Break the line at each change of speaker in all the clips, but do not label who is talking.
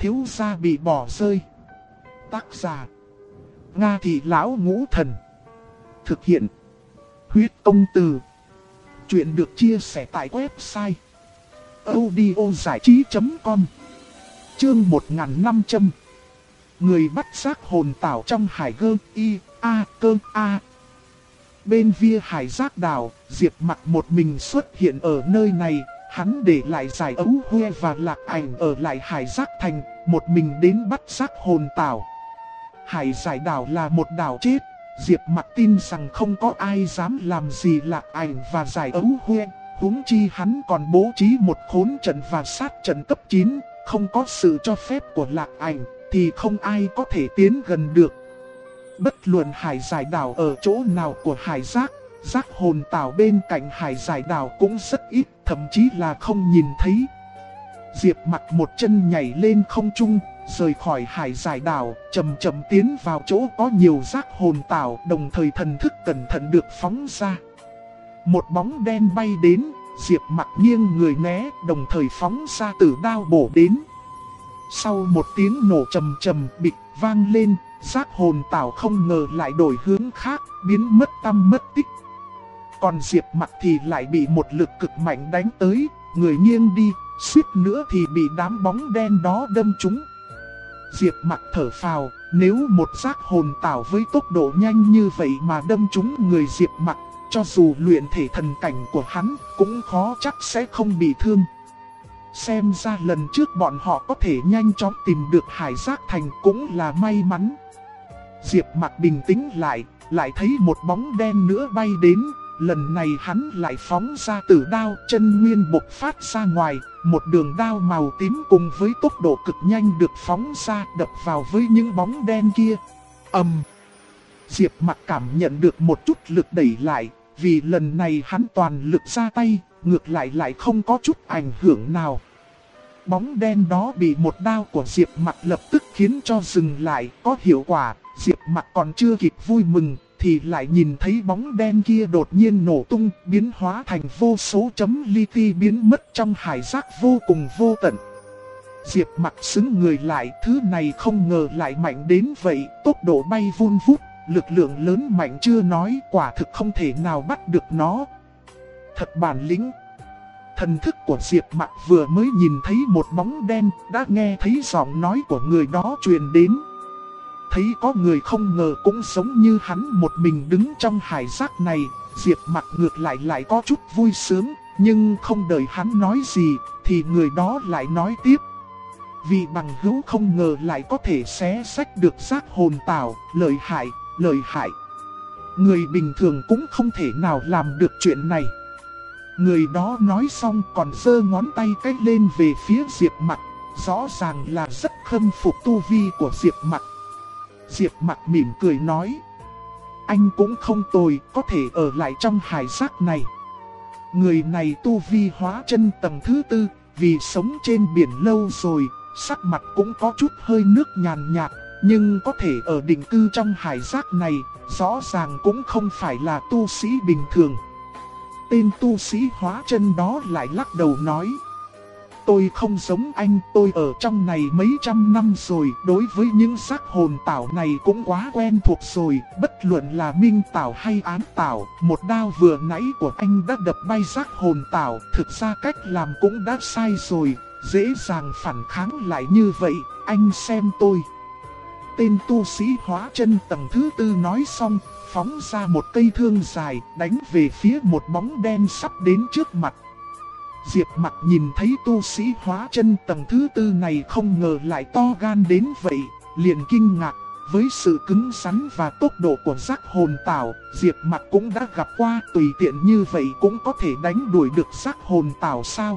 thiếu gia bị bỏ rơi. Tác giả: Nga Thị Lão Ngũ Thần. Thực hiện: Huyết Công Từ. Chuyện được chia sẻ tại website audiozảichí.com. Chương 1500. Người bắt xác hồn tảo trong hải gơ y a cơ a. Bên via hải giác đảo, Diệp Mặc một mình xuất hiện ở nơi này. Hắn để lại Giải Ấu Huê và Lạc Ảnh ở lại hải giác thành, một mình đến bắt xác hồn tảo. Hải giải đảo là một đảo chết. Diệp Mặc tin rằng không có ai dám làm gì Lạc Ảnh và Giải Ấu Huê. Huống chi hắn còn bố trí một khốn trận và sát trận cấp 9. Không có sự cho phép của Lạc Ảnh thì không ai có thể tiến gần được. Bất luận hải giải đảo ở chỗ nào của hải giác, giác hồn tảo bên cạnh hải giải đảo cũng rất ít, thậm chí là không nhìn thấy. Diệp Mặc một chân nhảy lên không trung, rời khỏi hải giải đảo, chậm chậm tiến vào chỗ có nhiều giác hồn tảo, đồng thời thần thức cẩn thận được phóng ra. Một bóng đen bay đến, Diệp Mặc nghiêng người né, đồng thời phóng ra tử đao bổ đến. Sau một tiếng nổ trầm trầm bịch vang lên, giác hồn tảo không ngờ lại đổi hướng khác, biến mất tăm mất tích. Còn Diệp Mặc thì lại bị một lực cực mạnh đánh tới, người nghiêng đi, suýt nữa thì bị đám bóng đen đó đâm trúng. Diệp Mặc thở phào, nếu một giác hồn tảo với tốc độ nhanh như vậy mà đâm trúng người Diệp Mặc, cho dù luyện thể thần cảnh của hắn cũng khó chắc sẽ không bị thương. Xem ra lần trước bọn họ có thể nhanh chóng tìm được hải giác thành cũng là may mắn. Diệp Mặc bình tĩnh lại thấy một bóng đen nữa bay đến. Lần này hắn lại phóng ra tử đao, chân nguyên bộc phát ra ngoài. Một đường đao màu tím cùng với tốc độ cực nhanh được phóng ra, đập vào với những bóng đen kia. Diệp Mặc cảm nhận được một chút lực đẩy lại. Vì lần này hắn toàn lực ra tay, ngược lại không có chút ảnh hưởng nào. Bóng đen đó bị một đao của Diệp Mặc lập tức khiến cho dừng lại, có hiệu quả. Diệp Mặc còn chưa kịp vui mừng thì lại nhìn thấy bóng đen kia đột nhiên nổ tung, biến hóa thành vô số chấm li ti biến mất trong hải giác vô cùng vô tận. Diệp Mặc xứng người lại, thứ này không ngờ lại mạnh đến vậy, tốc độ bay vun vút, lực lượng lớn mạnh chưa nói, quả thực không thể nào bắt được nó. Thật bản lĩnh. Thần thức của Diệp Mặc vừa mới nhìn thấy một bóng đen, đã nghe thấy giọng nói của người đó truyền đến. Thấy có người không ngờ cũng giống như hắn một mình đứng trong hải giác này, Diệp Mặc ngược lại có chút vui sướng, nhưng không đợi hắn nói gì, thì người đó lại nói tiếp. Vì bằng hữu không ngờ lại có thể xé xách được giác hồn tảo, lợi hại, lợi hại. Người bình thường cũng không thể nào làm được chuyện này. Người đó nói xong còn giơ ngón tay cách lên về phía Diệp Mặc, rõ ràng là rất khâm phục tu vi của Diệp Mặc. Diệp Mặc mỉm cười nói, anh cũng không tồi, có thể ở lại trong hải giác này. Người này tu vi hóa chân tầng thứ 4, vì sống trên biển lâu rồi, sắc mặt cũng có chút hơi nước nhàn nhạt, nhưng có thể ở định cư trong hải giác này, rõ ràng cũng không phải là tu sĩ bình thường. Tên tu sĩ hóa chân đó lại lắc đầu nói, tôi không giống anh, tôi ở trong này mấy trăm năm rồi, đối với những xác hồn tảo này cũng quá quen thuộc rồi, bất luận là minh tảo hay ám tảo, một đao vừa nãy của anh đã đập bay xác hồn tảo, thực ra cách làm cũng đã sai rồi, dễ dàng phản kháng lại như vậy, anh xem tôi. Tên tu sĩ hóa chân tầng thứ 4 nói xong, phóng ra một cây thương dài, đánh về phía một bóng đen sắp đến trước mặt. Diệp Mặc nhìn thấy tu sĩ hóa chân tầng thứ 4 này không ngờ lại to gan đến vậy, liền kinh ngạc. Với sự cứng rắn và tốc độ của giác hồn tảo, Diệp Mặc cũng đã gặp qua, tùy tiện như vậy cũng có thể đánh đuổi được giác hồn tảo sao.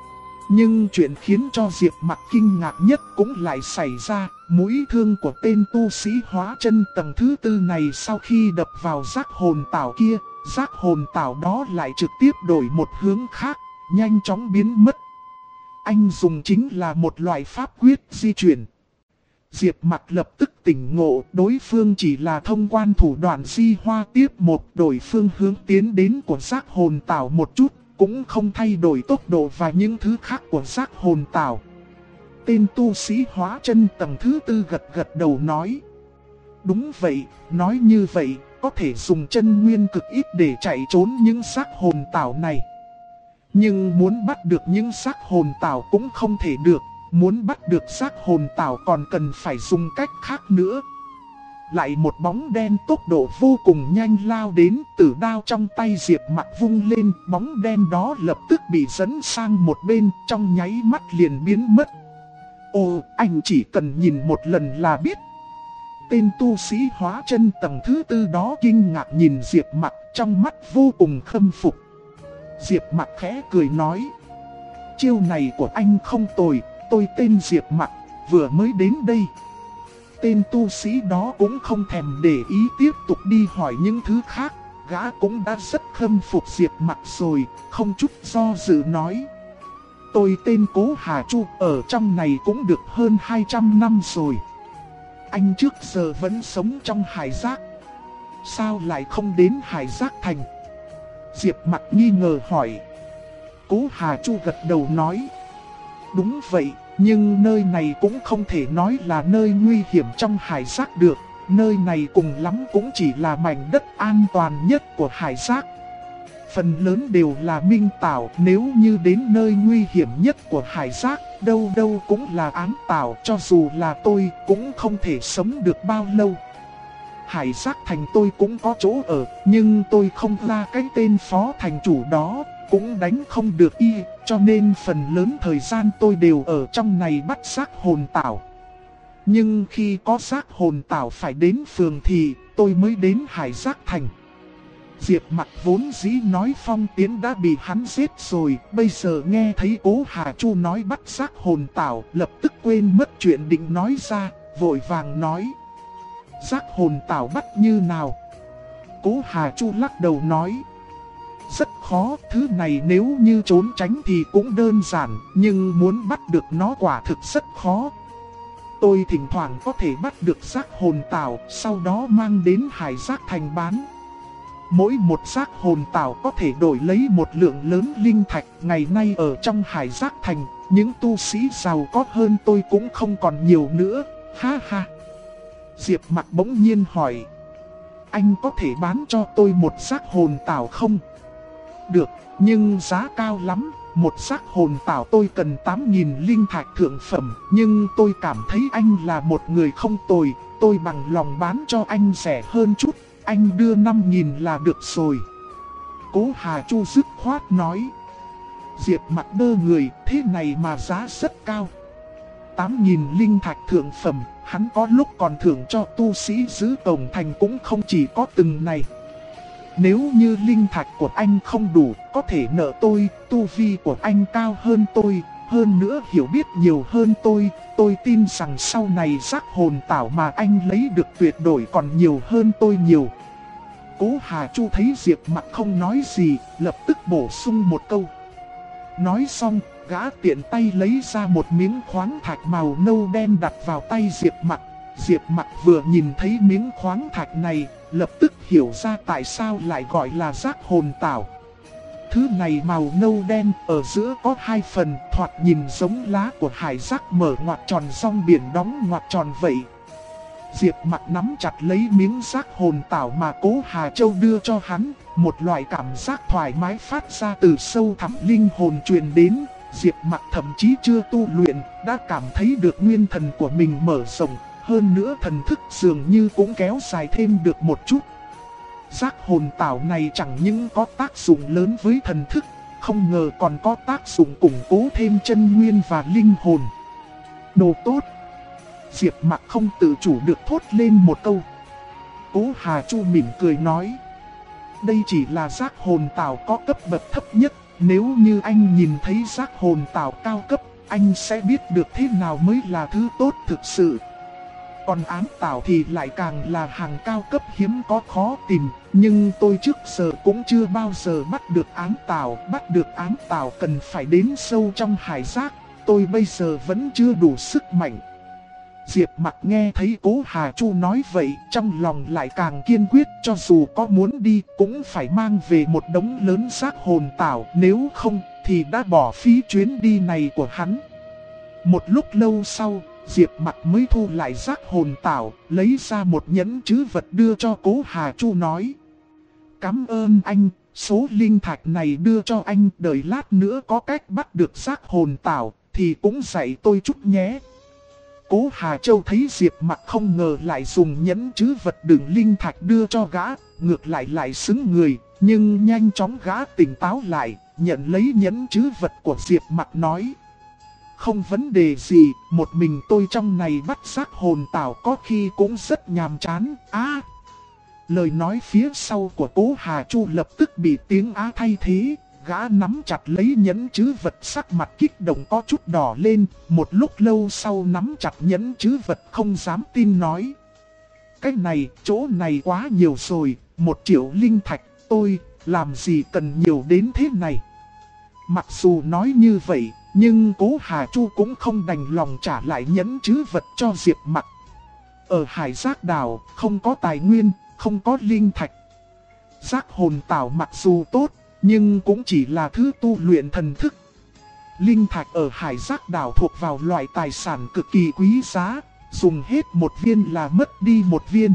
Nhưng chuyện khiến cho Diệp Mặc kinh ngạc nhất cũng lại xảy ra, mũi thương của tên tu sĩ hóa chân tầng thứ 4 này sau khi đập vào giác hồn tảo kia, giác hồn tảo đó lại trực tiếp đổi một hướng khác, nhanh chóng biến mất. Anh dùng chính là một loại pháp quyết di chuyển. Diệp Mặc lập tức tỉnh ngộ, đối phương chỉ là thông quan thủ đoạn di hoa tiếp một, đổi phương hướng tiến đến của giác hồn tảo một chút, cũng không thay đổi tốc độ và những thứ khác của giác hồn tảo. Tên tu sĩ hóa chân tầng thứ 4 gật gật đầu nói. Đúng vậy, nói như vậy, có thể dùng chân nguyên cực ít để chạy trốn những xác hồn tảo này. Nhưng muốn bắt được những xác hồn tảo cũng không thể được, muốn bắt được xác hồn tảo còn cần phải dùng cách khác nữa. Lại một bóng đen tốc độ vô cùng nhanh lao đến, tử đao trong tay Diệp Mặc vung lên, bóng đen đó lập tức bị dẫn sang một bên, trong nháy mắt liền biến mất. Ồ, anh chỉ cần nhìn một lần là biết. Tên tu sĩ hóa chân tầng thứ 4 đó kinh ngạc nhìn Diệp Mặc, trong mắt vô cùng khâm phục. Diệp Mặc khẽ cười nói, chiêu này của anh không tồi, tôi tên Diệp Mặc, vừa mới đến đây. Tên tu sĩ đó cũng không thèm để ý tiếp tục đi hỏi những thứ khác, gã cũng đã rất khâm phục Diệp Mặc rồi, không chút do dự nói. Tôi tên Cố Hà Chu, ở trong này cũng được hơn 200 năm rồi. Anh trước giờ vẫn sống trong Hải Giác, sao lại không đến Hải Giác Thành? Diệp Mặc nghi ngờ hỏi. Cố Hà Chu gật đầu nói. Đúng vậy, nhưng nơi này cũng không thể nói là nơi nguy hiểm trong Hải Giác được. Nơi này cùng lắm cũng chỉ là mảnh đất an toàn nhất của Hải Giác. Phần lớn đều là minh tảo, nếu như đến nơi nguy hiểm nhất của Hải Giác, đâu đâu cũng là ám tảo, cho dù là tôi cũng không thể sống được bao lâu. Hải Giác Thành tôi cũng có chỗ ở, nhưng tôi không ra cái tên phó thành chủ đó, cũng đánh không được y, cho nên phần lớn thời gian tôi đều ở trong này bắt xác hồn tảo. Nhưng khi có xác hồn tảo phải đến phường thì tôi mới đến Hải Giác Thành. Diệp Mặc vốn dĩ nói Phong Tiến đã bị hắn giết rồi, bây giờ nghe thấy Cố Hà Chu nói bắt xác hồn tảo, lập tức quên mất chuyện định nói ra, vội vàng nói. Xác hồn tảo bắt như nào? Cố Hà Chu lắc đầu nói. Rất khó, thứ này nếu như trốn tránh thì cũng đơn giản, nhưng muốn bắt được nó quả thực rất khó. Tôi thỉnh thoảng có thể bắt được xác hồn tảo, sau đó mang đến Hải Giác Thành bán. Mỗi một xác hồn tảo có thể đổi lấy một lượng lớn linh thạch. Ngày nay ở trong Hải Giác Thành, những tu sĩ giàu có hơn tôi cũng không còn nhiều nữa. Ha ha. Diệp Mặc bỗng nhiên hỏi. Anh có thể bán cho tôi một xác hồn tảo không? Được, nhưng giá cao lắm. Một xác hồn tảo tôi cần 8.000 linh thạch thượng phẩm. Nhưng tôi cảm thấy anh là một người không tồi, tôi bằng lòng bán cho anh rẻ hơn chút. Anh đưa 5.000 là được rồi. Cố Hà Chu dứt khoát nói. Diệp Mặc đơ người, thế này mà giá rất cao. 8.000 linh thạch thượng phẩm, hắn có lúc còn thưởng cho tu sĩ giữ cổng thành cũng không chỉ có từng này. Nếu như linh thạch của anh không đủ, có thể nợ tôi, tu vi của anh cao hơn tôi, hơn nữa hiểu biết nhiều hơn tôi tin rằng sau này xác hồn tảo mà anh lấy được tuyệt đối còn nhiều hơn tôi nhiều. Cố Hà Chu thấy Diệp Mặc không nói gì, lập tức bổ sung một câu. Nói xong, gã tiện tay lấy ra một miếng khoáng thạch màu nâu đen đặt vào tay Diệp Mặc. Diệp Mặc vừa nhìn thấy miếng khoáng thạch này, lập tức hiểu ra tại sao lại gọi là giác hồn tảo. Thứ này màu nâu đen, ở giữa có hai phần, thoạt nhìn giống lá của hải giác mở ngoặt tròn song biển đóng ngoặt tròn vậy. Diệp Mặc nắm chặt lấy miếng giác hồn tảo mà Cố Hà Châu đưa cho hắn, một loại cảm giác thoải mái phát ra từ sâu thẳm linh hồn truyền đến. Diệp Mặc thậm chí chưa tu luyện, đã cảm thấy được nguyên thần của mình mở rộng, hơn nữa thần thức dường như cũng kéo dài thêm được một chút. Giác hồn tảo này chẳng những có tác dụng lớn với thần thức, không ngờ còn có tác dụng củng cố thêm chân nguyên và linh hồn. Đồ tốt! Diệp Mặc không tự chủ được thốt lên một câu. Cố Hà Chu mỉm cười nói. Đây chỉ là giác hồn tảo có cấp bậc thấp nhất. Nếu như anh nhìn thấy giác hồn tảo cao cấp, anh sẽ biết được thế nào mới là thứ tốt thực sự. Còn ám tảo thì lại càng là hàng cao cấp hiếm có khó tìm. Nhưng tôi trước giờ cũng chưa bao giờ bắt được ám tảo. Bắt được ám tảo cần phải đến sâu trong hải giác. Tôi bây giờ vẫn chưa đủ sức mạnh. Diệp Mặc nghe thấy Cố Hà Chu nói vậy, trong lòng lại càng kiên quyết, cho dù có muốn đi cũng phải mang về một đống lớn xác hồn tảo, nếu không thì đã bỏ phí chuyến đi này của hắn. Một lúc lâu sau, Diệp Mặc mới thu lại giác hồn tảo, lấy ra một nhẫn trữ vật đưa cho Cố Hà Chu nói. Cảm ơn anh, số linh thạch này đưa cho anh, đợi lát nữa có cách bắt được giác hồn tảo, thì cũng dạy tôi chút nhé. Cố Hà Châu thấy Diệp Mặc không ngờ lại dùng nhẫn trữ vật đựng linh thạch đưa cho gã, ngược lại xứng người, nhưng nhanh chóng gã tỉnh táo lại, nhận lấy nhẫn trữ vật của Diệp Mặc nói. Không vấn đề gì, một mình tôi trong này bắt giác hồn tảo có khi cũng rất nhàm chán. Lời nói phía sau của Cố Hà Chu lập tức bị tiếng á thay thế, gã nắm chặt lấy nhẫn trữ vật, sắc mặt kích động có chút đỏ lên, một lúc lâu sau nắm chặt nhẫn trữ vật không dám tin nói. Cái này, chỗ này quá nhiều rồi, 1 triệu linh thạch, tôi làm gì cần nhiều đến thế này. Mặc dù nói như vậy, nhưng Cố Hà Chu cũng không đành lòng trả lại nhẫn trữ vật cho Diệp Mặc. Ở Hải Giác Đảo không có tài nguyên, không có linh thạch. Giác hồn tảo mặc dù tốt, nhưng cũng chỉ là thứ tu luyện thần thức. Linh thạch ở Hải Giác Đảo thuộc vào loại tài sản cực kỳ quý giá, dùng hết 1 viên là mất đi 1 viên.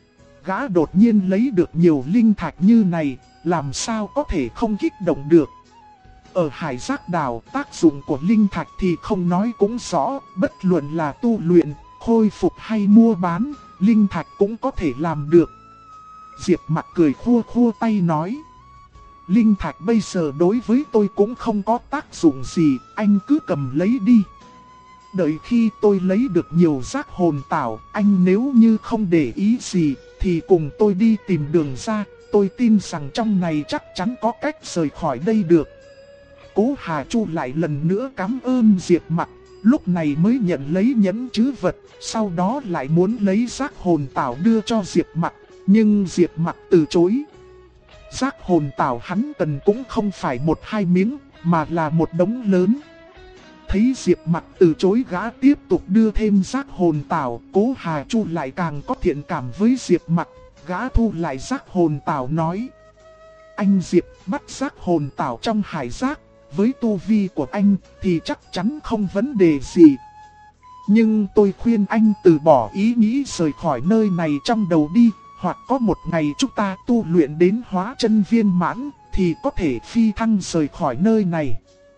Gã đột nhiên lấy được nhiều linh thạch như này, làm sao có thể không kích động được. Ở Hải Giác Đảo, tác dụng của linh thạch thì không nói cũng rõ, bất luận là tu luyện, khôi phục hay mua bán, linh thạch cũng có thể làm được. Diệp Mặc cười khua khua tay nói. Linh thạch bây giờ đối với tôi cũng không có tác dụng gì, anh cứ cầm lấy đi. Đợi khi tôi lấy được nhiều giác hồn tảo, anh nếu như không để ý gì, thì cùng tôi đi tìm đường ra, tôi tin rằng trong này chắc chắn có cách rời khỏi đây được. Cố Hà Chu lại lần nữa cảm ơn Diệp Mặc, lúc này mới nhận lấy nhẫn trữ vật, sau đó lại muốn lấy giác hồn tảo đưa cho Diệp Mặc, nhưng Diệp Mặc từ chối. Giác hồn tảo hắn cần cũng không phải 1-2 miếng, mà là một đống lớn. Thấy Diệp Mặc từ chối, gã tiếp tục đưa thêm giác hồn tảo, Cố Hà Chu lại càng có thiện cảm với Diệp Mặc, gã thu lại giác hồn tảo nói. Anh Diệp, bắt giác hồn tảo trong hải giác, với tu vi của anh thì chắc chắn không vấn đề gì. Nhưng tôi khuyên anh từ bỏ ý nghĩ rời khỏi nơi này trong đầu đi, hoặc có một ngày chúng ta tu luyện đến hóa chân viên mãn, thì có thể phi thăng rời khỏi nơi này.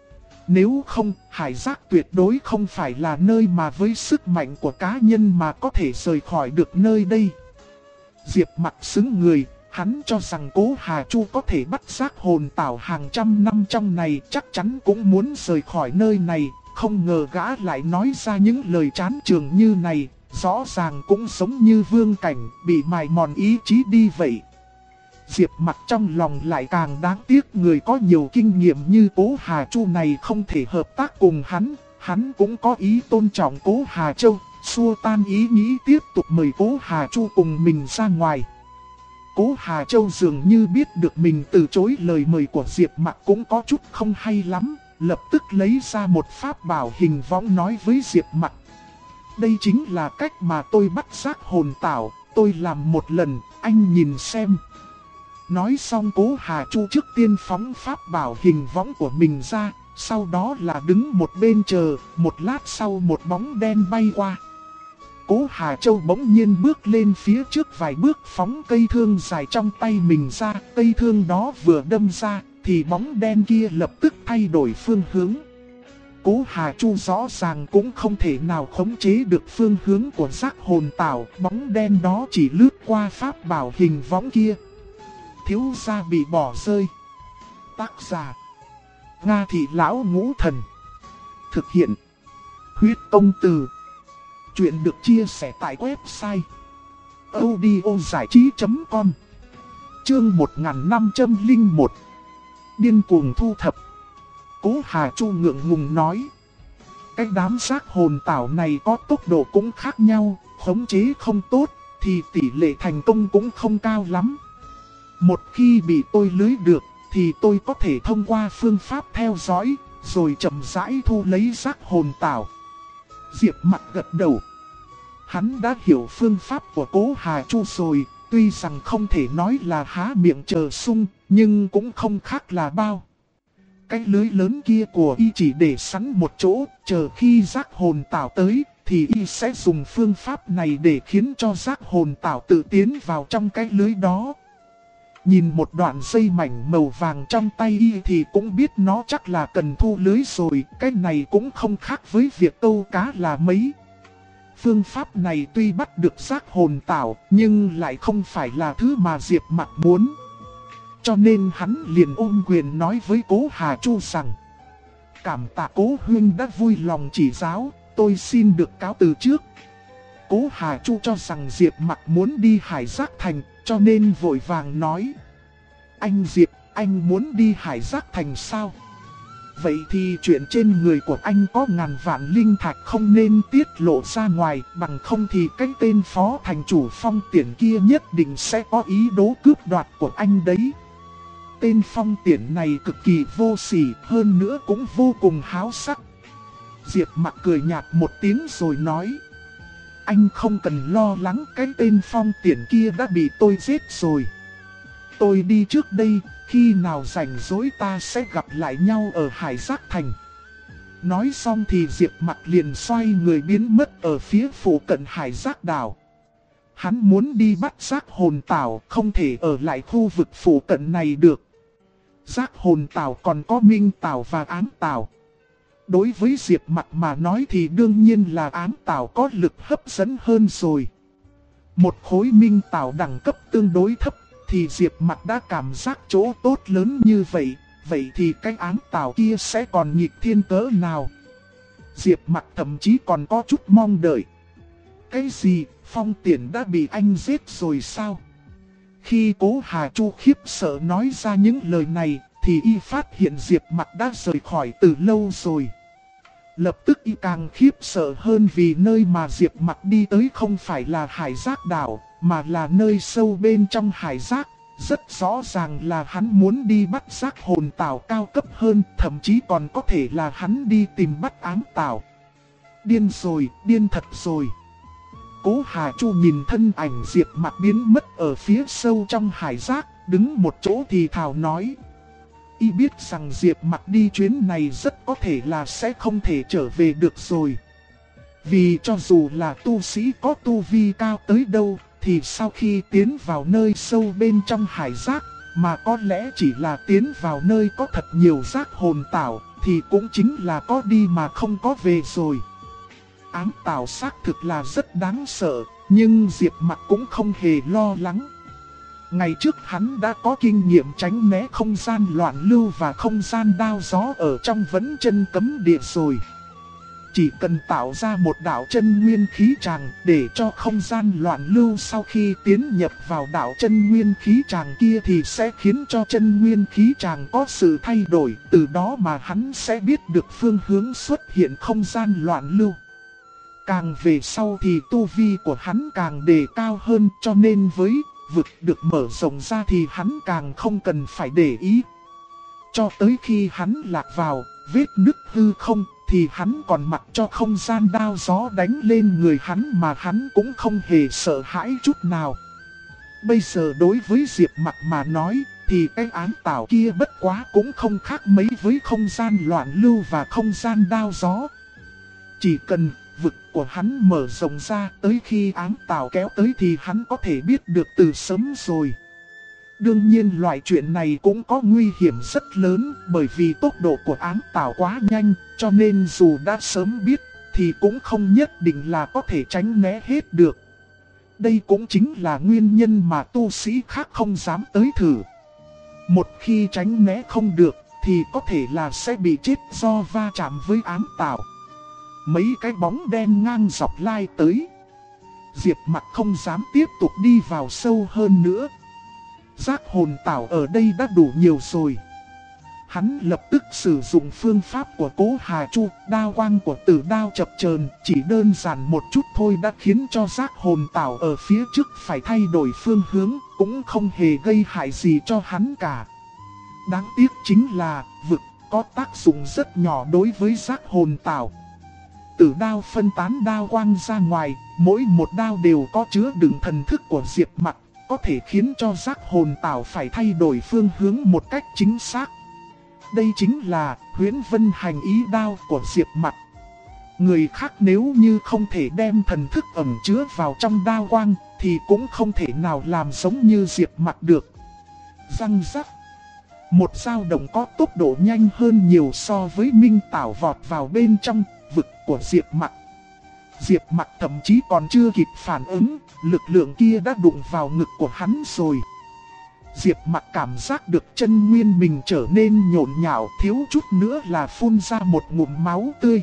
Nếu không, hải giác tuyệt đối không phải là nơi mà với sức mạnh của cá nhân mà có thể rời khỏi được nơi đây. Diệp Mặc xứng người, hắn cho rằng Cố Hà Chu có thể bắt giác hồn tảo hàng trăm năm trong này, chắc chắn cũng muốn rời khỏi nơi này, không ngờ gã lại nói ra những lời chán chường như này, rõ ràng cũng giống như Vương Cảnh bị mài mòn ý chí đi vậy. Diệp Mặc trong lòng lại càng đáng tiếc người có nhiều kinh nghiệm như Cố Hà Chu này không thể hợp tác cùng hắn cũng có ý tôn trọng Cố Hà Châu, xua tan ý nghĩ tiếp tục mời Cố Hà Chu cùng mình ra ngoài. Cố Hà Châu dường như biết được mình từ chối lời mời của Diệp Mặc cũng có chút không hay lắm, lập tức lấy ra một pháp bảo hình võng nói với Diệp Mặc. Đây chính là cách mà tôi bắt giác hồn tảo, tôi làm một lần, anh nhìn xem. Nói xong Cố Hà Chu trước tiên phóng pháp bảo hình võng của mình ra, sau đó là đứng một bên chờ, một lát sau một bóng đen bay qua. Cố Hà Châu bỗng nhiên bước lên phía trước vài bước, phóng cây thương dài trong tay mình ra, cây thương đó vừa đâm ra, thì bóng đen kia lập tức thay đổi phương hướng. Cố Hà Chu rõ ràng cũng không thể nào khống chế được phương hướng của giác hồn tảo, bóng đen đó chỉ lướt qua pháp bảo hình võng kia. Thiếu gia bị bỏ rơi. Tác giả: Nga Thị Lão Ngũ Thần. Thực hiện: Huyết Công Từ. Chuyện được chia sẻ tại website audiozảichí.com. Chương 1501. Điên cuồng thu thập. Cố Hà Chu ngượng ngùng nói. Cái đám giác hồn tảo này có tốc độ cũng khác nhau, khống chế không tốt, thì tỷ lệ thành công cũng không cao lắm. Một khi bị tôi lưới được, thì tôi có thể thông qua phương pháp theo dõi, rồi chậm rãi thu lấy giác hồn tảo. Diệp Mặc gật đầu. Hắn đã hiểu phương pháp của Cố Hà Chu rồi, tuy rằng không thể nói là há miệng chờ sung, nhưng cũng không khác là bao. cái lưới lớn kia của y chỉ để sẵn một chỗ, chờ khi giác hồn tảo tới, thì y sẽ dùng phương pháp này để khiến cho giác hồn tảo tự tiến vào trong cái lưới đó. Nhìn một đoạn dây mảnh màu vàng trong tay y thì cũng biết nó chắc là cần thu lưới rồi, cái này cũng không khác với việc câu cá là mấy. Phương pháp này tuy bắt được giác hồn tảo, nhưng lại không phải là thứ mà Diệp Mặc muốn. Cho nên hắn liền ôm quyền nói với Cố Hà Chu rằng: cảm tạ Cố huynh đã vui lòng chỉ giáo, tôi xin được cáo từ trước. Cố Hà Chu cho rằng Diệp Mặc muốn đi Hải Giác Thành, cho nên vội vàng nói: anh Diệp, anh muốn đi Hải Giác Thành sao? Vậy thì chuyện trên người của anh có ngàn vạn linh thạch không nên tiết lộ ra ngoài, bằng không thì cái tên phó thành chủ Phong Tiễn kia nhất định sẽ có ý đồ cướp đoạt của anh đấy. Tên Phong Tiễn này cực kỳ vô sỉ, hơn nữa cũng vô cùng háo sắc. Diệp Mặc cười nhạt một tiếng rồi nói: anh không cần lo lắng, cái tên Phong Tiễn kia đã bị tôi giết rồi. Tôi đi trước đây, khi nào rảnh rỗi ta sẽ gặp lại nhau ở Hải Giác Thành. Nói xong thì Diệp Mặc liền xoay người biến mất ở phía phụ cận Hải Giác đảo. Hắn muốn đi bắt giác hồn tảo, không thể ở lại khu vực phụ cận này được. Giác hồn tảo còn có minh tảo và ám tảo. Đối với Diệp Mặc mà nói thì đương nhiên là ám tảo có lực hấp dẫn hơn rồi. Một khối minh tảo đẳng cấp tương đối thấp thì Diệp Mặc đã cảm giác chỗ tốt lớn như vậy. Vậy thì cái ám tảo kia sẽ còn nghịch thiên cỡ nào? Diệp Mặc thậm chí còn có chút mong đợi. Cái gì, Phong Tiễn đã bị anh giết rồi sao? Khi Cố Hà Chu khiếp sợ nói ra những lời này thì y phát hiện Diệp Mặc đã rời khỏi từ lâu rồi. Lập tức y càng khiếp sợ hơn vì nơi mà Diệp Mặc đi tới không phải là Hải Giác đảo, mà là nơi sâu bên trong Hải Giác. Rất rõ ràng là hắn muốn đi bắt giác hồn tảo cao cấp hơn, thậm chí còn có thể là hắn đi tìm bắt ám tảo. Điên rồi, điên thật rồi. Cố Hà Chu nhìn thân ảnh Diệp Mặc biến mất ở phía sâu trong Hải Giác, đứng một chỗ thì thào nói. Y biết rằng Diệp Mặc đi chuyến này rất có thể là sẽ không thể trở về được rồi. Vì cho dù là tu sĩ có tu vi cao tới đâu, thì sau khi tiến vào nơi sâu bên trong Hải Giác, mà có lẽ chỉ là tiến vào nơi có thật nhiều giác hồn tảo, thì cũng chính là có đi mà không có về rồi. Ám tảo xác thực là rất đáng sợ, nhưng Diệp Mặc cũng không hề lo lắng. Ngày trước hắn đã có kinh nghiệm tránh né không gian loạn lưu và không gian đao gió ở trong Vẫn Chân Cấm Địa rồi. Chỉ cần tạo ra một đạo chân nguyên khí tràng để cho không gian loạn lưu sau khi tiến nhập vào đạo chân nguyên khí tràng kia thì sẽ khiến cho chân nguyên khí tràng có sự thay đổi, từ đó mà hắn sẽ biết được phương hướng xuất hiện không gian loạn lưu. Càng về sau thì tu vi của hắn càng đề cao hơn, cho nên với vực được mở rộng ra thì hắn càng không cần phải để ý. Cho tới khi hắn lạc vào vết nứt hư không thì hắn còn mặc cho không gian đao gió đánh lên người hắn mà hắn cũng không hề sợ hãi chút nào. Bây giờ đối với Diệp Mặc mà nói thì cái ám tảo kia bất quá cũng không khác mấy với không gian loạn lưu và không gian đao gió. Chỉ cần vực của hắn mở rộng ra, tới khi ám tảo kéo tới thì hắn có thể biết được từ sớm rồi. Đương nhiên loại chuyện này cũng có nguy hiểm rất lớn, bởi vì tốc độ của ám tảo quá nhanh, cho nên dù đã sớm biết thì cũng không nhất định là có thể tránh né hết được. Đây cũng chính là nguyên nhân mà tu sĩ khác không dám tới thử. Một khi tránh né không được thì có thể là sẽ bị chết do va chạm với ám tảo. Mấy cái bóng đen ngang dọc lai tới. Diệp Mặc không dám tiếp tục đi vào sâu hơn nữa. Giác hồn tảo ở đây đã đủ nhiều rồi. Hắn lập tức sử dụng phương pháp của Cố Hà Chu, đao quang của Tử Đao chập chờn, chỉ đơn giản một chút thôi đã khiến cho giác hồn tảo ở phía trước phải thay đổi phương hướng, cũng không hề gây hại gì cho hắn cả. Đáng tiếc chính là vực có tác dụng rất nhỏ đối với giác hồn tảo. Tử đao phân tán đao quang ra ngoài, mỗi một đao đều có chứa đựng thần thức của Diệp Mặc, có thể khiến cho giác hồn tảo phải thay đổi phương hướng một cách chính xác. Đây chính là Huyễn Vân Hành Ý Đao của Diệp Mặc. Người khác nếu như không thể đem thần thức ẩn chứa vào trong đao quang thì cũng không thể nào làm giống như Diệp Mặc được. Răng rắc. Một dao động có tốc độ nhanh hơn nhiều so với Minh Tảo vọt vào bên trong vực của Diệp Mặc. Diệp Mặc thậm chí còn chưa kịp phản ứng, lực lượng kia đã đụng vào ngực của hắn rồi. Diệp Mặc cảm giác được chân nguyên mình trở nên nhộn nhạo, thiếu chút nữa là phun ra một ngụm máu tươi.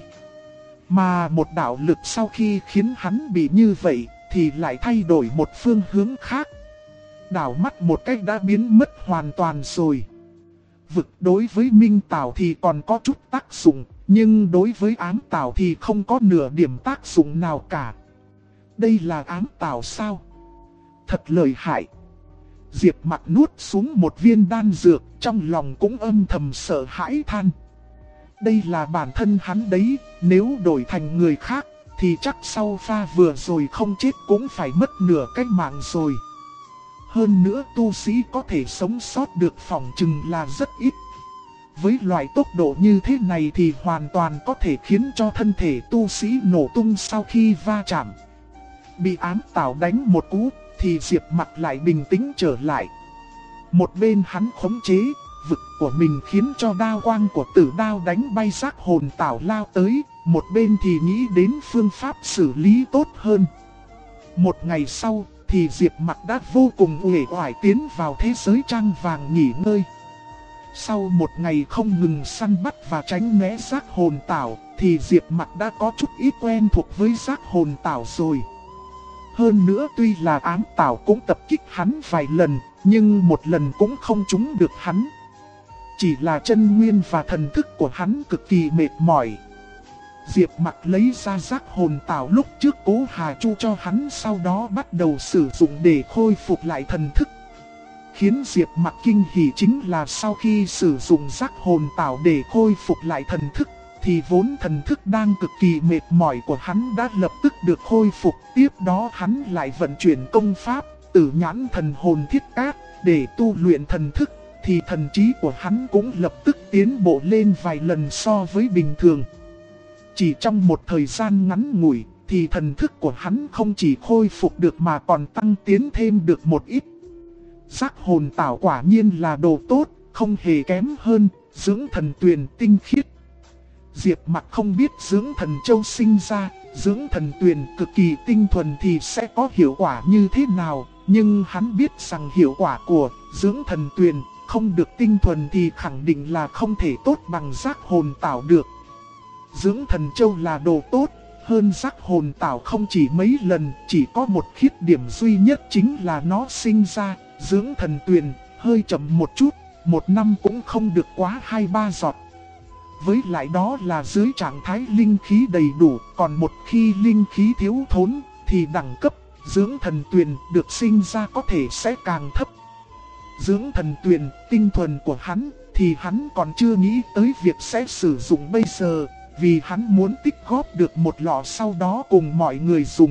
Mà một đạo lực sau khi khiến hắn bị như vậy thì lại thay đổi một phương hướng khác. Đảo mắt một cách đã biến mất hoàn toàn rồi. Vực đối với Minh Tảo thì còn có chút tác dụng, nhưng đối với Ám Tảo thì không có nửa điểm tác dụng nào cả. Đây là Ám Tảo sao? Thật lợi hại. Diệp Mặc nuốt xuống một viên đan dược, trong lòng cũng âm thầm sợ hãi than. Đây là bản thân hắn đấy, nếu đổi thành người khác thì chắc sau pha vừa rồi không chết cũng phải mất nửa cái mạng rồi. Hơn nữa tu sĩ có thể sống sót được phỏng chừng là rất ít. Với loại tốc độ như thế này thì hoàn toàn có thể khiến cho thân thể tu sĩ nổ tung sau khi va chạm. Bị Ám Tảo đánh một cú thì Diệp Mặc lại bình tĩnh trở lại. Một bên hắn khống chế vực của mình khiến cho đao quang của Tử Đao đánh bay xác hồn Tảo lao tới, một bên thì nghĩ đến phương pháp xử lý tốt hơn. Một ngày sau thì Diệp Mặc đã vô cùng uể oải tiến vào thế giới trăng vàng nghỉ ngơi. Sau một ngày không ngừng săn bắt và tránh né xác hồn Tảo thì Diệp Mặc đã có chút ít quen thuộc với xác hồn Tảo rồi. Hơn nữa tuy là Ám Tảo cũng tập kích hắn vài lần, nhưng một lần cũng không trúng được hắn. Chỉ là chân nguyên và thần thức của hắn cực kỳ mệt mỏi. Diệp Mặc lấy ra xác hồn Tảo lúc trước Cố Hà Chu cho hắn, sau đó bắt đầu sử dụng để khôi phục lại thần thức. Khiến Diệp Mặc kinh hỉ chính là sau khi sử dụng xác hồn Tảo để khôi phục lại thần thức thì vốn thần thức đang cực kỳ mệt mỏi của hắn đã lập tức được khôi phục. Tiếp đó hắn lại vận chuyển công pháp Tử Nhãn Thần Hồn Thiết Cát để tu luyện thần thức, thì thần trí của hắn cũng lập tức tiến bộ lên vài lần so với bình thường. Chỉ trong một thời gian ngắn ngủi thì thần thức của hắn không chỉ khôi phục được mà còn tăng tiến thêm được một ít. Xác hồn Tảo quả nhiên là đồ tốt, không hề kém hơn dưỡng thần tuyền tinh khiết. Diệp Mặc không biết dưỡng thần châu sinh ra, dưỡng thần tuyền cực kỳ tinh thuần thì sẽ có hiệu quả như thế nào, nhưng hắn biết rằng hiệu quả của dưỡng thần tuyền không được tinh thuần thì khẳng định là không thể tốt bằng xác hồn Tảo được. Dưỡng thần châu là đồ tốt, hơn xác hồn Tảo không chỉ mấy lần, chỉ có một khuyết điểm duy nhất chính là nó sinh ra dưỡng thần tuyền hơi chậm một chút, một năm cũng không được quá 2-3 giọt. Với lại đó là dưới trạng thái linh khí đầy đủ, còn một khi linh khí thiếu thốn thì đẳng cấp dưỡng thần tuyền được sinh ra có thể sẽ càng thấp. Dưỡng thần tuyền tinh thuần của hắn thì hắn còn chưa nghĩ tới việc sẽ sử dụng bây giờ, vì hắn muốn tích góp được một lọ sau đó cùng mọi người dùng.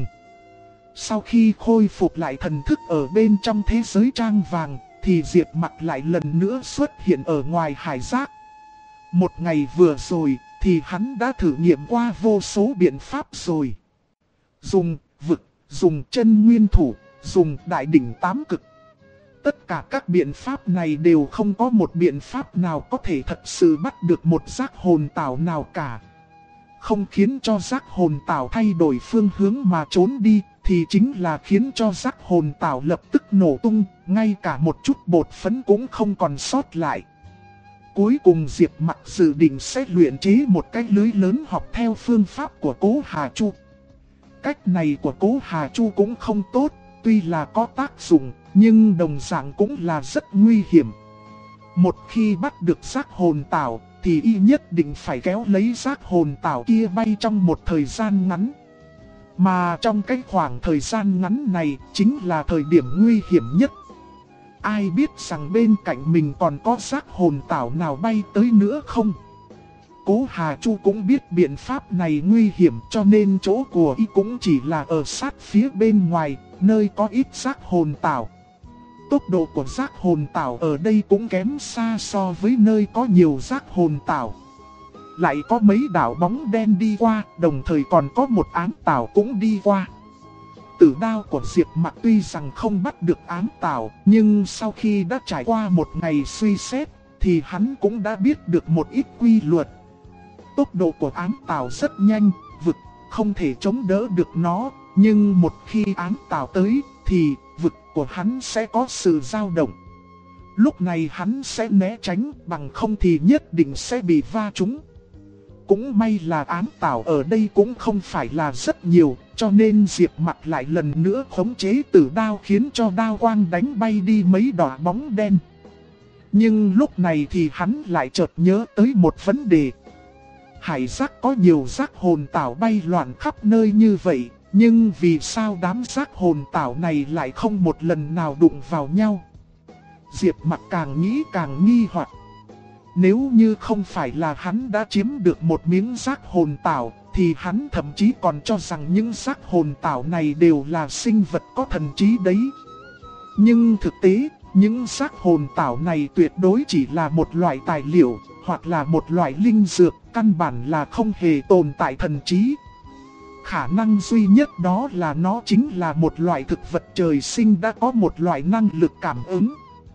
Sau khi khôi phục lại thần thức ở bên trong thế giới trang vàng thì Diệp Mặc lại lần nữa xuất hiện ở ngoài hải giác. Một ngày vừa rồi thì hắn đã thử nghiệm qua vô số biện pháp rồi. Dùng vực, dùng chân nguyên thủ, dùng đại đỉnh 8 cực. Tất cả các biện pháp này đều không có một biện pháp nào có thể thật sự bắt được một xác hồn Tảo nào cả. Không khiến cho xác hồn Tảo thay đổi phương hướng mà trốn đi thì chính là khiến cho xác hồn Tảo lập tức nổ tung, ngay cả một chút bột phấn cũng không còn sót lại. Cuối cùng Diệp Mặc dự định sẽ luyện chế một cái lưới lớn học theo phương pháp của Cố Hà Chu. Cách này của Cố Hà Chu cũng không tốt, tuy là có tác dụng, nhưng đồng dạng cũng là rất nguy hiểm. Một khi bắt được xác hồn Tảo thì y nhất định phải kéo lấy xác hồn Tảo kia bay trong một thời gian ngắn. Mà trong cái khoảng thời gian ngắn này chính là thời điểm nguy hiểm nhất. Ai biết rằng bên cạnh mình còn có xác hồn Tảo nào bay tới nữa không? Cố Hà Chu cũng biết biện pháp này nguy hiểm, cho nên chỗ của y cũng chỉ là ở sát phía bên ngoài, nơi có ít xác hồn Tảo. Tốc độ của giác hồn tảo ở đây cũng kém xa so với nơi có nhiều giác hồn tảo. Lại có mấy đảo bóng đen đi qua, đồng thời còn có một ám tảo cũng đi qua. Tử đao của Diệp Mặc tuy rằng không bắt được ám tảo, nhưng sau khi đã trải qua một ngày suy xét, thì hắn cũng đã biết được một ít quy luật. Tốc độ của ám tảo rất nhanh, vực không thể chống đỡ được nó, nhưng một khi ám tảo tới, thì vực của hắn sẽ có sự dao động. Lúc này hắn sẽ né tránh, bằng không thì nhất định sẽ bị va trúng. Cũng may là ám tảo ở đây cũng không phải là rất nhiều, cho nên Diệp Mặc lại lần nữa khống chế tử đao khiến cho đao quang đánh bay đi mấy đỏ bóng đen. Nhưng lúc này thì hắn lại chợt nhớ tới một vấn đề. Hải giác có nhiều giác hồn tảo bay loạn khắp nơi như vậy, nhưng vì sao đám giác hồn tảo này lại không một lần nào đụng vào nhau? Diệp Mặc càng nghĩ càng nghi hoặc. Nếu như không phải là hắn đã chiếm được một miếng giác hồn tảo, thì hắn thậm chí còn cho rằng những giác hồn tảo này đều là sinh vật có thần trí đấy. Nhưng thực tế, những giác hồn tảo này tuyệt đối chỉ là một loại tài liệu, hoặc là một loại linh dược, căn bản là không hề tồn tại thần trí. Khả năng duy nhất đó là nó chính là một loại thực vật trời sinh đã có một loại năng lực cảm ứng.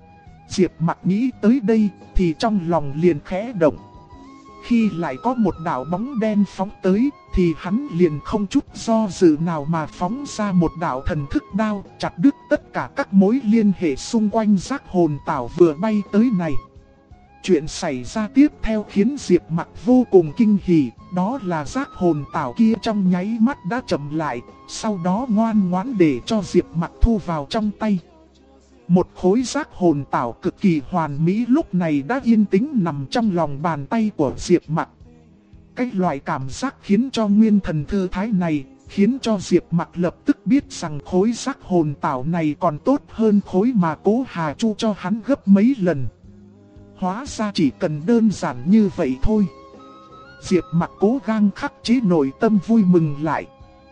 Diệp Mặc nghĩ tới đây thì trong lòng liền khẽ động. Khi lại có một đạo bóng đen phóng tới thì hắn liền không chút do dự nào mà phóng ra một đạo thần thức đao, chặt đứt tất cả các mối liên hệ xung quanh giác hồn tảo vừa bay tới này. Chuyện xảy ra tiếp theo khiến Diệp Mặc vô cùng kinh hỉ, đó là giác hồn tảo kia trong nháy mắt đã chậm lại, sau đó ngoan ngoãn để cho Diệp Mặc thu vào trong tay. Một khối giác hồn tảo cực kỳ hoàn mỹ lúc này đã yên tĩnh nằm trong lòng bàn tay của Diệp Mặc. Cái loại cảm giác khiến cho nguyên thần thư thái này, khiến cho Diệp Mặc lập tức biết rằng khối giác hồn tảo này còn tốt hơn khối mà Cố Hà Chu cho hắn gấp mấy lần. Hóa ra chỉ cần đơn giản như vậy thôi. Diệp Mặc cố gắng khắc chế nội tâm vui mừng lại.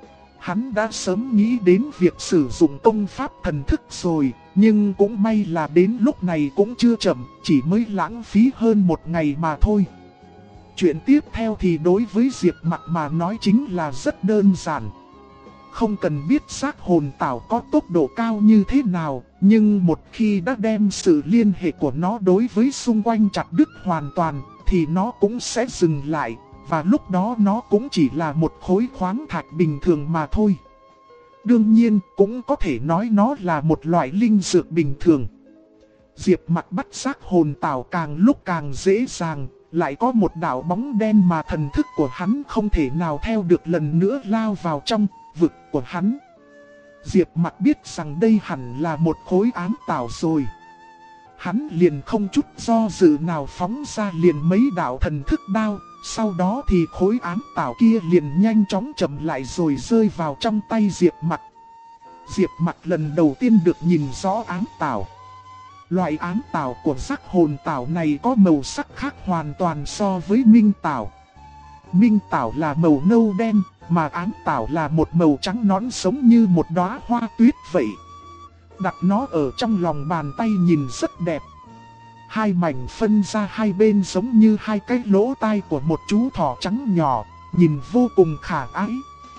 Hắn đã sớm nghĩ đến việc sử dụng công pháp thần thức rồi, nhưng cũng may là đến lúc này cũng chưa chậm, chỉ mới lãng phí hơn một ngày mà thôi. Chuyện tiếp theo thì đối với Diệp Mặc mà nói chính là rất đơn giản. Không cần biết giác hồn tảo có tốc độ cao như thế nào, nhưng một khi đã đem sự liên hệ của nó đối với xung quanh chặt đứt hoàn toàn, thì nó cũng sẽ dừng lại, và lúc đó nó cũng chỉ là một khối khoáng thạch bình thường mà thôi. Đương nhiên, cũng có thể nói nó là một loại linh dược bình thường. Diệp Mặc bắt giác hồn tảo càng lúc càng dễ dàng, lại có một đạo bóng đen mà thần thức của hắn không thể nào theo được lần nữa lao vào trong vực của hắn. Diệp Mặc biết rằng đây hẳn là một khối ám tảo rồi. Hắn liền không chút do dự nào phóng ra liền mấy đạo thần thức đao, sau đó thì khối ám tảo kia liền nhanh chóng chậm lại rồi rơi vào trong tay Diệp Mặc. Diệp Mặc lần đầu tiên được nhìn rõ ám tảo. Loại ám tảo của giác hồn tảo này có màu sắc khác hoàn toàn so với minh tảo. Minh tảo là màu nâu đen, mà ám tảo là một màu trắng nõn giống như một đóa hoa tuyết vậy. Đặt nó ở trong lòng bàn tay nhìn rất đẹp. Hai mảnh phân ra hai bên giống như hai cái lỗ tai của một chú thỏ trắng nhỏ, nhìn vô cùng khả ái.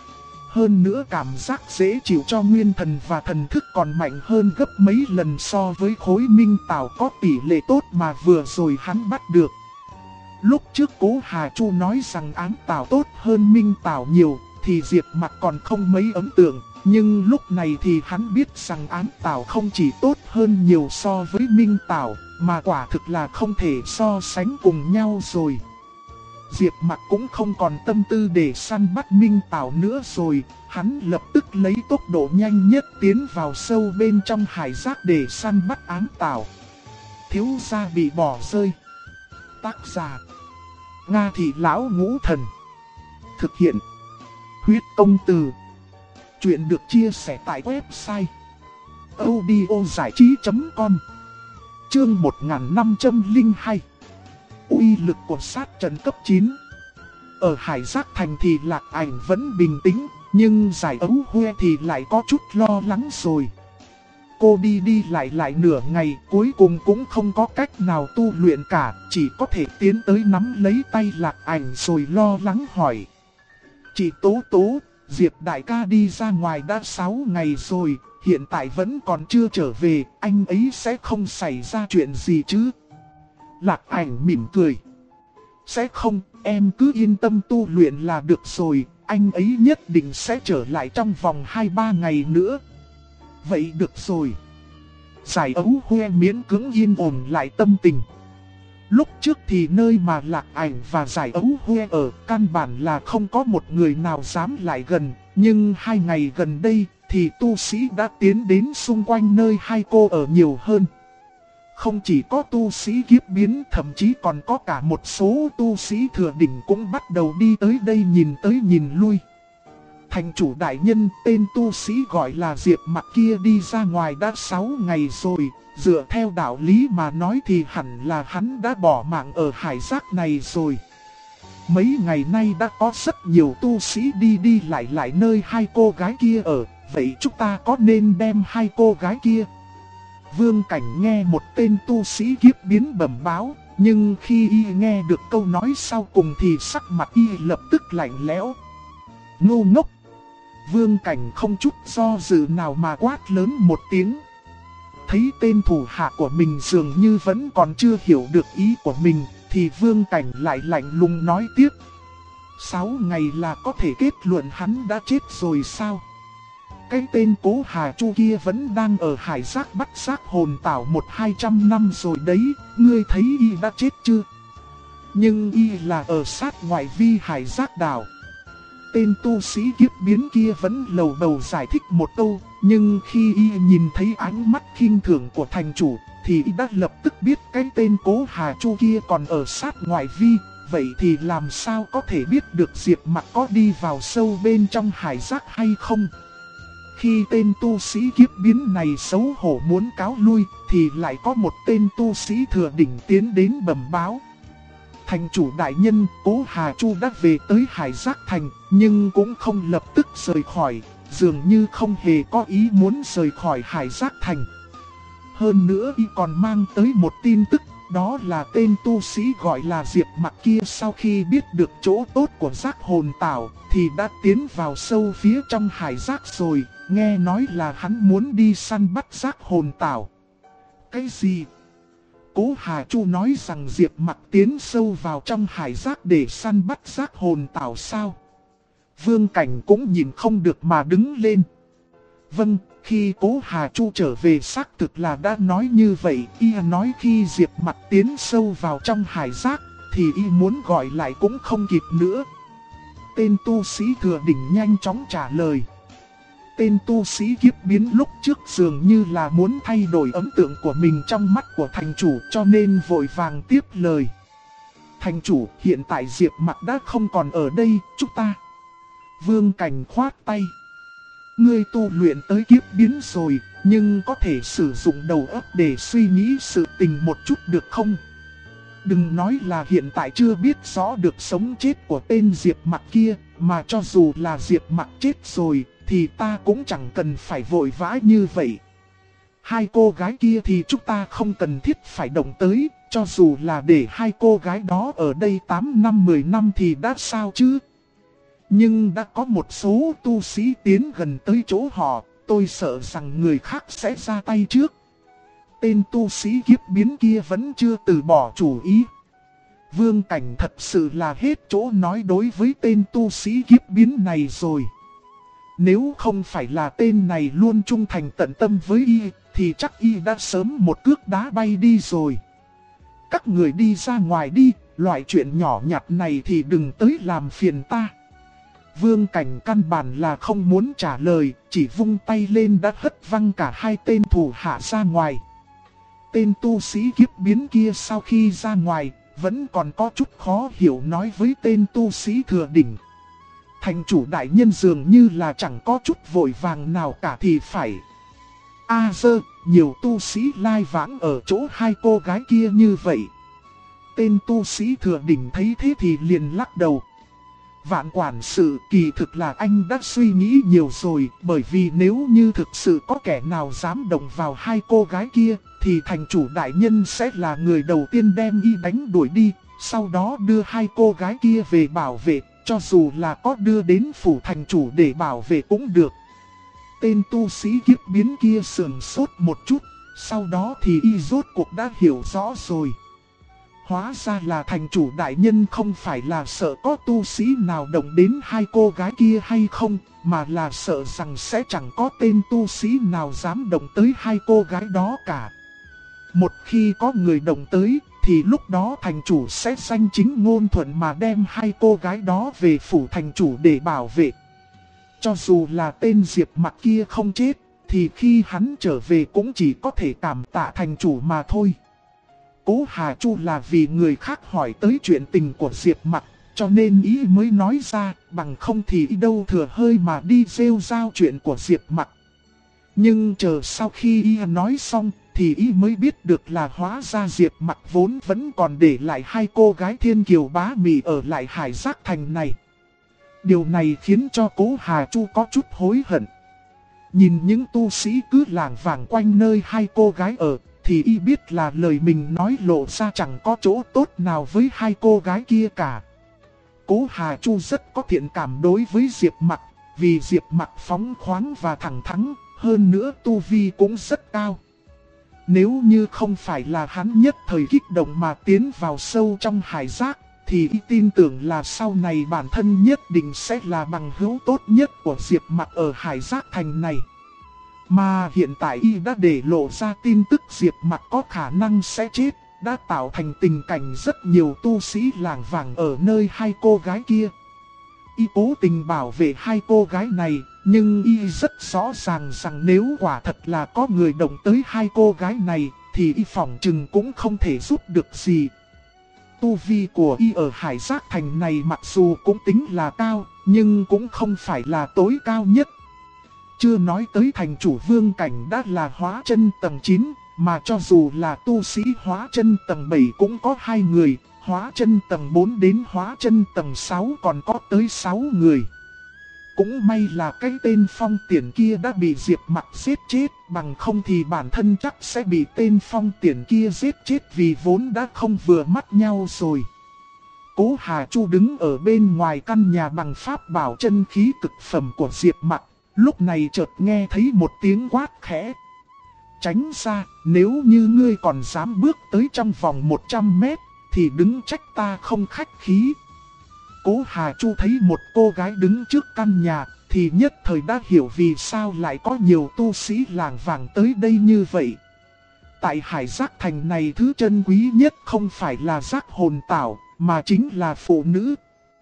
Hơn nữa cảm giác dễ chịu cho nguyên thần và thần thức còn mạnh hơn gấp mấy lần so với khối minh tảo có tỷ lệ tốt mà vừa rồi hắn bắt được. Lúc trước Cố Hà Chu nói rằng ám tảo tốt hơn minh tảo nhiều, thì Diệp Mặc còn không mấy ấn tượng. Nhưng lúc này thì hắn biết rằng ám tảo không chỉ tốt hơn nhiều so với minh tảo, mà quả thực là không thể so sánh cùng nhau rồi. Diệp Mặc cũng không còn tâm tư để săn bắt minh tảo nữa rồi, hắn lập tức lấy tốc độ nhanh nhất tiến vào sâu bên trong hải giác để săn bắt ám tảo. Thiếu gia bị bỏ rơi. Tác giả: Nga Thị Lão Ngũ Thần. Thực hiện: Huyết Công Từ. Chuyện được chia sẻ tại website audiozảichí.com. Chương 1502. Uy lực của sát trận cấp 9. Ở Hải Giác Thành thì Lạc Ảnh vẫn bình tĩnh, nhưng Giải Ấu Huê thì lại có chút lo lắng rồi. cô đi đi lại nửa ngày, cuối cùng cũng không có cách nào tu luyện cả, chỉ có thể tiến tới nắm lấy tay Lạc Ảnh rồi lo lắng hỏi. Chị Tố Tố, Diệp đại ca đi ra ngoài đã 6 ngày rồi, hiện tại vẫn còn chưa trở về, anh ấy sẽ không xảy ra chuyện gì chứ? Lạc Ảnh mỉm cười. Sẽ không, em cứ yên tâm tu luyện là được rồi, anh ấy nhất định sẽ trở lại trong vòng 2-3 ngày nữa. Vậy được rồi. Giải Ấu Huê miễn cưỡng yên ổn lại tâm tình. Lúc trước thì nơi mà Lạc Ảnh và Giải Ấu Huê ở căn bản là không có một người nào dám lại gần. Nhưng 2 ngày gần đây thì tu sĩ đã tiến đến xung quanh nơi hai cô ở nhiều hơn. Không chỉ có tu sĩ kiếp biến, thậm chí còn có cả một số tu sĩ thừa đỉnh cũng bắt đầu đi tới đây nhìn tới nhìn lui. Thành chủ đại nhân, tên tu sĩ gọi là Diệp Mặc kia đi ra ngoài đã 6 ngày rồi, dựa theo đạo lý mà nói thì hẳn là hắn đã bỏ mạng ở hải giác này rồi. Mấy ngày nay đã có rất nhiều tu sĩ đi đi lại nơi hai cô gái kia ở, vậy chúng ta có nên đem hai cô gái kia? Vương Cảnh nghe một tên tu sĩ kiếp biến bẩm báo, nhưng khi y nghe được câu nói sau cùng thì sắc mặt y lập tức lạnh lẽo. Ngu ngốc! Vương Cảnh không chút do dự nào mà quát lớn một tiếng. Thấy tên thủ hạ của mình dường như vẫn còn chưa hiểu được ý của mình, thì Vương Cảnh lại lạnh lùng nói tiếp. 6 ngày là có thể kết luận hắn đã chết rồi sao? Cái tên Cố Hà Chu kia vẫn đang ở hải giác bắt xác hồn tảo 100-200 năm rồi đấy, ngươi thấy y đã chết chưa? Nhưng y là ở sát ngoại vi hải giác đảo. Tên tu sĩ kiếp biến kia vẫn lầu bầu giải thích một câu, nhưng khi y nhìn thấy ánh mắt khinh thường của thành chủ, thì y đã lập tức biết cái tên Cố Hà Chu kia còn ở sát ngoại vi. Vậy thì làm sao có thể biết được Diệp Mặc có đi vào sâu bên trong hải giác hay không? Khi tên tu sĩ kiếp biến này xấu hổ muốn cáo lui, thì lại có một tên tu sĩ thừa đỉnh tiến đến bẩm báo. Thành chủ đại nhân, Cố Hà Chu đã về tới Hải Giác Thành, nhưng cũng không lập tức rời khỏi, dường như không hề có ý muốn rời khỏi Hải Giác Thành. Hơn nữa y còn mang tới một tin tức, đó là tên tu sĩ gọi là Diệp Mặc kia sau khi biết được chỗ tốt của giác hồn tảo, thì đã tiến vào sâu phía trong hải giác rồi, nghe nói là hắn muốn đi săn bắt giác hồn tảo. Cái gì? Cố Hà Chu nói rằng Diệp Mặc tiến sâu vào trong hải giác để săn bắt giác hồn tảo sao? Vương Cảnh cũng nhìn không được mà đứng lên. Vâng, khi Cố Hà Chu trở về xác thực là đã nói như vậy. Y nói khi Diệp Mặc tiến sâu vào trong hải giác thì y muốn gọi lại cũng không kịp nữa. Tên tu sĩ thừa đỉnh nhanh chóng trả lời. Tên tu sĩ kiếp biến lúc trước dường như là muốn thay đổi ấn tượng của mình trong mắt của thành chủ, cho nên vội vàng tiếp lời. Thành chủ, hiện tại Diệp Mặc đã không còn ở đây, chúng ta. Vương Cảnh khoát tay. Ngươi tu luyện tới kiếp biến rồi, nhưng có thể sử dụng đầu óc để suy nghĩ sự tình một chút được không? Đừng nói là hiện tại chưa biết rõ được sống chết của tên Diệp Mặc kia, mà cho dù là Diệp Mặc chết rồi, thì ta cũng chẳng cần phải vội vã như vậy. Hai cô gái kia thì chúng ta không cần thiết phải động tới, cho dù là để hai cô gái đó ở đây 8 năm 10 năm thì đã sao chứ? Nhưng đã có một số tu sĩ tiến gần tới chỗ họ, tôi sợ rằng người khác sẽ ra tay trước. Tên tu sĩ kiếp biến kia vẫn chưa từ bỏ chủ ý. Vương Cảnh thật sự là hết chỗ nói đối với tên tu sĩ kiếp biến này rồi. Nếu không phải là tên này luôn trung thành tận tâm với y, thì chắc y đã sớm một cước đá bay đi rồi. Các người đi ra ngoài đi, loại chuyện nhỏ nhặt này thì đừng tới làm phiền ta. Vương Cảnh căn bản là không muốn trả lời, chỉ vung tay lên đã hất văng cả hai tên thủ hạ ra ngoài. Tên tu sĩ kiếp biến kia sau khi ra ngoài, vẫn còn có chút khó hiểu nói với tên tu sĩ thừa đỉnh. Thành chủ đại nhân dường như là chẳng có chút vội vàng nào cả thì phải. Nhiều tu sĩ lai vãng ở chỗ hai cô gái kia như vậy. Tên tu sĩ thừa đỉnh thấy thế thì liền lắc đầu. Vạn quản sự, kỳ thực là anh đã suy nghĩ nhiều rồi, bởi vì nếu như thực sự có kẻ nào dám động vào hai cô gái kia, thì thành chủ đại nhân sẽ là người đầu tiên đem y đánh đuổi đi, sau đó đưa hai cô gái kia về bảo vệ, cho dù là có đưa đến phủ thành chủ để bảo vệ cũng được. Tên tu sĩ kiếp biến kia sườn sốt một chút, sau đó thì y rốt cuộc đã hiểu rõ rồi. Hóa ra là thành chủ đại nhân không phải là sợ có tu sĩ nào động đến hai cô gái kia hay không, mà là sợ rằng sẽ chẳng có tên tu sĩ nào dám động tới hai cô gái đó cả. Một khi có người động tới, thì lúc đó thành chủ sẽ danh chính ngôn thuận mà đem hai cô gái đó về phủ thành chủ để bảo vệ. Cho dù là tên Diệp Mặc kia không chết, thì khi hắn trở về cũng chỉ có thể cảm tạ thành chủ mà thôi. Cố Hà Chu là vì người khác hỏi tới chuyện tình của Diệp Mặc, cho nên ý mới nói ra, bằng không thì ý đâu thừa hơi mà đi rêu rao chuyện của Diệp Mặc. Nhưng chờ sau khi y nói xong, thì y mới biết được là hóa ra Diệp Mặc vốn vẫn còn để lại hai cô gái thiên kiều bá mị ở lại Hải Giác Thành này. Điều này khiến cho Cố Hà Chu có chút hối hận. Nhìn những tu sĩ cứ lảng vảng quanh nơi hai cô gái ở, thì y biết là lời mình nói lộ ra chẳng có chỗ tốt nào với hai cô gái kia cả. Cố Hà Chu rất có thiện cảm đối với Diệp Mặc, vì Diệp Mặc phóng khoáng và thẳng thắn, hơn nữa tu vi cũng rất cao. Nếu như không phải là hắn nhất thời kích động mà tiến vào sâu trong Hải Giác, thì y tin tưởng là sau này bản thân nhất định sẽ là bằng hữu tốt nhất của Diệp Mặc ở Hải Giác Thành này. Mà hiện tại y đã để lộ ra tin tức Diệp Mặc có khả năng sẽ chết, đã tạo thành tình cảnh rất nhiều tu sĩ lảng vảng ở nơi hai cô gái kia. Y cố tình bảo vệ hai cô gái này, nhưng y rất rõ ràng rằng nếu quả thật là có người động tới hai cô gái này, thì y phỏng chừng cũng không thể giúp được gì. Tu vi của y ở Hải Giác Thành này mặc dù cũng tính là cao, nhưng cũng không phải là tối cao nhất. Chưa nói tới thành chủ vương cảnh đã là hóa chân tầng 9, mà cho dù là tu sĩ hóa chân tầng 7 cũng có 2 người, hóa chân tầng 4 đến hóa chân tầng 6 còn có tới 6 người. Cũng may là cái tên Phong Tiền kia đã bị Diệp Mặc giết chết, bằng không thì bản thân chắc sẽ bị tên Phong Tiền kia giết chết vì vốn đã không vừa mắt nhau rồi. Cố Hà Chu đứng ở bên ngoài căn nhà bằng pháp bảo chân khí cực phẩm của Diệp Mặc, lúc này chợt nghe thấy một tiếng quát khẽ. Tránh ra, nếu như ngươi còn dám bước tới trong vòng 100 mét, thì đứng trách ta không khách khí. Cố Hà Chu thấy một cô gái đứng trước căn nhà, thì nhất thời đã hiểu vì sao lại có nhiều tu sĩ lảng vảng tới đây như vậy. Tại Hải Giác Thành này thứ chân quý nhất không phải là giác hồn tảo, mà chính là phụ nữ.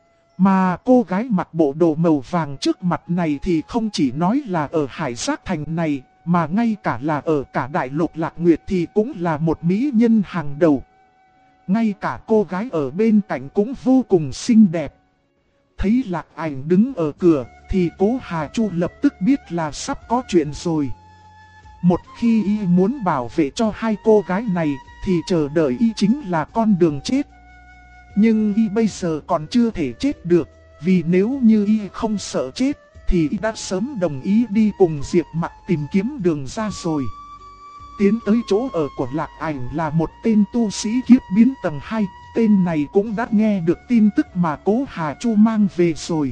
Mà cô gái mặc bộ đồ màu vàng trước mặt này thì không chỉ nói là ở Hải Giác Thành này, mà ngay cả là ở cả Đại Lục Lạc Nguyệt thì cũng là một mỹ nhân hàng đầu. Ngay cả cô gái ở bên cạnh cũng vô cùng xinh đẹp. Thấy Lạc Ảnh đứng ở cửa thì Cố Hà Chu lập tức biết là sắp có chuyện rồi. Một khi y muốn bảo vệ cho hai cô gái này thì chờ đợi y chính là con đường chết. Nhưng y bây giờ còn chưa thể chết được, vì nếu như y không sợ chết thì y đã sớm đồng ý đi cùng Diệp Mặc tìm kiếm đường ra rồi. Tiến tới chỗ ở của Lạc Ảnh là một tên tu sĩ kiếp biến tầng 2, tên này cũng đã nghe được tin tức mà Cố Hà Chu mang về rồi.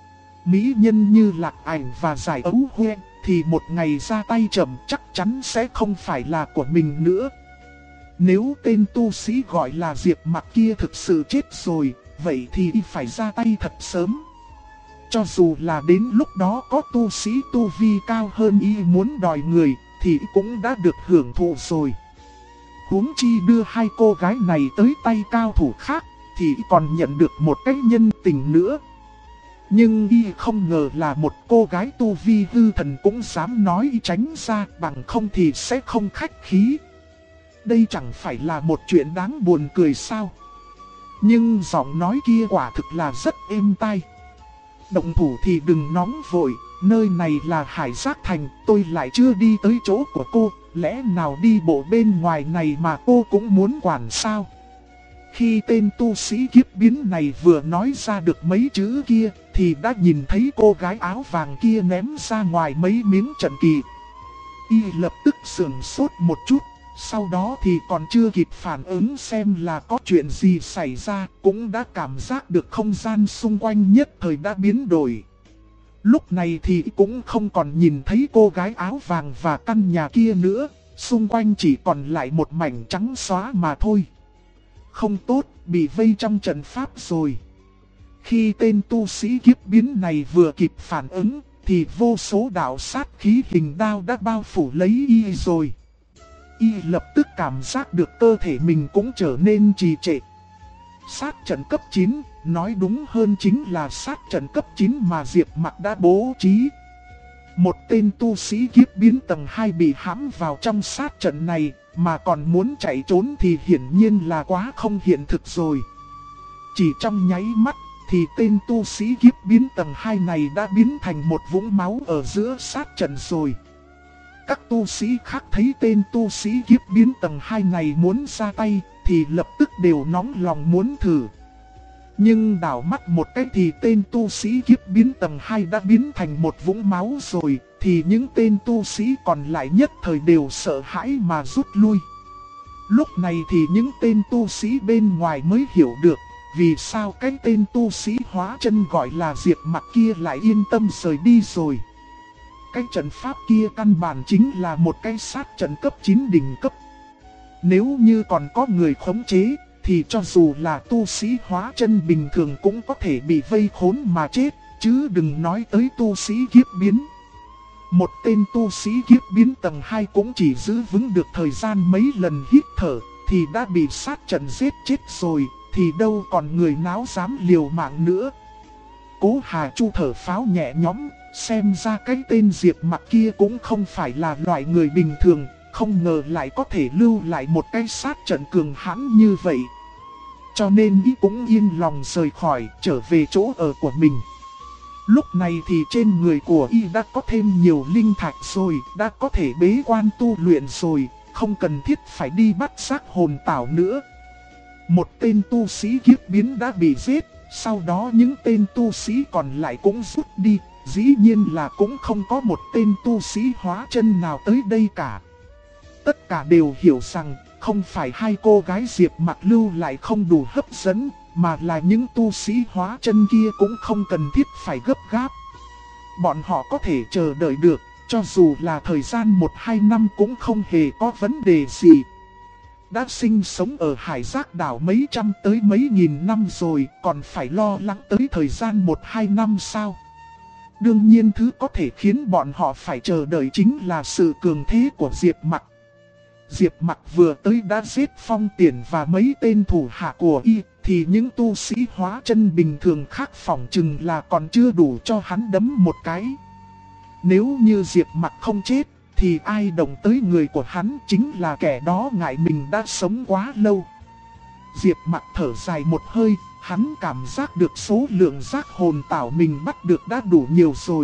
Mỹ nhân như Lạc Ảnh và Giải Ấu Huệ thì một ngày ra tay chậm chắc chắn sẽ không phải là của mình nữa. Nếu tên tu sĩ gọi là Diệp Mặc kia thực sự chết rồi, vậy thì y phải ra tay thật sớm. Cho dù là đến lúc đó có tu sĩ tu vi cao hơn y muốn đòi người, thì cũng đã được hưởng thụ rồi. Huống chi đưa hai cô gái này tới tay cao thủ khác, thì còn nhận được một cái nhân tình nữa. Nhưng y không ngờ là một cô gái tu vi hư thần cũng dám nói y tránh ra, bằng không thì sẽ không khách khí. Đây chẳng phải là một chuyện đáng buồn cười sao? Nhưng giọng nói kia quả thực là rất êm tai. Động thủ thì đừng nóng vội, nơi này là Hải Giác Thành, tôi lại chưa đi tới chỗ của cô, lẽ nào đi bộ bên ngoài này mà cô cũng muốn quản sao? Khi tên tu sĩ kiếp biến này vừa nói ra được mấy chữ kia, thì đã nhìn thấy cô gái áo vàng kia ném ra ngoài mấy miếng trận kỳ. Y lập tức sửng sốt một chút, sau đó thì còn chưa kịp phản ứng xem là có chuyện gì xảy ra, cũng đã cảm giác được không gian xung quanh nhất thời đã biến đổi. Lúc này thì cũng không còn nhìn thấy cô gái áo vàng và căn nhà kia nữa, xung quanh chỉ còn lại một mảnh trắng xóa mà thôi. Không tốt, bị vây trong trận pháp rồi. Khi tên tu sĩ kiếp biến này vừa kịp phản ứng, thì vô số đạo sát khí hình đao đã bao phủ lấy y rồi. Y lập tức cảm giác được cơ thể mình cũng trở nên trì trệ. Sát trận cấp 9, nói đúng hơn chính là sát trận cấp 9 mà Diệp Mặc đã bố trí. Một tên tu sĩ kiếp biến tầng 2 bị hãm vào trong sát trận này, mà còn muốn chạy trốn thì hiển nhiên là quá không hiện thực rồi. Chỉ trong nháy mắt, thì tên tu sĩ kiếp biến tầng 2 này đã biến thành một vũng máu ở giữa sát trận rồi. Các tu sĩ khác thấy tên tu sĩ kiếp biến tầng 2 này muốn ra tay, thì lập tức đều nóng lòng muốn thử. Nhưng đảo mắt một cái thì tên tu sĩ kiếp biến tầng 2 đã biến thành một vũng máu rồi, thì những tên tu sĩ còn lại nhất thời đều sợ hãi mà rút lui. Lúc này thì những tên tu sĩ bên ngoài mới hiểu được, vì sao cái tên tu sĩ hóa chân gọi là Diệp Mặc kia lại yên tâm rời đi rồi. Cái trận pháp kia căn bản chính là một cái sát trận cấp 9 đỉnh cấp. Nếu như còn có người khống chế, thì cho dù là tu sĩ hóa chân bình thường cũng có thể bị vây khốn mà chết, chứ đừng nói tới tu sĩ kiếp biến. Một tên tu sĩ kiếp biến tầng 2 cũng chỉ giữ vững được thời gian mấy lần hít thở, thì đã bị sát trận giết chết rồi, thì đâu còn người nào dám liều mạng nữa. Cố Hà Chu thở pháo nhẹ nhõm, xem ra cái tên Diệp Mặc kia cũng không phải là loại người bình thường, không ngờ lại có thể lưu lại một cái sát trận cường hãn như vậy. Cho nên ý cũng yên lòng rời khỏi, trở về chỗ ở của mình. Lúc này thì trên người của y đã có thêm nhiều linh thạch rồi, đã có thể bế quan tu luyện rồi, không cần thiết phải đi bắt xác hồn tảo nữa. Một tên tu sĩ kiếp biến đã bị giết, sau đó những tên tu sĩ còn lại cũng rút đi, dĩ nhiên là cũng không có một tên tu sĩ hóa chân nào tới đây cả. Tất cả đều hiểu rằng, không phải hai cô gái Diệp Mặc lưu lại không đủ hấp dẫn, mà là những tu sĩ hóa chân kia cũng không cần thiết phải gấp gáp. Bọn họ có thể chờ đợi được, cho dù là thời gian 1-2 năm cũng không hề có vấn đề gì. Đã sinh sống ở hải giác đảo mấy trăm tới mấy nghìn năm rồi, còn phải lo lắng tới thời gian 1-2 năm sao? Đương nhiên thứ có thể khiến bọn họ phải chờ đợi chính là sự cường thế của Diệp Mặc. Diệp Mặc vừa tới đã giết Phong Tiền và mấy tên thủ hạ của y, thì những tu sĩ hóa chân bình thường khác phỏng chừng là còn chưa đủ cho hắn đấm một cái. Nếu như Diệp Mặc không chết, thì ai động tới người của hắn chính là kẻ đó ngại mình đã sống quá lâu. Diệp Mặc thở dài một hơi, hắn cảm giác được số lượng giác hồn tảo mình bắt được đã đủ nhiều rồi.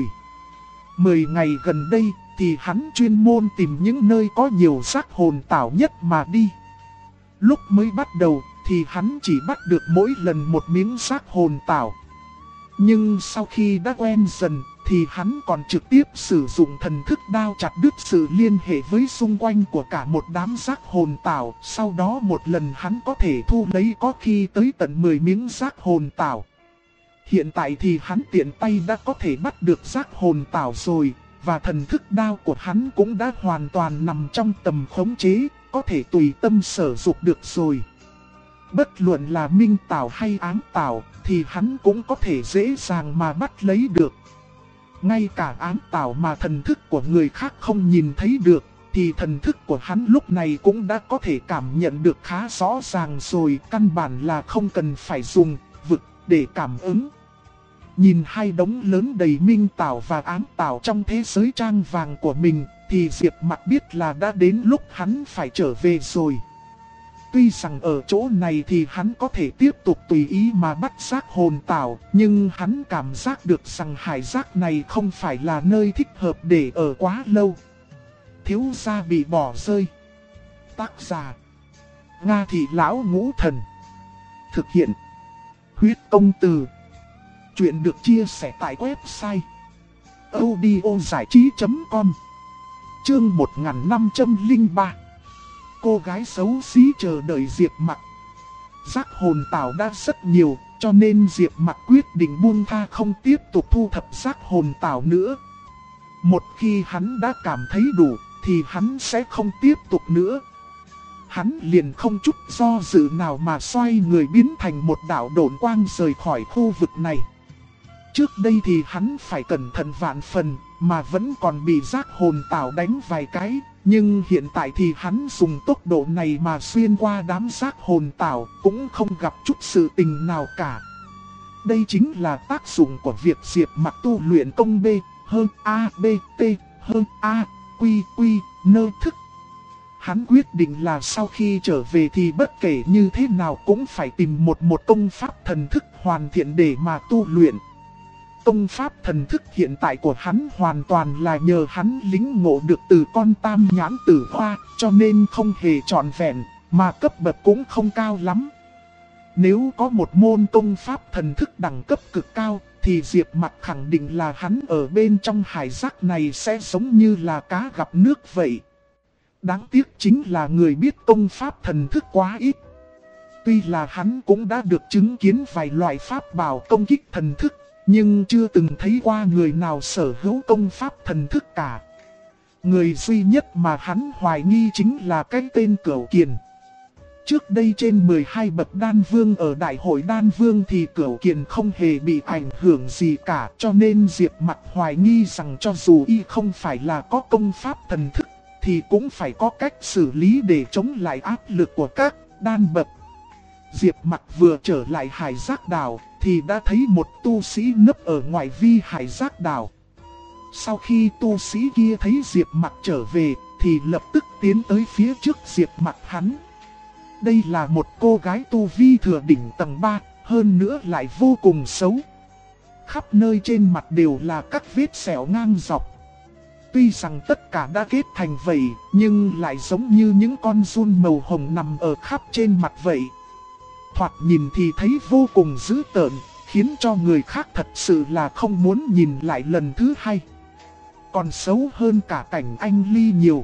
10 ngày gần đây, thì hắn chuyên môn tìm những nơi có nhiều giác hồn tảo nhất mà đi. Lúc mới bắt đầu, thì hắn chỉ bắt được mỗi lần một miếng giác hồn tảo. Nhưng sau khi đã quen dần, thì hắn còn trực tiếp sử dụng thần thức đao chặt đứt sự liên hệ với xung quanh của cả một đám giác hồn tảo. Sau đó một lần hắn có thể thu lấy có khi tới tận 10 miếng giác hồn tảo. Hiện tại thì hắn tiện tay đã có thể bắt được giác hồn tảo rồi, và thần thức đao của hắn cũng đã hoàn toàn nằm trong tầm khống chế, có thể tùy tâm sử dụng được rồi. Bất luận là minh tảo hay ám tảo, thì hắn cũng có thể dễ dàng mà bắt lấy được. Ngay cả ám tảo mà thần thức của người khác không nhìn thấy được, thì thần thức của hắn lúc này cũng đã có thể cảm nhận được khá rõ ràng rồi, căn bản là không cần phải dùng vực để cảm ứng. Nhìn hai đống lớn đầy minh tảo và ám tảo trong thế giới trang vàng của mình, thì Diệp Mặc biết là đã đến lúc hắn phải trở về rồi. Tuy rằng ở chỗ này thì hắn có thể tiếp tục tùy ý mà bắt giác hồn tảo, nhưng hắn cảm giác được rằng hải giác này không phải là nơi thích hợp để ở quá lâu. Thiếu gia bị bỏ rơi. Tác giả: Nga Thị Lão Ngũ Thần. Thực hiện Huyết Công Từ. Chuyện được chia sẻ tại website audiozảichí.com. Chương 1503. Cô gái xấu xí chờ đợi Diệp Mặc. Giác hồn tảo đã rất nhiều, cho nên Diệp Mặc quyết định buông tha không tiếp tục thu thập giác hồn tảo nữa. Một khi hắn đã cảm thấy đủ, thì hắn sẽ không tiếp tục nữa. Hắn liền không chút do dự nào mà xoay người biến thành một đạo độn quang rời khỏi khu vực này. Trước đây thì hắn phải cẩn thận vạn phần, mà vẫn còn bị giác hồn tảo đánh vài cái. Nhưng hiện tại thì hắn dùng tốc độ này mà xuyên qua đám giác hồn tảo cũng không gặp chút sự tình nào cả. Đây chính là tác dụng của việc Diệp Mặc tu luyện công B, hơn A, B, T, hơn A, Quy, Quy, nơ thức. Hắn quyết định là sau khi trở về thì bất kể như thế nào cũng phải tìm một công pháp thần thức hoàn thiện để mà tu luyện. Công pháp thần thức hiện tại của hắn hoàn toàn là nhờ hắn lĩnh ngộ được từ con tam nhãn tử hoa, cho nên không hề trọn vẹn, mà cấp bậc cũng không cao lắm. Nếu có một môn công pháp thần thức đẳng cấp cực cao, thì Diệp Mặc khẳng định là hắn ở bên trong hải giác này sẽ giống như là cá gặp nước vậy. Đáng tiếc chính là người biết công pháp thần thức quá ít. Tuy là hắn cũng đã được chứng kiến vài loại pháp bảo công kích thần thức, nhưng chưa từng thấy qua người nào sở hữu công pháp thần thức cả. Người duy nhất mà hắn hoài nghi chính là cái tên Cửu Kiền. Trước đây trên 12 bậc đan vương ở đại hội đan vương thì Cửu Kiền không hề bị ảnh hưởng gì cả, cho nên Diệp Mặc hoài nghi rằng cho dù y không phải là có công pháp thần thức, thì cũng phải có cách xử lý để chống lại áp lực của các đan bậc. Diệp Mặc vừa trở lại hải giác đảo thì đã thấy một tu sĩ nấp ở ngoài vi hải giác đảo. Sau khi tu sĩ kia thấy Diệp Mặc trở về thì lập tức tiến tới phía trước Diệp Mặc hắn. Đây là một cô gái tu vi thừa đỉnh tầng 3, hơn nữa lại vô cùng xấu. Khắp nơi trên mặt đều là các vết sẹo ngang dọc. Tuy rằng tất cả đã kết thành vậy, nhưng lại giống như những con giun màu hồng nằm ở khắp trên mặt vậy. Thoạt nhìn thì thấy vô cùng dữ tợn, khiến cho người khác thật sự là không muốn nhìn lại lần thứ hai. Còn xấu hơn cả Cảnh Anh Ly nhiều.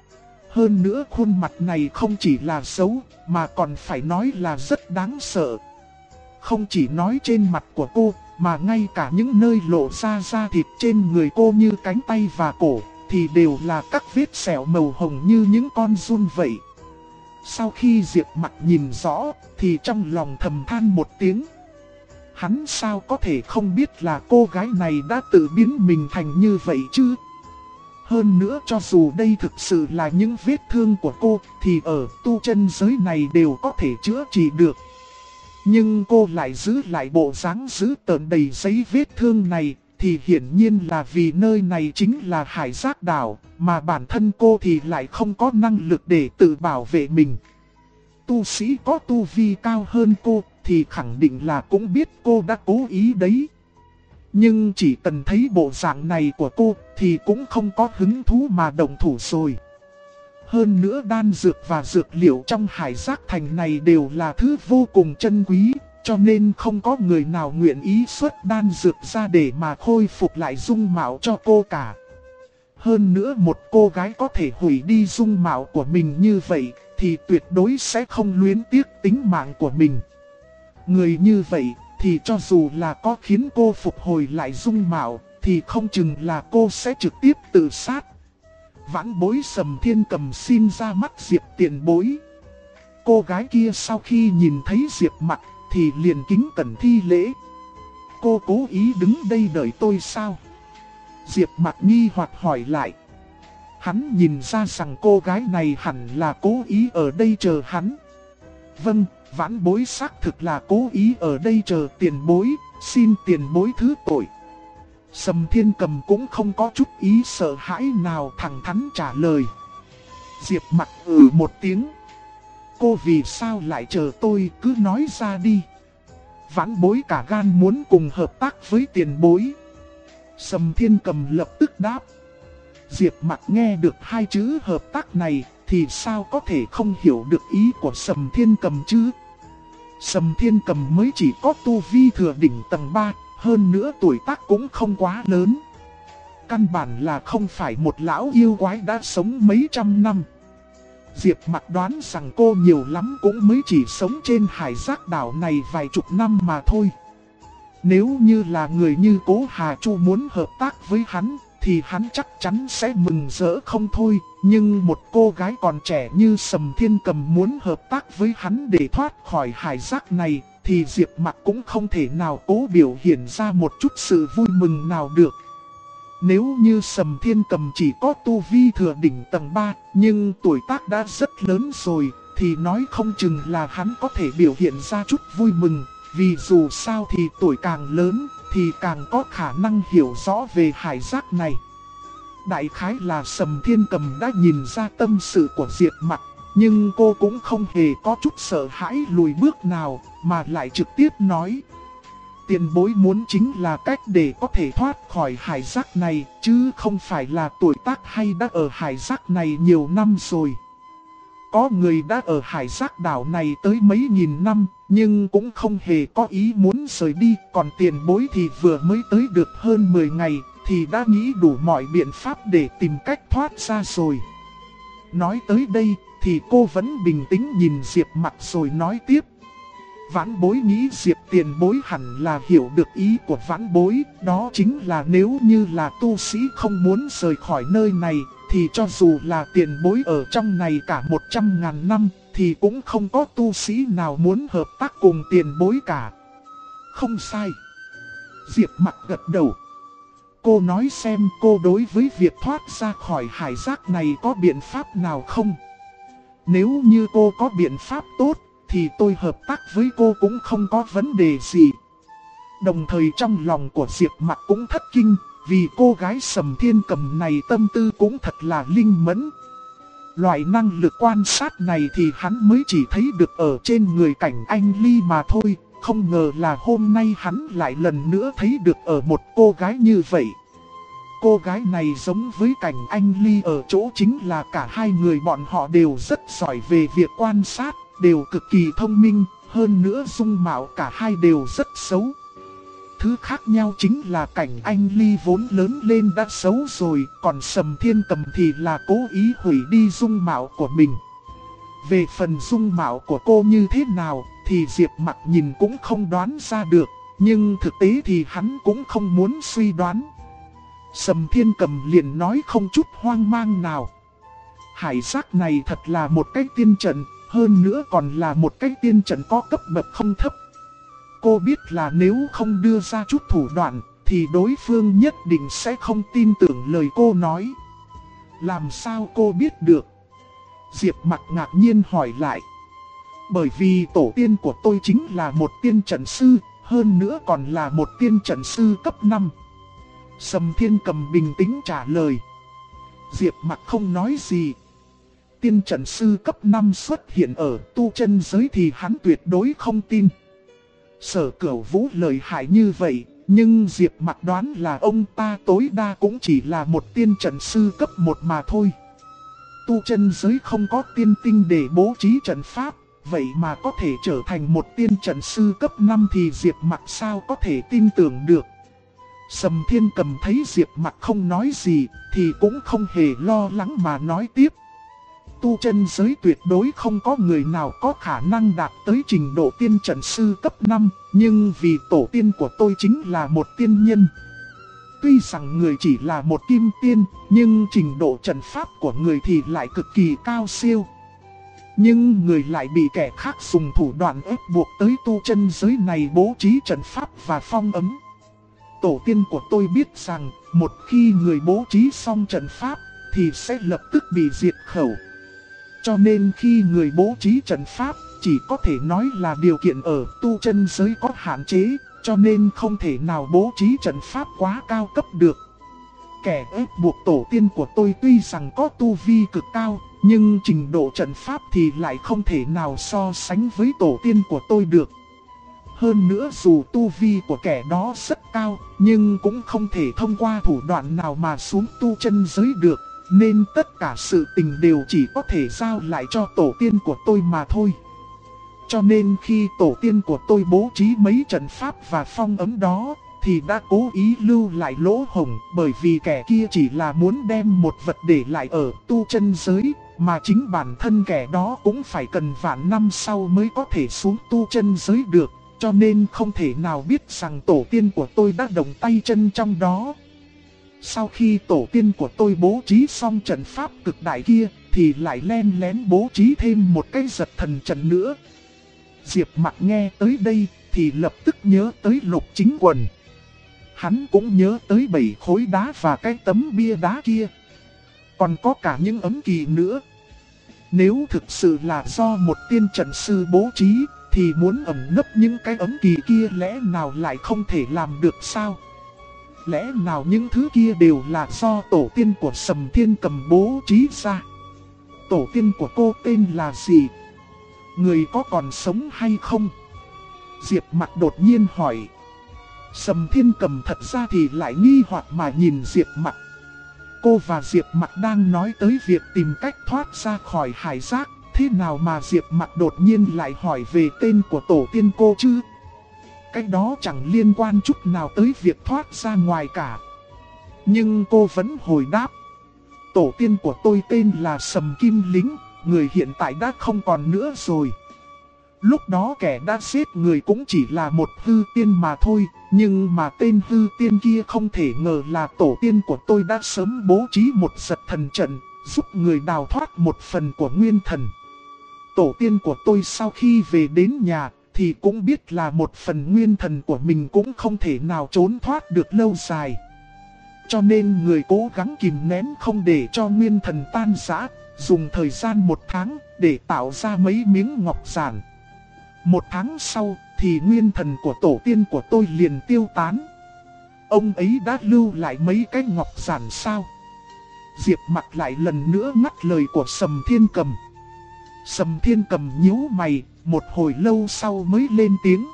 Hơn nữa khuôn mặt này không chỉ là xấu, mà còn phải nói là rất đáng sợ. Không chỉ nói trên mặt của cô, mà ngay cả những nơi lộ ra da thịt trên người cô như cánh tay và cổ, thì đều là các vết sẹo màu hồng như những con giun vậy. Sau khi Diệp Mặc nhìn rõ, thì trong lòng thầm than một tiếng. Hắn sao có thể không biết là cô gái này đã tự biến mình thành như vậy chứ? Hơn nữa cho dù đây thực sự là những vết thương của cô, thì ở tu chân giới này đều có thể chữa trị được. Nhưng cô lại giữ lại bộ dáng dữ tợn đầy giấy vết thương này, thì hiển nhiên là vì nơi này chính là hải giác đảo, mà bản thân cô thì lại không có năng lực để tự bảo vệ mình. Tu sĩ có tu vi cao hơn cô, thì khẳng định là cũng biết cô đã cố ý đấy. Nhưng chỉ cần thấy bộ dạng này của cô, thì cũng không có hứng thú mà động thủ rồi. Hơn nữa đan dược và dược liệu trong hải giác thành này đều là thứ vô cùng chân quý, cho nên không có người nào nguyện ý xuất đan dược ra để mà khôi phục lại dung mạo cho cô cả. Hơn nữa một cô gái có thể hủy đi dung mạo của mình như vậy, thì tuyệt đối sẽ không luyến tiếc tính mạng của mình. Người như vậy, thì cho dù là có khiến cô phục hồi lại dung mạo, thì không chừng là cô sẽ trực tiếp tự sát. Vãn Bối Sầm Thiên Cầm xin ra mắt Diệp tiền bối. Cô gái kia sau khi nhìn thấy Diệp Mặc thì liền kính cẩn thi lễ. Cô cố ý đứng đây đợi tôi sao? Diệp Mặc nghi hoặc hỏi lại. Hắn nhìn ra rằng cô gái này hẳn là cố ý ở đây chờ hắn. Vâng, Vãn Bối xác thực là cố ý ở đây chờ tiền bối, xin tiền bối thứ tội. Sầm Thiên Cầm cũng không có chút ý sợ hãi nào, thẳng thắn trả lời. Diệp Mặc một tiếng. Cô vì sao lại chờ tôi, cứ nói ra đi. Vãn Bối cả gan muốn cùng hợp tác với tiền bối. Sầm Thiên Cầm lập tức đáp. Diệp Mặc nghe được hai chữ hợp tác này, thì sao có thể không hiểu được ý của Sầm Thiên Cầm chứ? Sầm Thiên Cầm mới chỉ có tu vi thừa đỉnh tầng 3, hơn nữa tuổi tác cũng không quá lớn. Căn bản là không phải một lão yêu quái đã sống mấy trăm năm. Diệp Mặc đoán rằng cô nhiều lắm cũng mới chỉ sống trên hải giác đảo này vài chục năm mà thôi. Nếu như là người như Cố Hà Chu muốn hợp tác với hắn, thì hắn chắc chắn sẽ mừng rỡ không thôi. Nhưng một cô gái còn trẻ như Sầm Thiên Cầm muốn hợp tác với hắn để thoát khỏi hải giác này, thì Diệp Mặc cũng không thể nào cố biểu hiện ra một chút sự vui mừng nào được. Nếu như Sầm Thiên Cầm chỉ có tu vi thừa đỉnh tầng 3, nhưng tuổi tác đã rất lớn rồi, thì nói không chừng là hắn có thể biểu hiện ra chút vui mừng. Vì dù sao thì tuổi càng lớn, thì càng có khả năng hiểu rõ về hải giác này. Đại khái là Sầm Thiên Cầm đã nhìn ra tâm sự của Diệp Mặc, nhưng cô cũng không hề có chút sợ hãi lùi bước nào, mà lại trực tiếp nói. Tiền bối muốn chính là cách để có thể thoát khỏi hải giác này, chứ không phải là tuổi tác hay đã ở hải giác này nhiều năm rồi. Có người đã ở hải giác đảo này tới mấy nghìn năm, nhưng cũng không hề có ý muốn rời đi. Còn tiền bối thì vừa mới tới được hơn 10 ngày, thì đã nghĩ đủ mọi biện pháp để tìm cách thoát ra rồi. Nói tới đây, thì cô vẫn bình tĩnh nhìn Diệp Mặc rồi nói tiếp. Vãn bối nghĩ Diệp tiền bối hẳn là hiểu được ý của vãn bối, đó chính là nếu như là tu sĩ không muốn rời khỏi nơi này, thì cho dù là tiền bối ở trong này cả 100.000 năm, thì cũng không có tu sĩ nào muốn hợp tác cùng tiền bối cả. Không sai. Diệp Mặc gật đầu. Cô nói xem cô đối với việc thoát ra khỏi hải giác này có biện pháp nào không? Nếu như cô có biện pháp tốt, thì tôi hợp tác với cô cũng không có vấn đề gì. Đồng thời trong lòng của Diệp Mặc cũng thất kinh, vì cô gái Sầm Thiên Cầm này tâm tư cũng thật là linh mẫn. Loại năng lực quan sát này thì hắn mới chỉ thấy được ở trên người Cảnh Anh Ly mà thôi. Không ngờ là hôm nay hắn lại lần nữa thấy được ở một cô gái như vậy. Cô gái này giống với Cảnh Anh Ly ở chỗ chính là cả hai người bọn họ đều rất giỏi về việc quan sát, đều cực kỳ thông minh, hơn nữa dung mạo cả hai đều rất xấu. Thứ khác nhau chính là Cảnh Anh Ly vốn lớn lên đã xấu rồi, còn Sầm Thiên Cầm thì là cố ý hủy đi dung mạo của mình. Về phần dung mạo của cô như thế nào, thì Diệp Mặc nhìn cũng không đoán ra được, nhưng thực tế thì hắn cũng không muốn suy đoán. Sầm Thiên Cầm liền nói không chút hoang mang nào. Hải giác này thật là một cái tiên trận, hơn nữa còn là một cái tiên trận có cấp bậc không thấp. Cô biết là nếu không đưa ra chút thủ đoạn, thì đối phương nhất định sẽ không tin tưởng lời cô nói. Làm sao cô biết được? Diệp Mặc ngạc nhiên hỏi lại. Bởi vì tổ tiên của tôi chính là một tiên trận sư, hơn nữa còn là một tiên trận sư cấp 5. Sầm Thiên Cầm bình tĩnh trả lời. Diệp Mặc không nói gì. Tiên trận sư cấp 5 xuất hiện ở tu chân giới thì hắn tuyệt đối không tin. Sở Cửu Vũ lợi hại như vậy, nhưng Diệp Mặc đoán là ông ta tối đa cũng chỉ là một tiên trận sư cấp 1 mà thôi. Tu chân giới không có tiên tinh để bố trí trận pháp, vậy mà có thể trở thành một tiên trận sư cấp 5 thì Diệp Mặc sao có thể tin tưởng được. Sầm Thiên Cầm thấy Diệp Mặc không nói gì, thì cũng không hề lo lắng mà nói tiếp. Tu chân giới tuyệt đối không có người nào có khả năng đạt tới trình độ tiên trận sư cấp 5, nhưng vì tổ tiên của tôi chính là một tiên nhân. Tuy rằng người chỉ là một kim tiên, nhưng trình độ trận pháp của người thì lại cực kỳ cao siêu. Nhưng người lại bị kẻ khác dùng thủ đoạn ép buộc tới tu chân giới này bố trí trận pháp và phong ấm. Tổ tiên của tôi biết rằng, một khi người bố trí xong trận pháp, thì sẽ lập tức bị diệt khẩu. Cho nên khi người bố trí trận pháp, chỉ có thể nói là điều kiện ở tu chân giới có hạn chế, cho nên không thể nào bố trí trận pháp quá cao cấp được. Kẻ ép buộc tổ tiên của tôi tuy rằng có tu vi cực cao, nhưng trình độ trận pháp thì lại không thể nào so sánh với tổ tiên của tôi được. Hơn nữa dù tu vi của kẻ đó rất cao, nhưng cũng không thể thông qua thủ đoạn nào mà xuống tu chân giới được. Nên tất cả sự tình đều chỉ có thể giao lại cho tổ tiên của tôi mà thôi. Cho nên khi tổ tiên của tôi bố trí mấy trận pháp và phong ấn đó, thì đã cố ý lưu lại lỗ hổng, bởi vì kẻ kia chỉ là muốn đem một vật để lại ở tu chân giới, mà chính bản thân kẻ đó cũng phải cần vạn năm sau mới có thể xuống tu chân giới được, cho nên không thể nào biết rằng tổ tiên của tôi đã động tay chân trong đó. Sau khi tổ tiên của tôi bố trí xong trận pháp cực đại kia, thì lại len lén bố trí thêm một cái giật thần trận nữa. Diệp Mặc nghe tới đây thì lập tức nhớ tới Lục Chính Quần. Hắn cũng nhớ tới 7 khối đá và cái tấm bia đá kia. Còn có cả những ấm kỳ nữa. Nếu thực sự là do một tiên trận sư bố trí, thì muốn ẩn nấp những cái ấm kỳ kia lẽ nào lại không thể làm được sao? Lẽ nào những thứ kia đều là do tổ tiên của Sầm Thiên Cầm bố trí ra? Tổ tiên của cô tên là gì? Người có còn sống hay không? Diệp Mặc đột nhiên hỏi. Sầm Thiên Cầm thật ra thì lại nghi hoặc mà nhìn Diệp Mặc. Cô và Diệp Mặc đang nói tới việc tìm cách thoát ra khỏi hải giác, thế nào mà Diệp Mặc đột nhiên lại hỏi về tên của tổ tiên cô chứ? Cái đó chẳng liên quan chút nào tới việc thoát ra ngoài cả. Nhưng cô vẫn hồi đáp. Tổ tiên của tôi tên là Sầm Kim Lính, người hiện tại đã không còn nữa rồi. Lúc đó kẻ đã giết người cũng chỉ là một hư tiên mà thôi, nhưng mà tên hư tiên kia không thể ngờ là tổ tiên của tôi đã sớm bố trí một giật thần trận, giúp người đào thoát một phần của nguyên thần. Tổ tiên của tôi sau khi về đến nhà thì cũng biết là một phần nguyên thần của mình cũng không thể nào trốn thoát được lâu dài. Cho nên người cố gắng kìm nén không để cho nguyên thần tan rã, dùng thời gian 1 tháng để tạo ra mấy miếng ngọc giản. 1 tháng sau thì nguyên thần của tổ tiên của tôi liền tiêu tán. Ông ấy đã lưu lại mấy cái ngọc giản sao? Diệp Mặc lại lần nữa ngắt lời của Sầm Thiên Cầm. Sầm Thiên Cầm nhíu mày, một hồi lâu sau mới lên tiếng.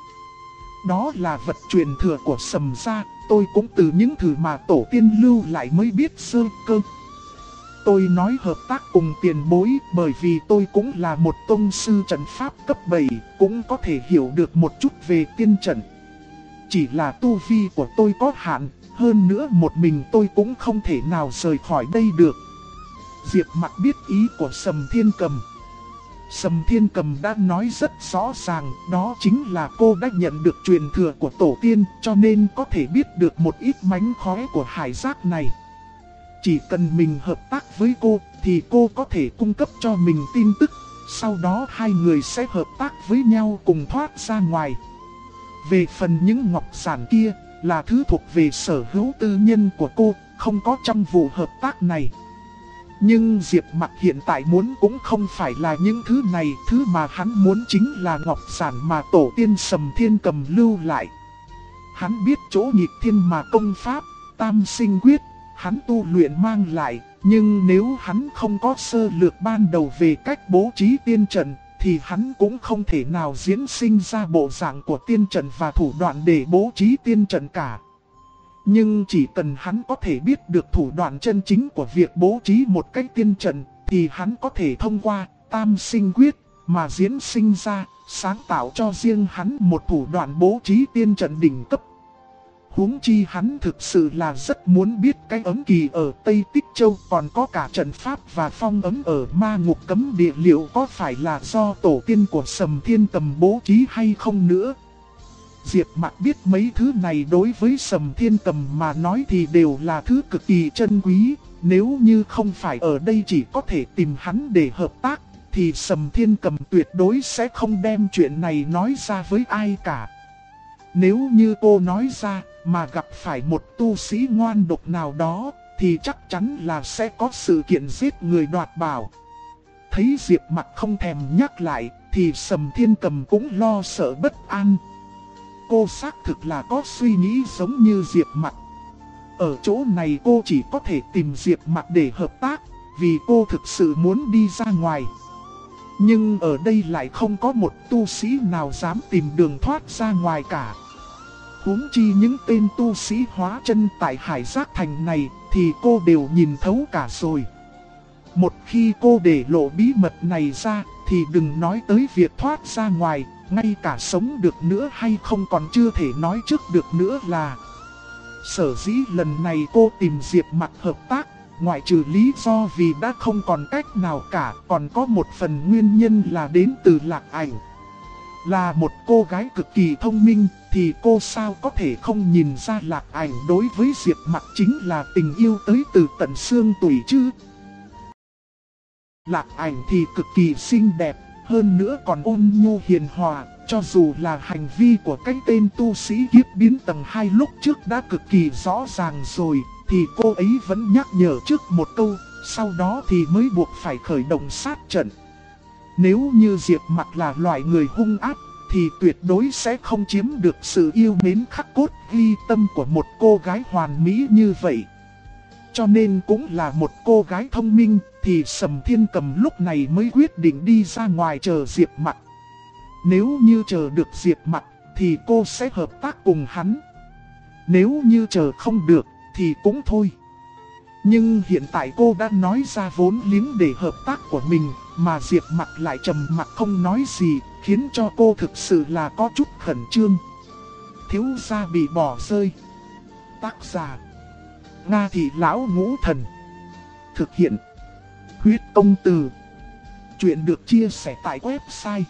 Đó là vật truyền thừa của Sầm gia, tôi cũng từ những thứ mà tổ tiên lưu lại mới biết sơ cơ. Tôi nói hợp tác cùng tiền bối bởi vì tôi cũng là một tông sư trận pháp cấp 7, cũng có thể hiểu được một chút về tiên trận. Chỉ là tu vi của tôi có hạn, hơn nữa một mình tôi cũng không thể nào rời khỏi đây được. Diệp Mặc biết ý của Sầm Thiên Cầm. Sầm Thiên Cầm đã nói rất rõ ràng, đó chính là cô đã nhận được truyền thừa của tổ tiên, cho nên có thể biết được một ít mánh khóe của hải giác này. Chỉ cần mình hợp tác với cô, thì cô có thể cung cấp cho mình tin tức, sau đó hai người sẽ hợp tác với nhau cùng thoát ra ngoài. Về phần những ngọc giản kia, là thứ thuộc về sở hữu tư nhân của cô, không có trong vụ hợp tác này. Nhưng Diệp Mặc hiện tại muốn cũng không phải là những thứ này, thứ mà hắn muốn chính là ngọc giản mà tổ tiên Sầm Thiên Cầm lưu lại. Hắn biết chỗ nhịp thiên mà công pháp, tam sinh quyết, hắn tu luyện mang lại, nhưng nếu hắn không có sơ lược ban đầu về cách bố trí tiên trận, thì hắn cũng không thể nào diễn sinh ra bộ dạng của tiên trận và thủ đoạn để bố trí tiên trận cả. Nhưng chỉ cần hắn có thể biết được thủ đoạn chân chính của việc bố trí một cách tiên trận, thì hắn có thể thông qua tam sinh quyết mà diễn sinh ra, sáng tạo cho riêng hắn một thủ đoạn bố trí tiên trận đỉnh cấp. Huống chi hắn thực sự là rất muốn biết cái ấm kỳ ở Tây Tích Châu, còn có cả trận pháp và phong ấm ở ma ngục cấm địa liệu có phải là do tổ tiên của Sầm Thiên Cầm bố trí hay không nữa. Diệp Mặc biết mấy thứ này đối với Sầm Thiên Cầm mà nói thì đều là thứ cực kỳ chân quý, nếu như không phải ở đây chỉ có thể tìm hắn để hợp tác, thì Sầm Thiên Cầm tuyệt đối sẽ không đem chuyện này nói ra với ai cả. Nếu như cô nói ra, mà gặp phải một tu sĩ ngoan độc nào đó, thì chắc chắn là sẽ có sự kiện giết người đoạt bảo. Thấy Diệp Mặc không thèm nhắc lại, thì Sầm Thiên Cầm cũng lo sợ bất an. Cô xác thực là có suy nghĩ giống như Diệp Mặc. Ở chỗ này cô chỉ có thể tìm Diệp Mặc để hợp tác, vì cô thực sự muốn đi ra ngoài. Nhưng ở đây lại không có một tu sĩ nào dám tìm đường thoát ra ngoài cả. Huống chi những tên tu sĩ hóa chân tại Hải Giác Thành này thì cô đều nhìn thấu cả rồi. Một khi cô để lộ bí mật này ra thì đừng nói tới việc thoát ra ngoài, ngay cả sống được nữa hay không còn chưa thể nói trước được nữa là. Sở dĩ lần này cô tìm Diệp Mặc hợp tác, ngoại trừ lý do vì đã không còn cách nào cả, còn có một phần nguyên nhân là đến từ Lạc Ảnh. Là một cô gái cực kỳ thông minh, thì cô sao có thể không nhìn ra Lạc Ảnh đối với Diệp Mặc chính là tình yêu tới từ tận xương tủy chứ. Lạc Ảnh thì cực kỳ xinh đẹp, hơn nữa còn ôn nhu hiền hòa, cho dù là hành vi của cái tên tu sĩ kiếp biến tầng 2 lúc trước đã cực kỳ rõ ràng rồi, thì cô ấy vẫn nhắc nhở trước một câu, sau đó thì mới buộc phải khởi động sát trận. Nếu như Diệp Mặc là loại người hung ác, thì tuyệt đối sẽ không chiếm được sự yêu mến khắc cốt ghi tâm của một cô gái hoàn mỹ như vậy. Cho nên cũng là một cô gái thông minh, thì Sầm Thiên Cầm lúc này mới quyết định đi ra ngoài chờ Diệp Mặc. Nếu như chờ được Diệp Mặc, thì cô sẽ hợp tác cùng hắn. Nếu như chờ không được, thì cũng thôi. Nhưng hiện tại cô đã nói ra vốn liếng để hợp tác của mình, mà Diệp Mặc lại trầm mặc không nói gì, khiến cho cô thực sự là có chút khẩn trương. Thiếu gia bị bỏ rơi. Tác giả: Nga Thị Lão Ngũ Thần. Thực hiện: Huyết Công Từ. Chuyện được chia sẻ tại website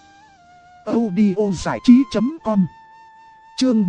audiozảichí.com. Chương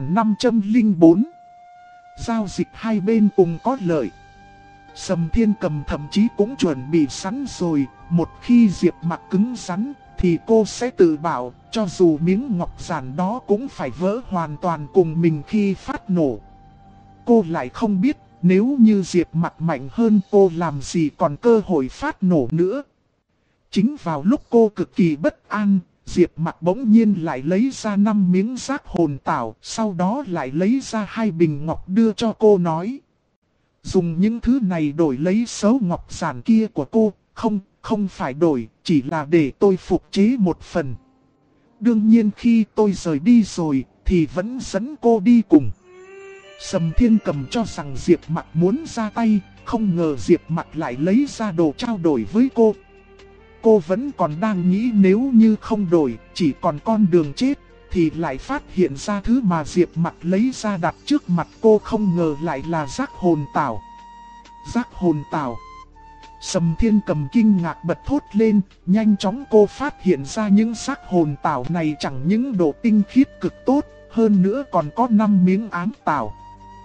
1504. Giao dịch hai bên cùng có lợi. Sầm Thiên Cầm thậm chí cũng chuẩn bị sẵn rồi, một khi Diệp Mặc cứng rắn thì cô sẽ tự bảo, cho dù miếng ngọc giản đó cũng phải vỡ hoàn toàn cùng mình khi phát nổ. Cô lại không biết, nếu như Diệp Mặc mạnh hơn cô làm gì còn cơ hội phát nổ nữa. Chính vào lúc cô cực kỳ bất an, Diệp Mặc bỗng nhiên lại lấy ra 5 miếng giác hồn tảo, sau đó lại lấy ra 2 bình ngọc đưa cho cô nói: dùng những thứ này đổi lấy số ngọc giản kia của cô, không phải đổi, chỉ là để tôi phục chế một phần. Đương nhiên khi tôi rời đi rồi, thì vẫn dẫn cô đi cùng. Sầm Thiên Cầm cho rằng Diệp Mặc muốn ra tay, không ngờ Diệp Mặc lại lấy ra đồ trao đổi với cô. Cô vẫn còn đang nghĩ nếu như không đổi, chỉ còn con đường chết, thì lại phát hiện ra thứ mà Diệp Mặc lấy ra đặt trước mặt cô không ngờ lại là giác hồn tảo. Giác hồn tảo. Sầm Thiên Cầm kinh ngạc bật thốt lên, nhanh chóng cô phát hiện ra những giác hồn tảo này chẳng những độ tinh khiết cực tốt, hơn nữa còn có 5 miếng ám tảo.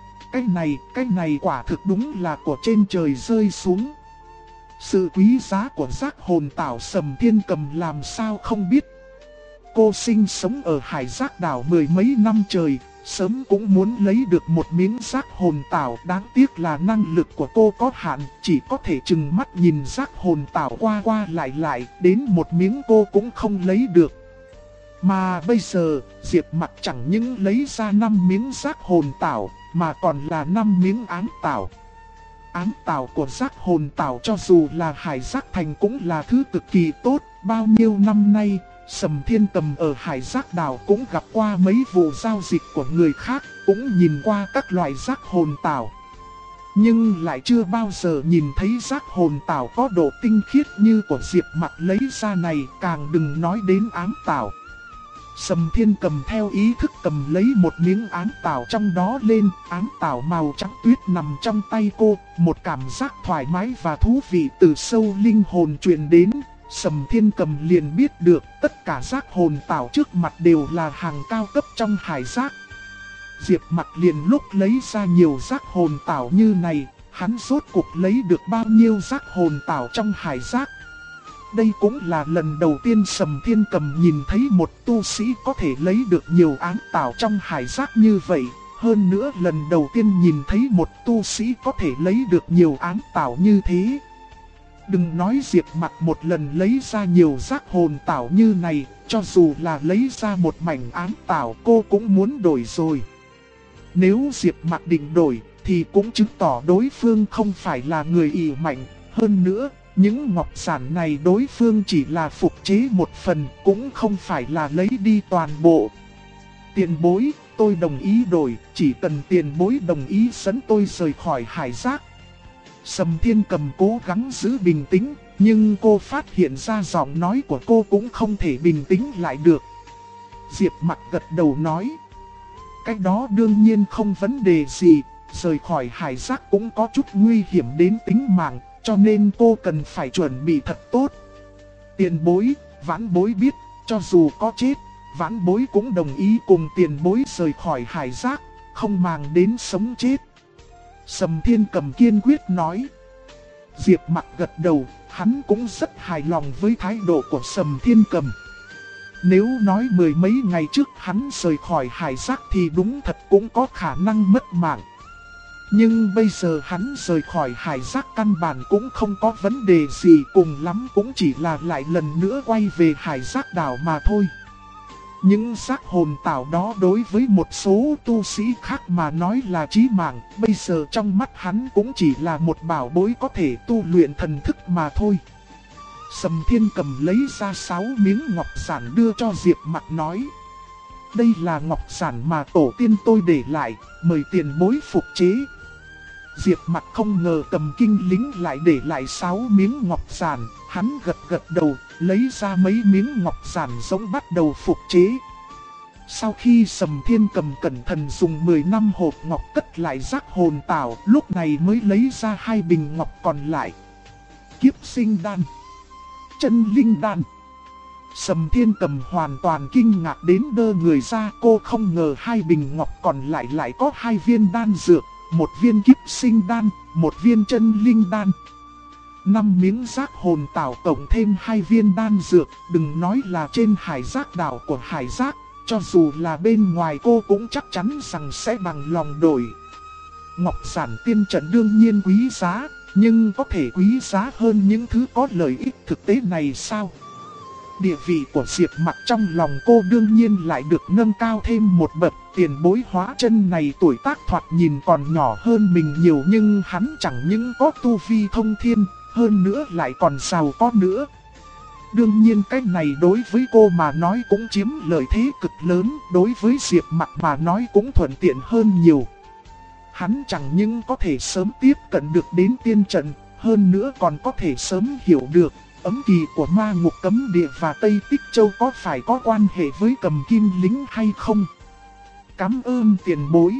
Cái này quả thực đúng là của trên trời rơi xuống. Sự quý giá của giác hồn tảo Sầm Thiên Cầm làm sao không biết. Cô sinh sống ở hải giác đảo 10 mấy năm trời, sớm cũng muốn lấy được một miếng giác hồn tảo. Đáng tiếc là năng lực của cô có hạn, chỉ có thể chừng mắt nhìn giác hồn tảo qua qua lại, đến một miếng cô cũng không lấy được. Mà bây giờ, Diệp Mặc chẳng những lấy ra 5 miếng giác hồn tảo, mà còn là 5 miếng ám tảo. Ám tảo của giác hồn tảo cho dù là hải giác thành cũng là thứ cực kỳ tốt. Bao nhiêu năm nay, Sầm Thiên Cầm ở hải giác đảo cũng gặp qua mấy vụ giao dịch của người khác, cũng nhìn qua các loại giác hồn tảo. Nhưng lại chưa bao giờ nhìn thấy giác hồn tảo có độ tinh khiết như của Diệp Mặc lấy ra này, càng đừng nói đến ám tảo. Sầm Thiên Cầm theo ý thức cầm lấy một miếng ám tảo trong đó lên, ám tảo màu trắng tuyết nằm trong tay cô, một cảm giác thoải mái và thú vị từ sâu linh hồn truyền đến. Sầm Thiên Cầm liền biết được tất cả giác hồn tảo trước mặt đều là hàng cao cấp trong hải giác. Diệp Mặc liền lúc lấy ra nhiều giác hồn tảo như này, hắn rốt cuộc lấy được bao nhiêu giác hồn tảo trong hải giác. Đây cũng là lần đầu tiên Sầm Thiên Cầm nhìn thấy một tu sĩ có thể lấy được nhiều ám tảo trong hải giác như vậy. Hơn nữa lần đầu tiên nhìn thấy một tu sĩ có thể lấy được nhiều ám tảo như thế. Đừng nói Diệp Mặc một lần lấy ra nhiều giác hồn tảo như này, cho dù là lấy ra một mảnh ám tảo cô cũng muốn đổi rồi. Nếu Diệp Mặc định đổi thì cũng chứng tỏ đối phương không phải là người ỷ mạnh. Hơn nữa, những ngọc giản này đối phương chỉ là phục chế một phần, cũng không phải là lấy đi toàn bộ. Tiền bối, tôi đồng ý đổi, chỉ cần tiền bối đồng ý dẫn tôi rời khỏi hải giác. Sầm Thiên Cầm cố gắng giữ bình tĩnh, nhưng cô phát hiện ra giọng nói của cô cũng không thể bình tĩnh lại được. Diệp Mặc gật đầu nói, cái đó đương nhiên không vấn đề gì, rời khỏi hải giác cũng có chút nguy hiểm đến tính mạng, cho nên cô cần phải chuẩn bị thật tốt. Tiền bối, vãn bối biết, cho dù có chết, vãn bối cũng đồng ý cùng tiền bối rời khỏi hải giác, không màng đến sống chết. Sầm Thiên Cầm kiên quyết nói. Diệp Mặc gật đầu, hắn cũng rất hài lòng với thái độ của Sầm Thiên Cầm. Nếu nói mười mấy ngày trước hắn rời khỏi hải giác thì đúng thật cũng có khả năng mất mạng. Nhưng bây giờ hắn rời khỏi hải giác căn bản cũng không có vấn đề gì, cùng lắm cũng chỉ là lại lần nữa quay về hải giác đảo mà thôi. Những xác hồn tảo đó đối với một số tu sĩ khác mà nói là chí mạng, bây giờ trong mắt hắn cũng chỉ là một bảo bối có thể tu luyện thần thức mà thôi. Sầm Thiên Cầm lấy ra 6 miếng ngọc giản đưa cho Diệp Mặc nói. Đây là ngọc giản mà tổ tiên tôi để lại, mời tiền bối phục chế. Diệp Mặc không ngờ Cầm Kinh Lính lại để lại 6 miếng ngọc giản, hắn gật gật đầu, lấy ra mấy miếng ngọc giản giống bắt đầu phục chế. Sau khi Sầm Thiên Cầm cẩn thận dùng 10 năm hộp ngọc cất lại giác hồn tảo, lúc này mới lấy ra 2 bình ngọc còn lại. Kiếp sinh đan, chân linh đan. Sầm Thiên Cầm hoàn toàn kinh ngạc đến đơ người ra, cô không ngờ 2 bình ngọc còn lại lại có 2 viên đan dược, 1 viên kiếp sinh đan, 1 viên chân linh đan. 5 miếng giác hồn tảo cộng thêm 2 viên đan dược, đừng nói là trên hải giác đảo của hải giác, cho dù là bên ngoài cô cũng chắc chắn rằng sẽ bằng lòng đổi. Ngọc giản tiên trận đương nhiên quý giá, nhưng có thể quý giá hơn những thứ có lợi ích thực tế này sao? Địa vị của Diệp Mặc trong lòng cô đương nhiên lại được nâng cao thêm một bậc. Tiền bối hóa chân này tuổi tác thoạt nhìn còn nhỏ hơn mình nhiều, nhưng hắn chẳng những có tu vi thông thiên, hơn nữa lại còn giàu có nữa. Đương nhiên cái này đối với cô mà nói cũng chiếm lợi thế cực lớn, đối với Diệp Mặc mà nói cũng thuận tiện hơn nhiều. Hắn chẳng những có thể sớm tiếp cận được đến tiên trận, hơn nữa còn có thể sớm hiểu được ấm kỳ của ma ngục cấm địa và Tây Tích Châu có phải có quan hệ với Cầm Kim Lính hay không. Cảm ơn tiền bối.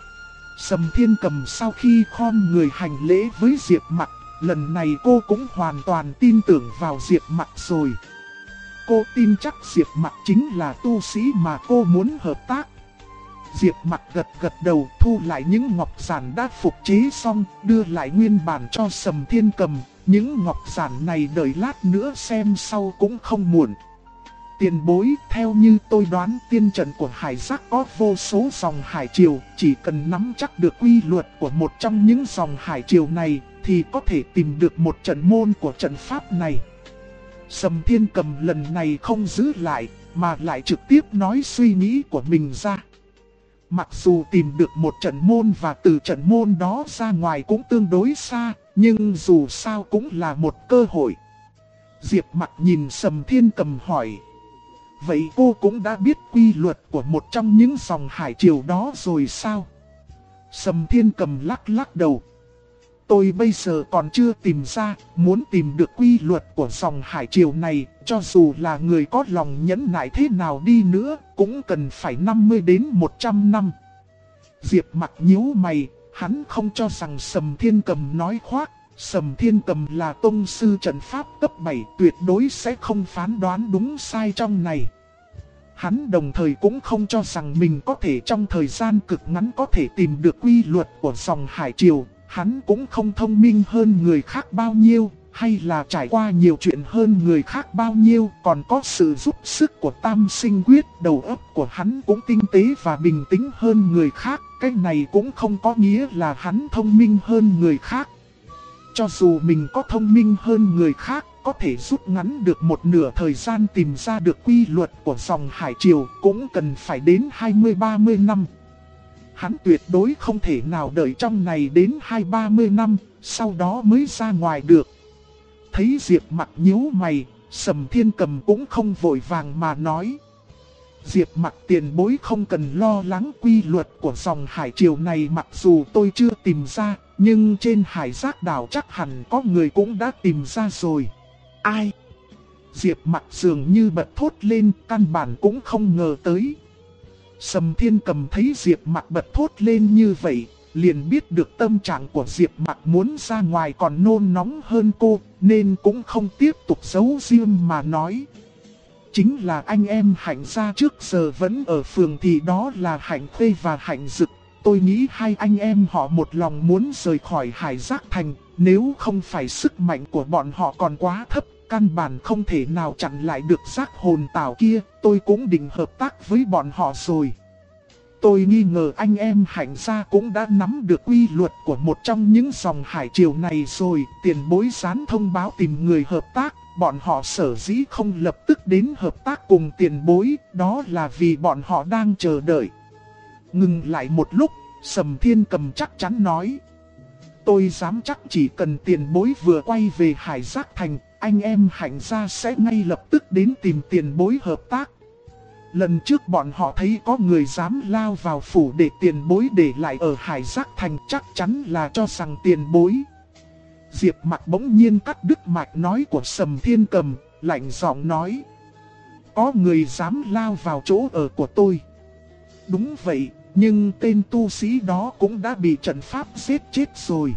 Sầm Thiên Cầm sau khi khom người hành lễ với Diệp Mặc, lần này cô cũng hoàn toàn tin tưởng vào Diệp Mặc rồi. Cô tin chắc Diệp Mặc chính là tu sĩ mà cô muốn hợp tác. Diệp Mặc gật gật đầu, thu lại những ngọc giản đã phục chế xong, đưa lại nguyên bản cho Sầm Thiên Cầm. Những ngọc giản này đợi lát nữa xem sau cũng không muộn. Tiền bối, theo như tôi đoán tiên trận của hải giác có vô số dòng hải triều, chỉ cần nắm chắc được quy luật của một trong những dòng hải triều này, thì có thể tìm được một trận môn của trận pháp này. Sầm Thiên Cầm lần này không giữ lại, mà lại trực tiếp nói suy nghĩ của mình ra. Mặc dù tìm được một trận môn và từ trận môn đó ra ngoài cũng tương đối xa, nhưng dù sao cũng là một cơ hội. Diệp Mặc nhìn Sầm Thiên Cầm hỏi. Vậy cô cũng đã biết quy luật của một trong những dòng hải triều đó rồi sao? Sầm Thiên Cầm lắc lắc đầu. Tôi bây giờ còn chưa tìm ra, muốn tìm được quy luật của dòng hải triều này, cho dù là người có lòng nhẫn nại thế nào đi nữa, cũng cần phải 50 đến 100 năm. Diệp Mặc nhíu mày, hắn không cho rằng Sầm Thiên Cầm nói khoác. Sầm Thiên Cầm là tông sư trận pháp cấp 7, tuyệt đối sẽ không phán đoán đúng sai trong này. Hắn đồng thời cũng không cho rằng mình có thể trong thời gian cực ngắn có thể tìm được quy luật của dòng hải triều. Hắn cũng không thông minh hơn người khác bao nhiêu, hay là trải qua nhiều chuyện hơn người khác bao nhiêu, còn có sự giúp sức của Tam Sinh Quyết. Đầu óc của hắn cũng tinh tế và bình tĩnh hơn người khác, cái này cũng không có nghĩa là hắn thông minh hơn người khác. Cho dù mình có thông minh hơn người khác, có thể rút ngắn được một nửa thời gian tìm ra được quy luật của dòng hải triều, cũng cần phải đến 20-30 năm. Hắn tuyệt đối không thể nào đợi trong này đến 20-30 năm, sau đó mới ra ngoài được. Thấy Diệp Mặc nhíu mày, Sầm Thiên Cầm cũng không vội vàng mà nói. Diệp Mặc tiền bối không cần lo lắng, quy luật của dòng hải triều này mặc dù tôi chưa tìm ra, nhưng trên hải giác đảo chắc hẳn có người cũng đã tìm ra rồi. Ai? Diệp Mặc dường như bật thốt lên, căn bản cũng không ngờ tới. Sầm Thiên Cầm thấy Diệp Mặc bật thốt lên như vậy, liền biết được tâm trạng của Diệp Mặc muốn ra ngoài còn nôn nóng hơn cô, nên cũng không tiếp tục giấu riêng mà nói. Chính là anh em Hạnh gia trước giờ vẫn ở phường thì đó là Hạnh Khê và Hạnh Dực. Tôi nghĩ hai anh em họ một lòng muốn rời khỏi Hải Giác Thành, nếu không phải sức mạnh của bọn họ còn quá thấp, căn bản không thể nào chặn lại được giác hồn tảo kia, tôi cũng định hợp tác với bọn họ rồi. Tôi nghi ngờ anh em Hạnh gia cũng đã nắm được quy luật của một trong những dòng hải triều này rồi, tiền bối dán thông báo tìm người hợp tác, bọn họ sở dĩ không lập tức đến hợp tác cùng tiền bối, đó là vì bọn họ đang chờ đợi. Ngừng lại một lúc, Sầm Thiên Cầm chắc chắn nói. Tôi dám chắc chỉ cần tiền bối vừa quay về Hải Giác Thành, anh em Hạnh gia sẽ ngay lập tức đến tìm tiền bối hợp tác. Lần trước bọn họ thấy có người dám lao vào phủ để tiền bối để lại ở Hải Giác Thành, chắc chắn là cho rằng tiền bối. Diệp Mặc bỗng nhiên cắt đứt mạch nói của Sầm Thiên Cầm, lạnh giọng nói. Có người dám lao vào chỗ ở của tôi. Đúng vậy, nhưng tên tu sĩ đó cũng đã bị trận pháp giết chết rồi.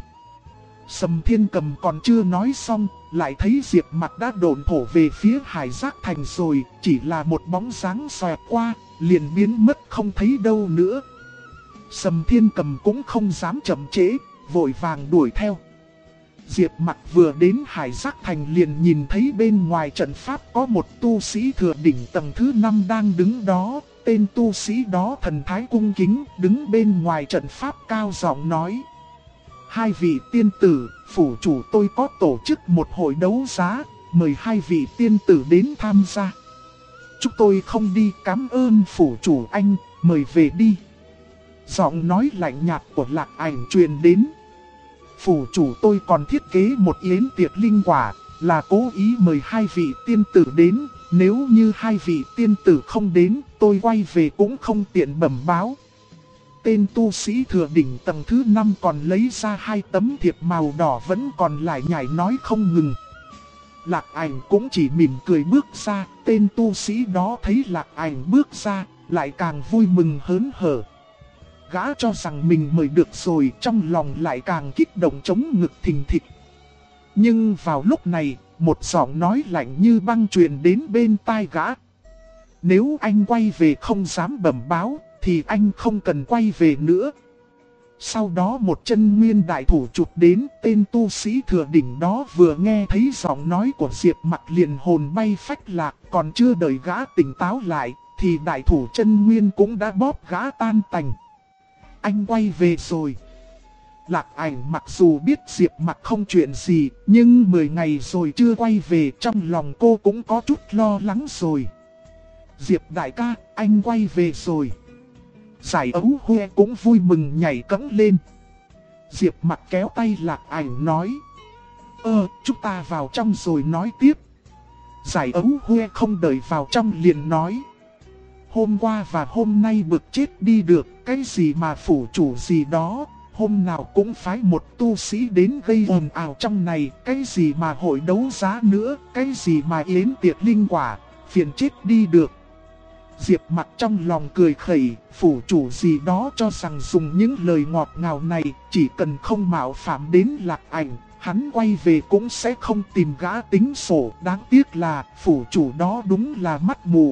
Sầm Thiên Cầm còn chưa nói xong, lại thấy Diệp Mặc đã độn thổ về phía Hải Giác Thành rồi, chỉ là một bóng dáng xoẹt qua, liền biến mất không thấy đâu nữa. Sầm Thiên Cầm cũng không dám chậm trễ, vội vàng đuổi theo. Diệp Mặc vừa đến Hải Giác Thành liền nhìn thấy bên ngoài trận pháp có một tu sĩ thừa đỉnh tầng thứ 5 đang đứng đó. Tên tu sĩ đó thần thái cung kính, đứng bên ngoài trận pháp cao giọng nói. Hai vị tiên tử, phủ chủ tôi có tổ chức một hội đấu giá, mời hai vị tiên tử đến tham gia. Chúng tôi không đi, cảm ơn phủ chủ anh, mời về đi. Giọng nói lạnh nhạt của Lạc Ảnh truyền đến. Phủ chủ tôi còn thiết kế một yến tiệc linh quả, là cố ý mời hai vị tiên tử đến. Nếu như hai vị tiên tử không đến, tôi quay về cũng không tiện bẩm báo. Tên tu sĩ thừa đỉnh tầng thứ 5 còn lấy ra hai tấm thiệp màu đỏ vẫn còn lại nhảy nói không ngừng. Lạc Ảnh cũng chỉ mỉm cười bước ra, tên tu sĩ đó thấy Lạc Ảnh bước ra, lại càng vui mừng hớn hở. Gã cho rằng mình mời được rồi, trong lòng lại càng kích động chống ngực thình thịch. Nhưng vào lúc này, một giọng nói lạnh như băng truyền đến bên tai gã. Nếu anh quay về không dám bẩm báo, thì anh không cần quay về nữa. Sau đó một chân nguyên đại thủ chụp đến, tên tu sĩ thừa đỉnh đó vừa nghe thấy giọng nói của Diệp Mặc liền hồn bay phách lạc, còn chưa đợi gã tỉnh táo lại, thì đại thủ chân nguyên cũng đã bóp gã tan tành. Anh quay về rồi. Lạc Ảnh mặc dù biết Diệp Mặc không chuyện gì, nhưng 10 ngày rồi chưa quay về, trong lòng cô cũng có chút lo lắng rồi. Diệp đại ca, anh quay về rồi. Giải Ấu Huê cũng vui mừng nhảy cẫng lên. Diệp Mặc kéo tay Lạc Ảnh nói. Chúng ta vào trong rồi nói tiếp. Giải Ấu Huê không đợi vào trong liền nói. Hôm qua và hôm nay bực chết đi được, cái gì mà phủ chủ gì đó. Hôm nào cũng phái một tu sĩ đến gây ồn ào trong này, cái gì mà hội đấu giá nữa, cái gì mà yến tiệc linh quả, phiền chết đi được. Diệp Mặc trong lòng cười khẩy, phủ chủ gì đó cho rằng dùng những lời ngọt ngào này, chỉ cần không mạo phạm đến Lạc Ảnh, hắn quay về cũng sẽ không tìm gã tính sổ. Đáng tiếc là phủ chủ đó đúng là mắt mù.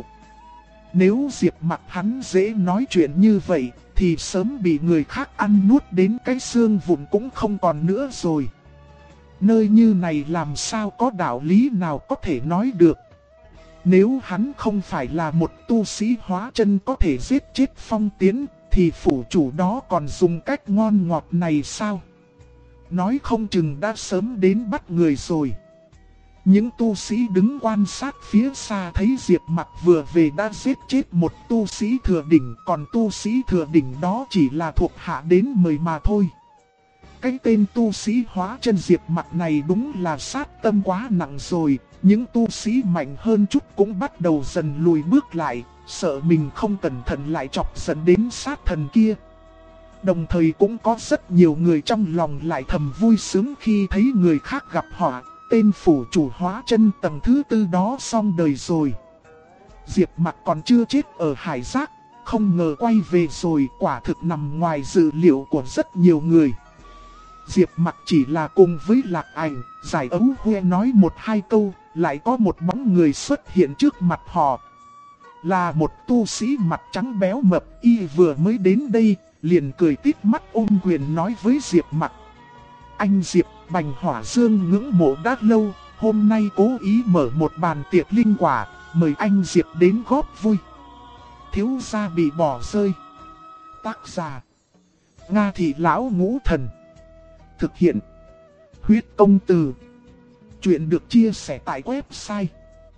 Nếu Diệp Mặc hắn dễ nói chuyện như vậy, thì sớm bị người khác ăn nuốt đến cái xương vụn cũng không còn nữa rồi. Nơi như này làm sao có đạo lý nào có thể nói được. Nếu hắn không phải là một tu sĩ hóa chân có thể giết chết Phong Tiến, thì phủ chủ đó còn dùng cách ngon ngọt này sao? Nói không chừng đã sớm đến bắt người rồi. Những tu sĩ đứng quan sát phía xa thấy Diệp Mặc vừa về đã giết chết một tu sĩ thừa đỉnh, còn tu sĩ thừa đỉnh đó chỉ là thuộc hạ đến mời mà thôi. Cái tên tu sĩ hóa chân Diệp Mặc này đúng là sát tâm quá nặng rồi, những tu sĩ mạnh hơn chút cũng bắt đầu dần lùi bước lại, sợ mình không cẩn thận lại chọc giận đến sát thần kia. Đồng thời cũng có rất nhiều người trong lòng lại thầm vui sướng khi thấy người khác gặp họ, tên phủ chủ hóa chân tầng thứ 4 đó xong đời rồi. Diệp Mặc còn chưa chết ở Hải Giác, không ngờ quay về rồi, quả thực nằm ngoài dự liệu của rất nhiều người. Diệp Mặc chỉ là cùng với Lạc Ảnh, Giải Ấu Huê nói một hai câu, lại có một bóng người xuất hiện trước mặt họ. Là một tu sĩ mặt trắng béo mập, y vừa mới đến đây, liền cười tít mắt ôm quyền nói với Diệp Mặc. Anh Diệp, Bành Hỏa Dương ngưỡng mộ đã lâu, hôm nay cố ý mở một bàn tiệc linh quả, mời anh Diệp đến góp vui. Thiếu gia bị bỏ rơi. Tác giả: Nga Thị Lão Ngũ Thần. Thực hiện: Huyết Công Từ. Chuyện được chia sẻ tại website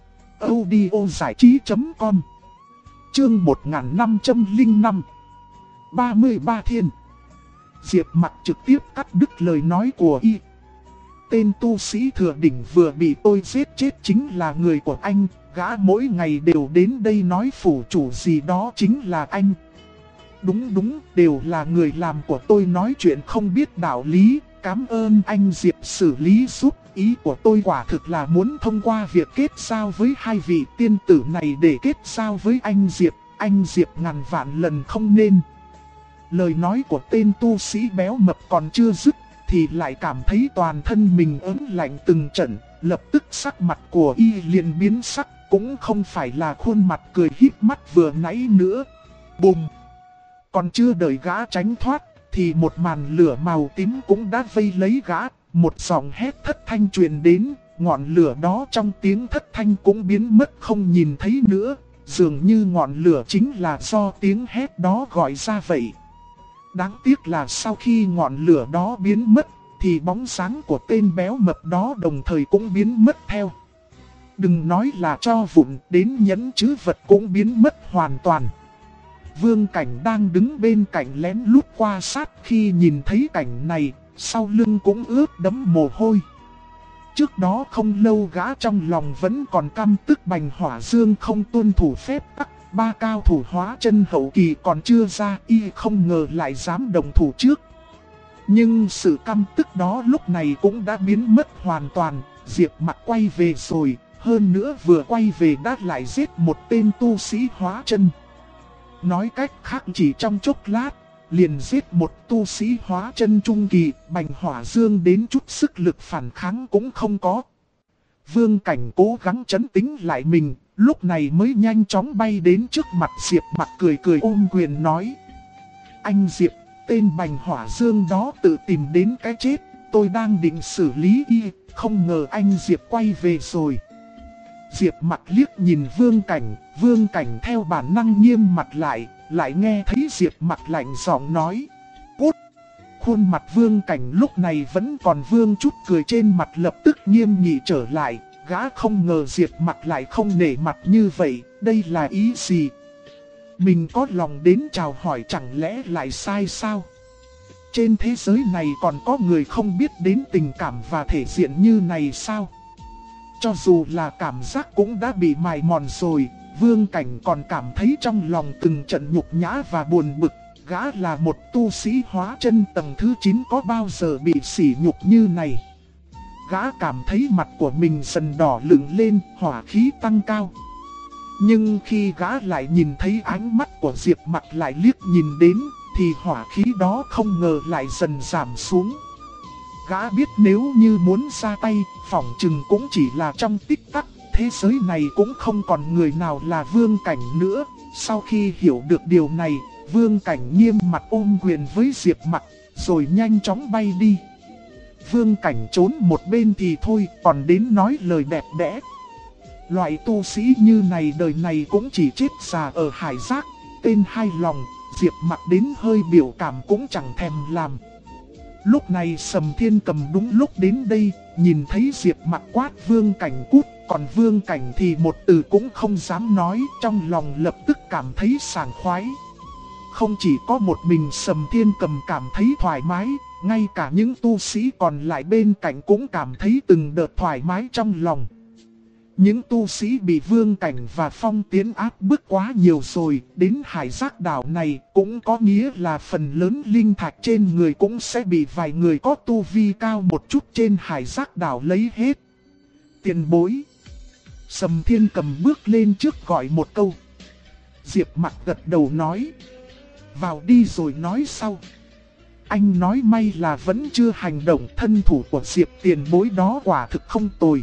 audiozảichí.com. Chương 1505 33 Thiên. Diệp Mặc trực tiếp cắt đứt lời nói của y. Tên tu sĩ thừa đỉnh vừa bị tôi giết chết chính là người của anh, gã mỗi ngày đều đến đây nói phủ chủ gì đó chính là anh. Đúng, đều là người làm của tôi nói chuyện không biết đạo lý, cảm ơn anh Diệp xử lý giúp. Ý của tôi quả thực là muốn thông qua việc kết giao với hai vị tiên tử này để kết giao với anh Diệp ngàn vạn lần không nên. Lời nói của tên tu sĩ béo mập còn chưa dứt, thì lại cảm thấy toàn thân mình ớn lạnh từng trận, lập tức sắc mặt của y liền biến sắc, cũng không phải là khuôn mặt cười híp mắt vừa nãy nữa. Bùm! Còn chưa đợi gã tránh thoát, thì một màn lửa màu tím cũng đã vây lấy gã, một giọng hét thất thanh truyền đến, ngọn lửa đó trong tiếng thất thanh cũng biến mất không nhìn thấy nữa, dường như ngọn lửa chính là do tiếng hét đó gọi ra vậy. Đáng tiếc là sau khi ngọn lửa đó biến mất, thì bóng sáng của tên béo mập đó đồng thời cũng biến mất theo. Đừng nói là cho vụn, đến nhẫn chứ vật cũng biến mất hoàn toàn. Vương Cảnh đang đứng bên cạnh lén lút qua sát, khi nhìn thấy cảnh này, sau lưng cũng ướt đẫm mồ hôi. Trước đó không lâu gã trong lòng vẫn còn căm tức Bành Hỏa Dương không tuân thủ phép tắc. Ba cao thủ hóa chân hậu kỳ còn chưa ra, y không ngờ lại dám đồng thủ trước. Nhưng sự căm tức đó lúc này cũng đã biến mất hoàn toàn. Diệp Mặc quay về rồi, hơn nữa vừa quay về đã lại giết một tên tu sĩ hóa chân. Nói cách khác chỉ trong chốc lát, liền giết một tu sĩ hóa chân trung kỳ, Bành Hỏa Dương đến chút sức lực phản kháng cũng không có. Vương Cảnh cố gắng trấn tĩnh lại mình, lúc này mới nhanh chóng bay đến trước mặt Diệp Mặc cười ôm quyền nói. Anh Diệp, tên Bành Hỏa Dương đó tự tìm đến cái chết, tôi đang định xử lý y, không ngờ anh Diệp quay về rồi. Diệp Mặc liếc nhìn Vương Cảnh theo bản năng nghiêm mặt lại nghe thấy Diệp Mặc lạnh giọng nói. Cút! Khuôn mặt Vương Cảnh lúc này vẫn còn vương chút cười trên mặt lập tức nghiêm nghị trở lại. Gã không ngờ Diệp Mặc lại không nể mặt như vậy, đây là ý gì? Mình có lòng đến chào hỏi chẳng lẽ lại sai sao? Trên thế giới này còn có người không biết đến tình cảm và thể diện như này sao? Cho dù là cảm giác cũng đã bị mài mòn rồi, Vương Cảnh còn cảm thấy trong lòng từng trận nhục nhã và buồn bực. Gã là một tu sĩ hóa chân tầng thứ 9 có bao giờ bị sỉ nhục như này. Gã cảm thấy mặt của mình dần đỏ lửng lên, hỏa khí tăng cao. Nhưng khi gã lại nhìn thấy ánh mắt của Diệp Mặc lại liếc nhìn đến, thì hỏa khí đó không ngờ lại dần giảm xuống. Gã biết nếu như muốn ra tay, phỏng chừng cũng chỉ là trong tích tắc, thế giới này cũng không còn người nào là Vương Cảnh nữa. Sau khi hiểu được điều này, Vương Cảnh nghiêm mặt ôm quyền với Diệp Mặc, rồi nhanh chóng bay đi. Vương Cảnh trốn một bên thì thôi, còn đến nói lời đẹp đẽ. Loại tu sĩ như này đời này cũng chỉ chết già ở Hải Giác. Tên hai lòng, Diệp Mặc đến hơi biểu cảm cũng chẳng thèm làm. Lúc này Sầm Thiên Cầm đúng lúc đến đây, nhìn thấy Diệp Mặc quát Vương Cảnh cút, còn Vương Cảnh thì một từ cũng không dám nói, trong lòng lập tức cảm thấy sảng khoái. Không chỉ có một mình Sầm Thiên Cầm cảm thấy thoải mái, ngay cả những tu sĩ còn lại bên cạnh cũng cảm thấy từng đợt thoải mái trong lòng. Những tu sĩ bị Vương Cảnh và Phong Tiến áp bức quá nhiều rồi, đến hải giác đảo này cũng có nghĩa là phần lớn linh thạch trên người cũng sẽ bị vài người có tu vi cao một chút trên hải giác đảo lấy hết. Tiền bối. Sầm Thiên Cầm bước lên trước gọi một câu. Diệp Mặc gật đầu nói. Vào đi rồi nói sau. Anh nói may là vẫn chưa hành động, thân thủ của Diệp tiền bối đó quả thực không tồi.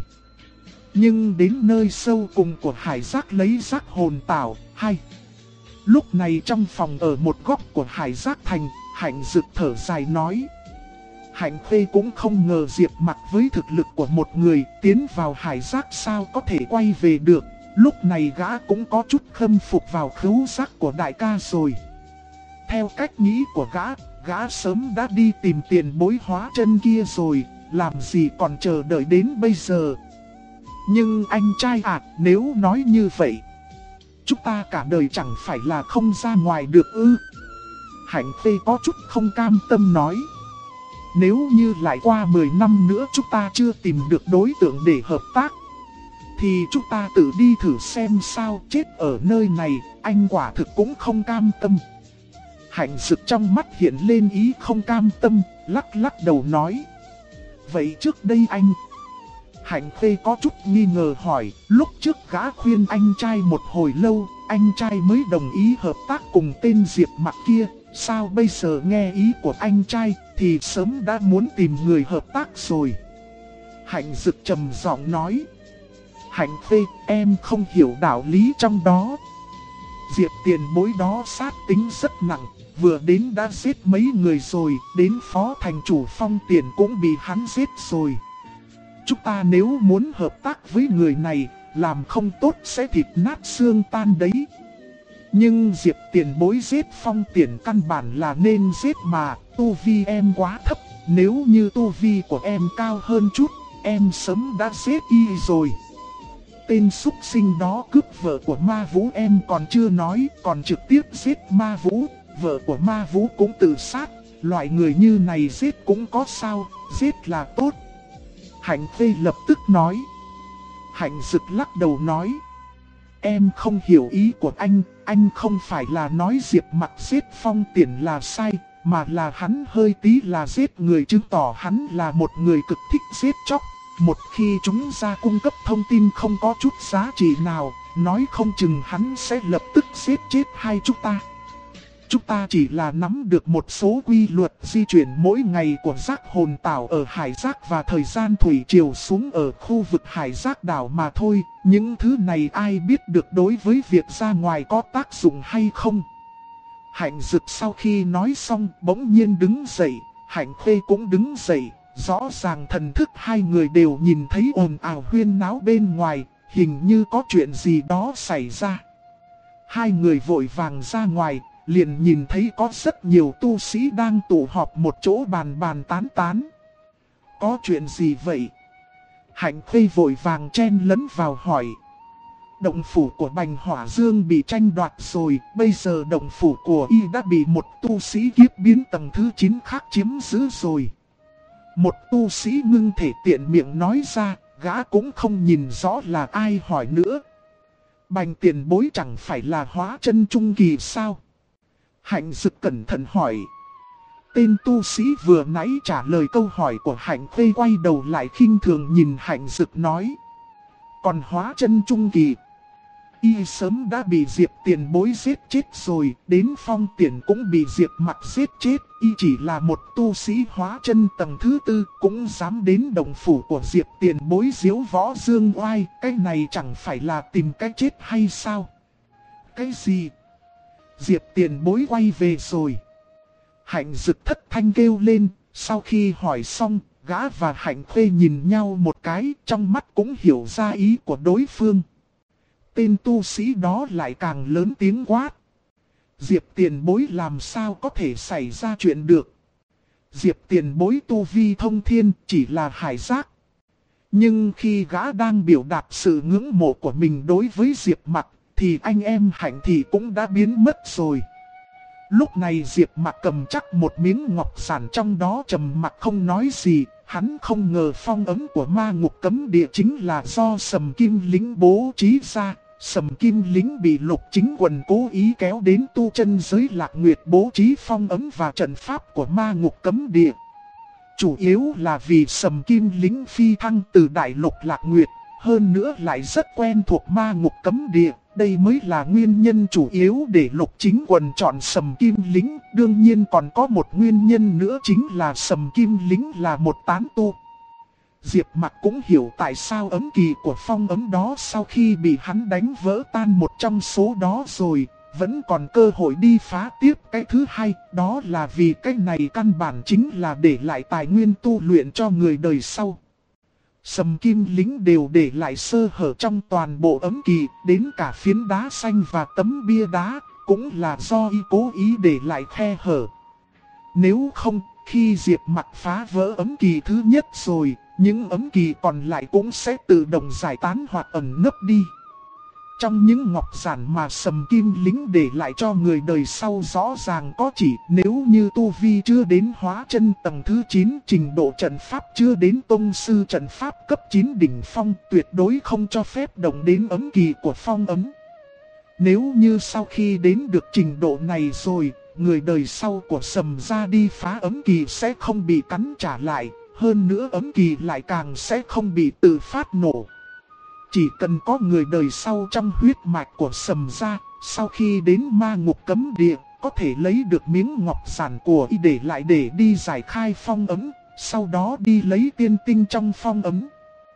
Nhưng đến nơi sâu cùng của hải giác lấy giác hồn tảo, hay. Lúc này trong phòng ở một góc của hải giác thành, Hạnh Dực thở dài nói. Hạnh Khê cũng không ngờ Diệp Mặc với thực lực của một người tiến vào hải giác sao có thể quay về được. Lúc này gã cũng có chút khâm phục vào khứu giác của đại ca rồi. Theo cách nghĩ của gã sớm đã đi tìm tiền bối hóa chân kia rồi, làm gì còn chờ đợi đến bây giờ. Nhưng anh trai ạ, nếu nói như vậy, chúng ta cả đời chẳng phải là không ra ngoài được ư? Hạnh Khê có chút không cam tâm nói. Nếu như lại qua 10 năm nữa chúng ta chưa tìm được đối tượng để hợp tác, thì chúng ta tự đi thử xem sao. Chết ở nơi này, anh quả thực cũng không cam tâm. Hạnh Dực trong mắt hiện lên ý không cam tâm, lắc lắc đầu nói. Vậy trước đây anh... Hạnh Khê có chút nghi ngờ hỏi, lúc trước gã khuyên anh trai một hồi lâu, anh trai mới đồng ý hợp tác cùng tên Diệp Mặc kia. Sao bây giờ nghe ý của anh trai thì sớm đã muốn tìm người hợp tác rồi? Hạnh Dực trầm giọng nói. Hạnh Khê, em không hiểu đạo lý trong đó. Diệp tiền bối đó sát tính rất nặng, vừa đến đã giết mấy người rồi, đến phó thành chủ Phong Tiền cũng bị hắn giết rồi. Chúng ta nếu muốn hợp tác với người này, làm không tốt sẽ thịt nát xương tan đấy. Nhưng Diệp tiền bối giết Phong Tiền căn bản là nên giết mà, tu vi em quá thấp, nếu như tu vi của em cao hơn chút, em sớm đã giết y rồi. Tên súc sinh đó cướp vợ của Ma Vũ em còn chưa nói, còn trực tiếp giết Ma Vũ, vợ của Ma Vũ cũng tự sát, loại người như này giết cũng có sao, giết là tốt. Hạnh Khê lập tức nói. Hạnh Dực lắc đầu nói. Em không hiểu ý của anh không phải là nói Diệp Mặc giết Phong Tiền là sai, mà là hắn hơi tí là giết người, chứng tỏ hắn là một người cực thích giết chóc. Một khi chúng ra cung cấp thông tin không có chút giá trị nào, nói không chừng hắn sẽ lập tức giết chết hai chúng ta. Chúng ta chỉ là nắm được một số quy luật di chuyển mỗi ngày của giác hồn tảo ở hải giác và thời gian thủy triều xuống ở khu vực hải giác đảo mà thôi. Những thứ này ai biết được đối với việc ra ngoài có tác dụng hay không. Hạnh Dực sau khi nói xong bỗng nhiên đứng dậy, Hạnh Khê cũng đứng dậy. Rõ ràng thần thức hai người đều nhìn thấy ồn ào huyên náo bên ngoài, hình như có chuyện gì đó xảy ra. Hai người vội vàng ra ngoài, liền nhìn thấy có rất nhiều tu sĩ đang tụ họp một chỗ bàn bàn tán tán. Có chuyện gì vậy? Hạnh Khê vội vàng chen lấn vào hỏi. Động phủ của Bành Hỏa Dương bị tranh đoạt rồi, bây giờ động phủ của y đã bị một tu sĩ kiếp biến tầng thứ 9 khác chiếm giữ rồi. Một tu sĩ ngưng thể tiện miệng nói ra, gã cũng không nhìn rõ là ai hỏi nữa. Bành tiền bối chẳng phải là hóa chân trung kỳ sao? Hạnh Dực cẩn thận hỏi. Tên tu sĩ vừa nãy trả lời câu hỏi của Hạnh Khê quay đầu lại khinh thường nhìn Hạnh Dực nói. Còn hóa chân trung kỳ, y sớm đã bị Diệp tiền bối giết chết rồi, đến Phong Tiền cũng bị Diệp Mặc giết chết. Y chỉ là một tu sĩ hóa chân tầng thứ 4 cũng dám đến đồng phủ của Diệp tiền bối diếu võ dương oai. Cái này chẳng phải là tìm cách chết hay sao? Cái gì? Diệp tiền bối quay về rồi. Hạnh Dực thất thanh kêu lên. Sau khi hỏi xong, gã và Hạnh Khê nhìn nhau một cái, trong mắt cũng hiểu ra ý của đối phương. Tên tu sĩ đó lại càng lớn tiếng quát. Diệp tiền bối làm sao có thể xảy ra chuyện được? Diệp tiền bối tu vi thông thiên chỉ là hải giác. Nhưng khi gã đang biểu đạt sự ngưỡng mộ của mình đối với Diệp Mặc, thì anh em Hạnh thì cũng đã biến mất rồi. Lúc này Diệp Mặc cầm chắc một miếng ngọc giản, trong đó trầm mặc không nói gì, Hắn không ngờ phong ấn của ma ngục cấm địa chính là do Sầm Kim Lính bố trí ra. Sầm Kim Lính bị Lục Chính Quần cố ý kéo đến tu chân giới Lạc Nguyệt bố trí phong ấn và trận pháp của ma ngục cấm địa. Chủ yếu là vì Sầm Kim Lính phi thăng từ Đại Lục Lạc Nguyệt, hơn nữa lại rất quen thuộc ma ngục cấm địa. Đây mới là nguyên nhân chủ yếu để Lục Chính Quần chọn Sầm Kim Lính. Đương nhiên còn có một nguyên nhân nữa chính là Sầm Kim Lính là một tán tu. Diệp Mặc cũng hiểu tại sao ấm kỳ của phong ấm đó sau khi bị hắn đánh vỡ tan một trong số đó rồi, vẫn còn cơ hội đi phá tiếp cái thứ hai. Đó là vì cái này căn bản chính là để lại tài nguyên tu luyện cho người đời sau. Sầm Kim Lính đều để lại sơ hở trong toàn bộ ấm kỳ, đến cả phiến đá xanh và tấm bia đá, cũng là do y cố ý để lại khe hở. Nếu không, khi Diệp Mặc phá vỡ ấm kỳ thứ nhất rồi, những ấm kỳ còn lại cũng sẽ tự động giải tán hoặc ẩn nấp đi. Trong những ngọc giản mà Sầm Kim Lính để lại cho người đời sau rõ ràng có chỉ nếu như tu vi chưa đến hóa chân tầng thứ 9, trình độ trận pháp chưa đến tông sư trận pháp cấp 9 đỉnh phong, tuyệt đối không cho phép động đến ấm kỳ của phong ấm. Nếu như sau khi đến được trình độ này rồi, người đời sau của Sầm gia đi phá ấm kỳ sẽ không bị cắn trả lại, hơn nữa ấm kỳ lại càng sẽ không bị tự phát nổ. Chỉ cần có người đời sau trong huyết mạch của Sầm gia, sau khi đến ma ngục cấm địa, có thể lấy được miếng ngọc giản của y để lại để đi giải khai phong ấm, sau đó đi lấy tiên tinh trong phong ấm.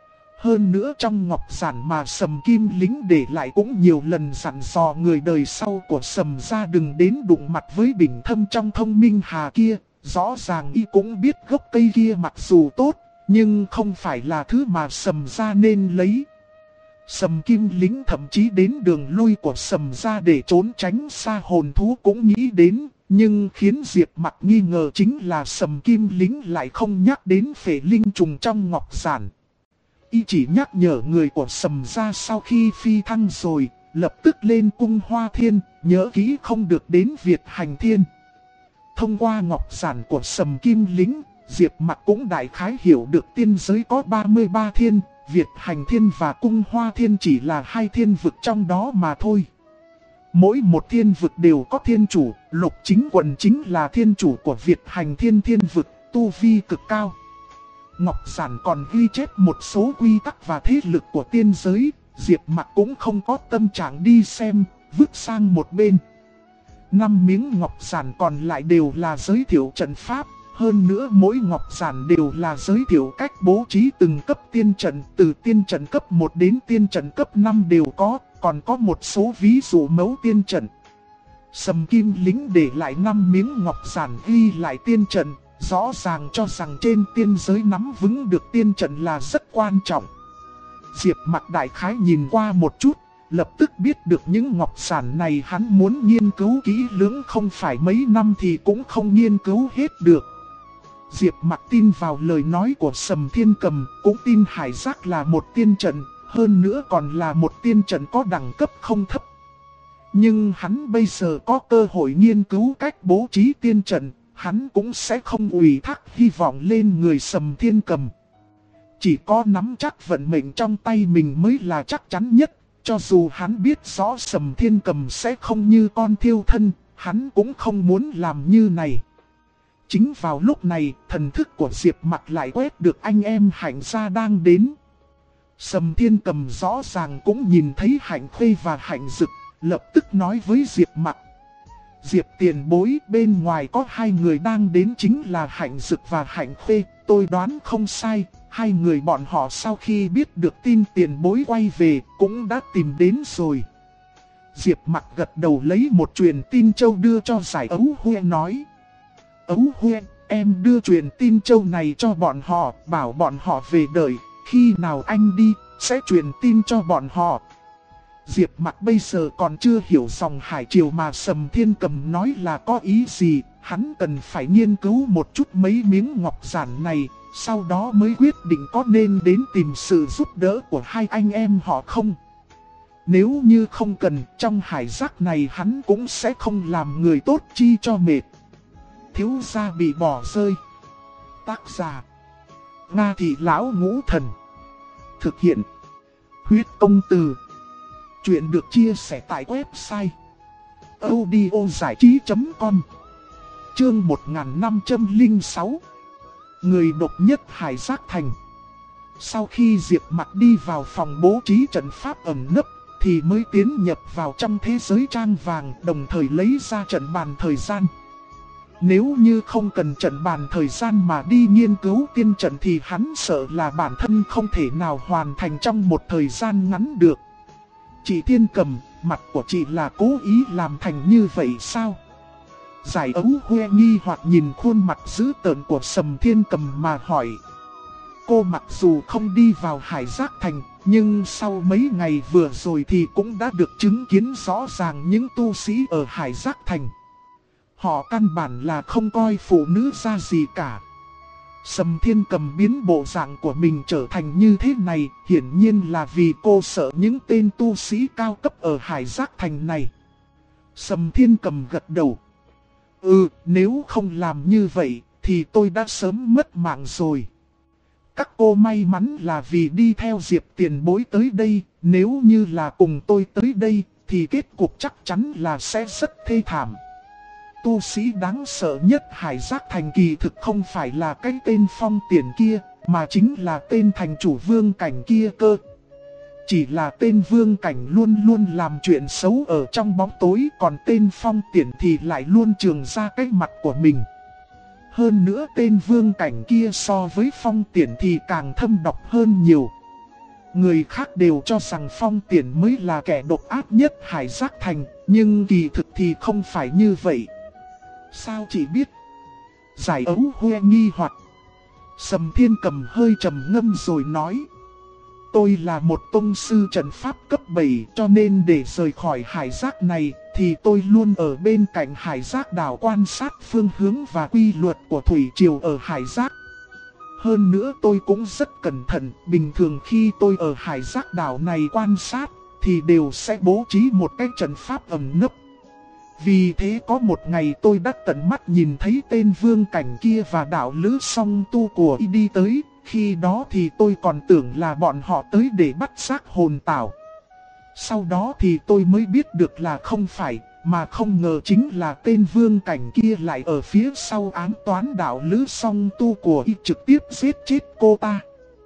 Hơn nữa trong ngọc giản mà Sầm Kim Lính để lại cũng nhiều lần dặn dò người đời sau của Sầm gia đừng đến đụng mặt với Bình Thâm trong Thông Minh Hà kia. Rõ ràng y cũng biết gốc cây kia mặc dù tốt, nhưng không phải là thứ mà Sầm gia nên lấy. Sầm Kim Lính thậm chí đến đường lui của Sầm gia để trốn tránh xa hồn thú cũng nghĩ đến, nhưng khiến Diệp Mặc nghi ngờ chính là Sầm Kim Lính lại không nhắc đến phệ linh trùng trong ngọc giản. Y chỉ nhắc nhở người của Sầm gia sau khi phi thăng rồi, lập tức lên cung Hoa Thiên, nhớ kỹ không được đến Việt Hành Thiên. Thông qua ngọc giản của Sầm Kim Lính, Diệp Mặc cũng đại khái hiểu được tiên giới có 33 thiên, Việt Hành Thiên và Cung Hoa Thiên chỉ là hai thiên vực trong đó mà thôi. Mỗi một thiên vực đều có thiên chủ, Lục Chính Quần chính là thiên chủ của Việt Hành Thiên thiên vực, tu vi cực cao. Ngọc giản còn ghi chép một số quy tắc và thế lực của tiên giới, Diệp Mặc cũng không có tâm trạng đi xem, vứt sang một bên. 5 miếng ngọc giản còn lại đều là giới thiệu trận pháp, hơn nữa mỗi ngọc giản đều là giới thiệu cách bố trí từng cấp tiên trận, từ tiên trận cấp 1 đến tiên trận cấp 5 đều có, còn có một số ví dụ mẫu tiên trận. Sầm Kim Lính để lại 5 miếng ngọc giản ghi lại tiên trận, rõ ràng cho rằng trên tiên giới nắm vững được tiên trận là rất quan trọng. Diệp Mặc đại khái nhìn qua một chút, lập tức biết được những ngọc giản này hắn muốn nghiên cứu kỹ lưỡng không phải mấy năm thì cũng không nghiên cứu hết được. Diệp Mặc tin vào lời nói của Sầm Thiên Cầm, cũng tin Hải Giác là một tiên trận, hơn nữa còn là một tiên trận có đẳng cấp không thấp. Nhưng hắn bây giờ có cơ hội nghiên cứu cách bố trí tiên trận, hắn cũng sẽ không ủy thác hy vọng lên người Sầm Thiên Cầm. Chỉ có nắm chắc vận mệnh trong tay mình mới là chắc chắn nhất. Cho dù hắn biết rõ Sầm Thiên Cầm sẽ không như con thiêu thân, hắn cũng không muốn làm như này. Chính vào lúc này, thần thức của Diệp Mặc lại quét được anh em Hạnh gia đang đến. Sầm Thiên Cầm rõ ràng cũng nhìn thấy Hạnh Khê và Hạnh Dực, lập tức nói với Diệp Mặc. Diệp tiền bối, bên ngoài có hai người đang đến chính là Hạnh Dực và Hạnh Khê, tôi đoán không sai. Hai người bọn họ sau khi biết được tin tiền bối quay về cũng đã tìm đến rồi. Diệp Mặc gật đầu lấy một truyền tin châu đưa cho Giải Ấu Huê nói. Ấu Huê, em đưa truyền tin châu này cho bọn họ, bảo bọn họ về đợi, khi nào anh đi, sẽ truyền tin cho bọn họ. Diệp Mặc bây giờ còn chưa hiểu dòng hải triều mà Sầm Thiên Cầm nói là có ý gì, hắn cần phải nghiên cứu một chút mấy miếng ngọc giản này. Sau đó mới quyết định có nên đến tìm sự giúp đỡ của hai anh em họ không. Nếu như không cần, trong hải giác này hắn cũng sẽ không làm người tốt chi cho mệt. Thiếu gia bị bỏ rơi. Tác giả Nga Thị Lão Ngũ Thần. Thực hiện. Huyết Công Từ. Chuyện được chia sẻ tại website audiozảichí.com. Chương 1506. Người độc nhất Hải Giác Thành. Sau khi Diệp Mặc đi vào phòng bố trí trận pháp ẩn nấp, thì mới tiến nhập vào trong thế giới trang vàng, đồng thời lấy ra trận bàn thời gian. Nếu như không cần trận bàn thời gian mà đi nghiên cứu tiên trận thì hắn sợ là bản thân không thể nào hoàn thành trong một thời gian ngắn được. Chị Thiên Cầm, mặt của chị là cố ý làm thành như vậy sao? Giải Ấu Huê nghi hoặc nhìn khuôn mặt dữ tợn của Sầm Thiên Cầm mà hỏi. Cô mặc dù không đi vào Hải Giác Thành, nhưng sau mấy ngày vừa rồi thì cũng đã được chứng kiến rõ ràng những tu sĩ ở Hải Giác Thành. Họ căn bản là không coi phụ nữ ra gì cả. Sầm Thiên Cầm biến bộ dạng của mình trở thành như thế này, hiển nhiên là vì cô sợ những tên tu sĩ cao cấp ở Hải Giác Thành này. Sầm Thiên Cầm gật đầu. Nếu không làm như vậy, thì tôi đã sớm mất mạng rồi. Các cô may mắn là vì đi theo Diệp tiền bối tới đây, nếu như là cùng tôi tới đây, thì kết cục chắc chắn là sẽ rất thê thảm. Tu sĩ đáng sợ nhất Hải Giác Thành kỳ thực không phải là cái tên Phong Tiền kia, mà chính là tên thành chủ Vương Cảnh kia cơ. Chỉ là tên Vương Cảnh luôn luôn làm chuyện xấu ở trong bóng tối, còn tên Phong Tiền thì lại luôn trường ra cái mặt của mình. Hơn nữa tên Vương Cảnh kia so với Phong Tiền thì càng thâm độc hơn nhiều. Người khác đều cho rằng Phong Tiền mới là kẻ độc ác nhất Hải Giác Thành, nhưng kỳ thực thì không phải như vậy. Sao chị biết? Giải Ấu Huê nghi hoặc. Sầm Thiên Cầm hơi trầm ngâm rồi nói. Tôi là một tông sư trận pháp cấp 7, cho nên để rời khỏi Hải Giác này thì tôi luôn ở bên cạnh Hải Giác đảo quan sát phương hướng và quy luật của thủy triều ở Hải Giác. Hơn nữa tôi cũng rất cẩn thận, bình thường khi tôi ở Hải Giác đảo này quan sát thì đều sẽ bố trí một cái trận pháp ẩn nấp. Vì thế có một ngày tôi đã tận mắt nhìn thấy tên Vương Cảnh kia và đạo lữ song tu của y đi tới. Khi đó thì tôi còn tưởng là bọn họ tới để bắt xác hồn tảo. Sau đó thì tôi mới biết được là không phải, mà không ngờ chính là tên Vương Cảnh kia lại ở phía sau ám toán đạo lữ song tu của y, trực tiếp giết chết cô ta.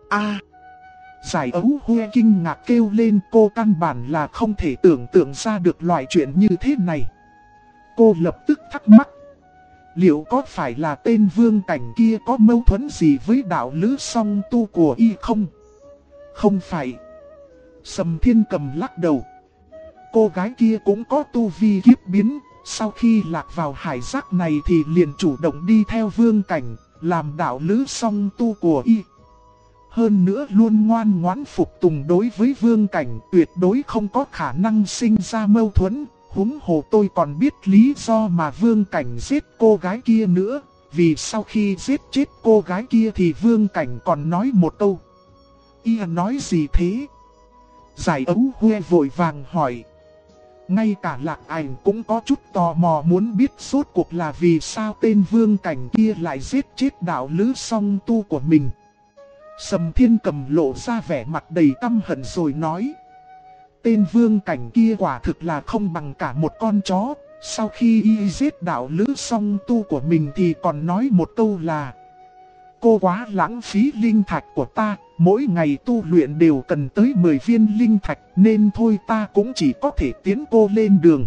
Giải Ấu Huê kinh ngạc kêu lên, cô căn bản là không thể tưởng tượng ra được loại chuyện như thế này. Cô lập tức thắc mắc. Liệu có phải là tên Vương Cảnh kia có mâu thuẫn gì với đạo lữ song tu của y không? Không phải. Sầm Thiên Cầm lắc đầu. Cô gái kia cũng có tu vi kiếp biến, sau khi lạc vào Hải Giác này thì liền chủ động đi theo Vương Cảnh, làm đạo lữ song tu của y. Hơn nữa luôn ngoan ngoãn phục tùng đối với Vương Cảnh, tuyệt đối không có khả năng sinh ra mâu thuẫn. Huống hồ tôi còn biết lý do mà Vương Cảnh giết cô gái kia nữa, vì sau khi giết chết cô gái kia thì Vương Cảnh còn nói một câu. Y nói gì thế? Giải Ấu Huê vội vàng hỏi. Ngay cả Lạc Ảnh cũng có chút tò mò muốn biết rốt cuộc là vì sao tên Vương Cảnh kia lại giết chết đạo lữ song tu của mình. Sầm Thiên Cầm lộ ra vẻ mặt đầy căm hận rồi nói. Tên Vương Cảnh kia quả thực là không bằng cả một con chó. Sau khi y giết đạo lữ song tu của mình thì còn nói một câu là: cô quá lãng phí linh thạch của ta, mỗi ngày tu luyện đều cần tới 10 viên linh thạch, nên thôi ta cũng chỉ có thể tiến cô lên đường.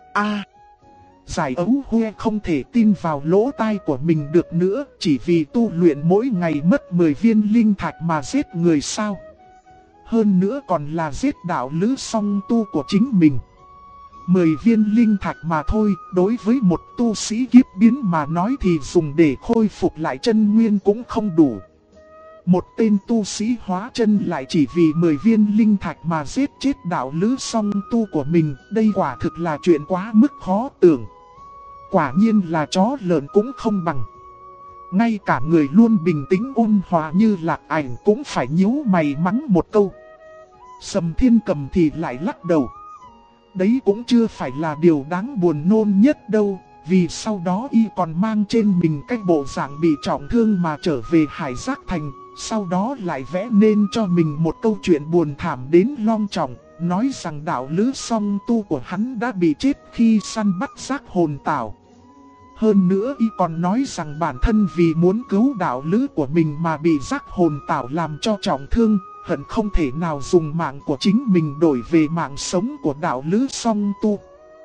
Giải Ấu Huê không thể tin vào lỗ tai của mình được nữa, chỉ vì tu luyện mỗi ngày mất 10 viên linh thạch mà giết người sao? Hơn nữa còn là giết đạo lữ song tu của chính mình. 10 viên linh thạch mà thôi, đối với một tu sĩ kiếp biến mà nói thì dùng để khôi phục lại chân nguyên cũng không đủ. Một tên tu sĩ hóa chân lại chỉ vì 10 viên linh thạch mà giết chết đạo lữ song tu của mình, đây quả thực là chuyện quá mức khó tưởng. Quả nhiên là chó lợn cũng không bằng. Ngay cả người luôn bình tĩnh ôn hòa như Lạc Ảnh cũng phải nhíu mày mắng một câu. Sầm Thiên Cầm thì lại lắc đầu. Đấy cũng chưa phải là điều đáng buồn nôn nhất đâu, vì sau đó y còn mang trên mình cái bộ dạng bị trọng thương mà trở về Hải Giác Thành, Sau đó lại vẽ nên cho mình một câu chuyện buồn thảm đến long trọng, nói rằng đạo lữ song tu của hắn đã bị chết khi săn bắt xác hồn tảo. Hơn nữa y còn nói rằng bản thân vì muốn cứu đạo lữ của mình mà bị giác hồn tảo làm cho trọng thương, hận không thể nào dùng mạng của chính mình đổi về mạng sống của đạo lữ song tu.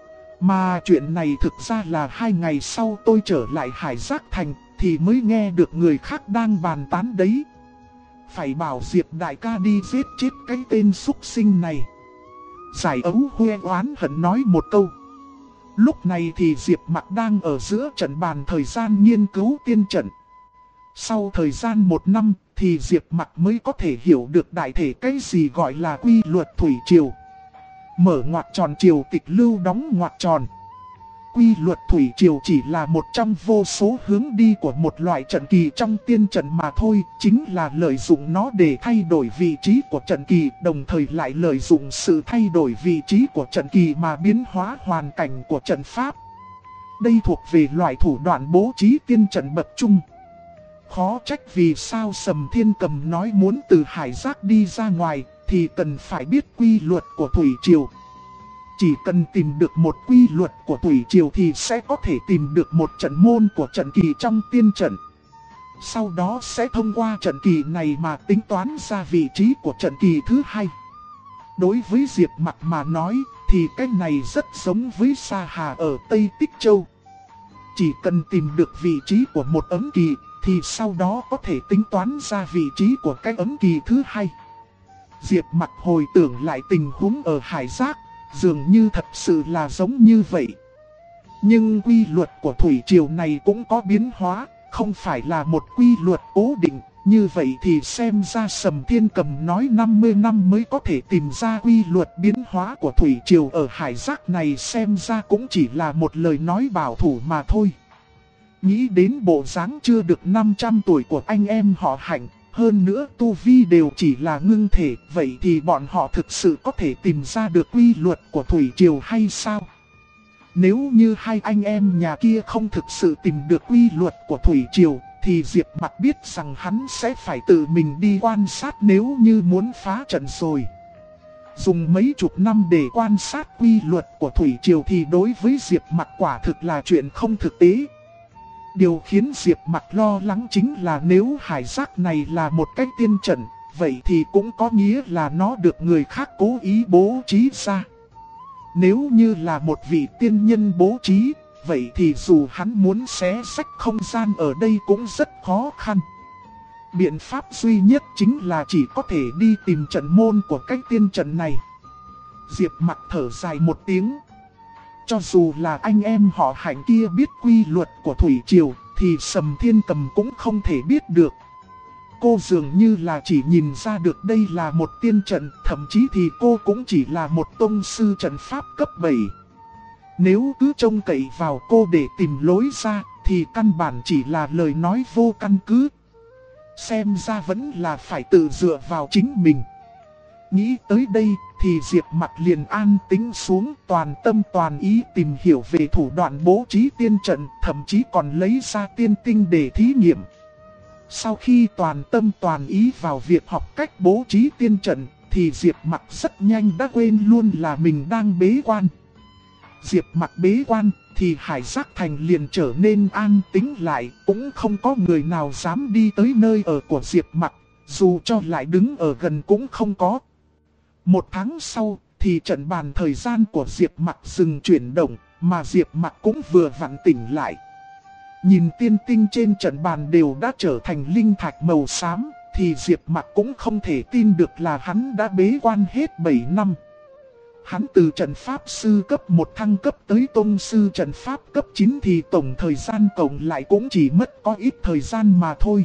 Mà chuyện này thực ra là 2 ngày sau tôi trở lại Hải Giác Thành thì mới nghe được người khác đang bàn tán đấy. Phải bảo Diệp đại ca đi giết chết cái tên súc sinh này. Giải Ấu Huê oán hận nói một câu. Lúc này thì Diệp Mặc đang ở giữa trận bàn thời gian nghiên cứu tiên trận. Sau thời gian 1 năm thì Diệp Mặc mới có thể hiểu được đại thể cái gì gọi là quy luật thủy triều. Mở ngoặc tròn triều tịch lưu đóng ngoặc tròn. Quy luật thủy triều chỉ là một trong vô số hướng đi của một loại trận kỳ trong tiên trận mà thôi, chính là lợi dụng nó để thay đổi vị trí của trận kỳ, đồng thời lại lợi dụng sự thay đổi vị trí của trận kỳ mà biến hóa hoàn cảnh của trận pháp. Đây thuộc về loại thủ đoạn bố trí tiên trận bậc trung. Khó trách vì sao Sầm Thiên Cầm nói muốn từ Hải Giác đi ra ngoài thì cần phải biết quy luật của thủy triều. Chỉ cần tìm được một quy luật của thủy triều thì sẽ có thể tìm được một trận môn của trận kỳ trong tiên trận. Sau đó sẽ thông qua trận kỳ này mà tính toán ra vị trí của trận kỳ thứ hai. Đối với Diệp Mặc mà nói thì cái này rất giống với Sa Hà ở Tây Tích Châu. Chỉ cần tìm được vị trí của một ấn kỳ thì sau đó có thể tính toán ra vị trí của cái ấn kỳ thứ hai. Diệp Mặc hồi tưởng lại tình huống ở Hải Giác, dường như thật sự là giống như vậy. Nhưng quy luật của thủy triều này cũng có biến hóa, không phải là một quy luật cố định. Như vậy thì xem ra Sầm Thiên Cầm nói 50 năm mới có thể tìm ra quy luật biến hóa của thủy triều ở Hải Giác này, xem ra cũng chỉ là một lời nói bảo thủ mà thôi. Nghĩ đến bộ dáng chưa được 500 tuổi của anh em họ Hạnh, hơn nữa tu vi đều chỉ là ngưng thể, vậy thì bọn họ thực sự có thể tìm ra được quy luật của thủy triều hay sao? Nếu như hai anh em nhà kia không thực sự tìm được quy luật của thủy triều, thì Diệp Mặc biết rằng hắn sẽ phải tự mình đi quan sát nếu như muốn phá trận rồi. Dùng mấy chục năm để quan sát quy luật của thủy triều thì đối với Diệp Mặc quả thực là chuyện không thực tế. Điều khiến Diệp Mặc lo lắng chính là nếu Hải Giác này là một cái tiên trận, vậy thì cũng có nghĩa là nó được người khác cố ý bố trí ra. Nếu như là một vị tiên nhân bố trí, vậy thì dù hắn muốn xé rách không gian ở đây cũng rất khó khăn. Biện pháp duy nhất chính là chỉ có thể đi tìm trận môn của cái tiên trận này. Diệp Mặc thở dài một tiếng. Cho dù là anh em họ Hạnh kia biết quy luật của thủy triều, thì Sầm Thiên Cầm cũng không thể biết được. Cô dường như là chỉ nhìn ra được đây là một tiên trận, thậm chí thì cô cũng chỉ là một tông sư trận pháp cấp 7. Nếu cứ trông cậy vào cô để tìm lối ra, thì căn bản chỉ là lời nói vô căn cứ. Xem ra vẫn là phải tự dựa vào chính mình. Nghĩ tới đây thì Diệp Mặc liền an tĩnh xuống, toàn tâm toàn ý tìm hiểu về thủ đoạn bố trí tiên trận, thậm chí còn lấy ra tiên tinh để thí nghiệm. Sau khi toàn tâm toàn ý vào việc học cách bố trí tiên trận, thì Diệp Mặc rất nhanh đã quên luôn là mình đang bế quan. Diệp Mặc bế quan thì Hải Giác Thành liền trở nên an tĩnh lại, cũng không có người nào dám đi tới nơi ở của Diệp Mặc, dù cho lại đứng ở gần cũng không có. 1 tháng sau thì trận bàn thời gian của Diệp Mặc dừng chuyển động, mà Diệp Mặc cũng vừa vặn tỉnh lại. Nhìn tiên tinh trên trận bàn đều đã trở thành linh thạch màu xám, thì Diệp Mặc cũng không thể tin được là hắn đã bế quan hết 7 năm. Hắn từ trận pháp sư cấp 1 thăng cấp tới tông sư trận pháp cấp 9 thì tổng thời gian cộng lại cũng chỉ mất có ít thời gian mà thôi.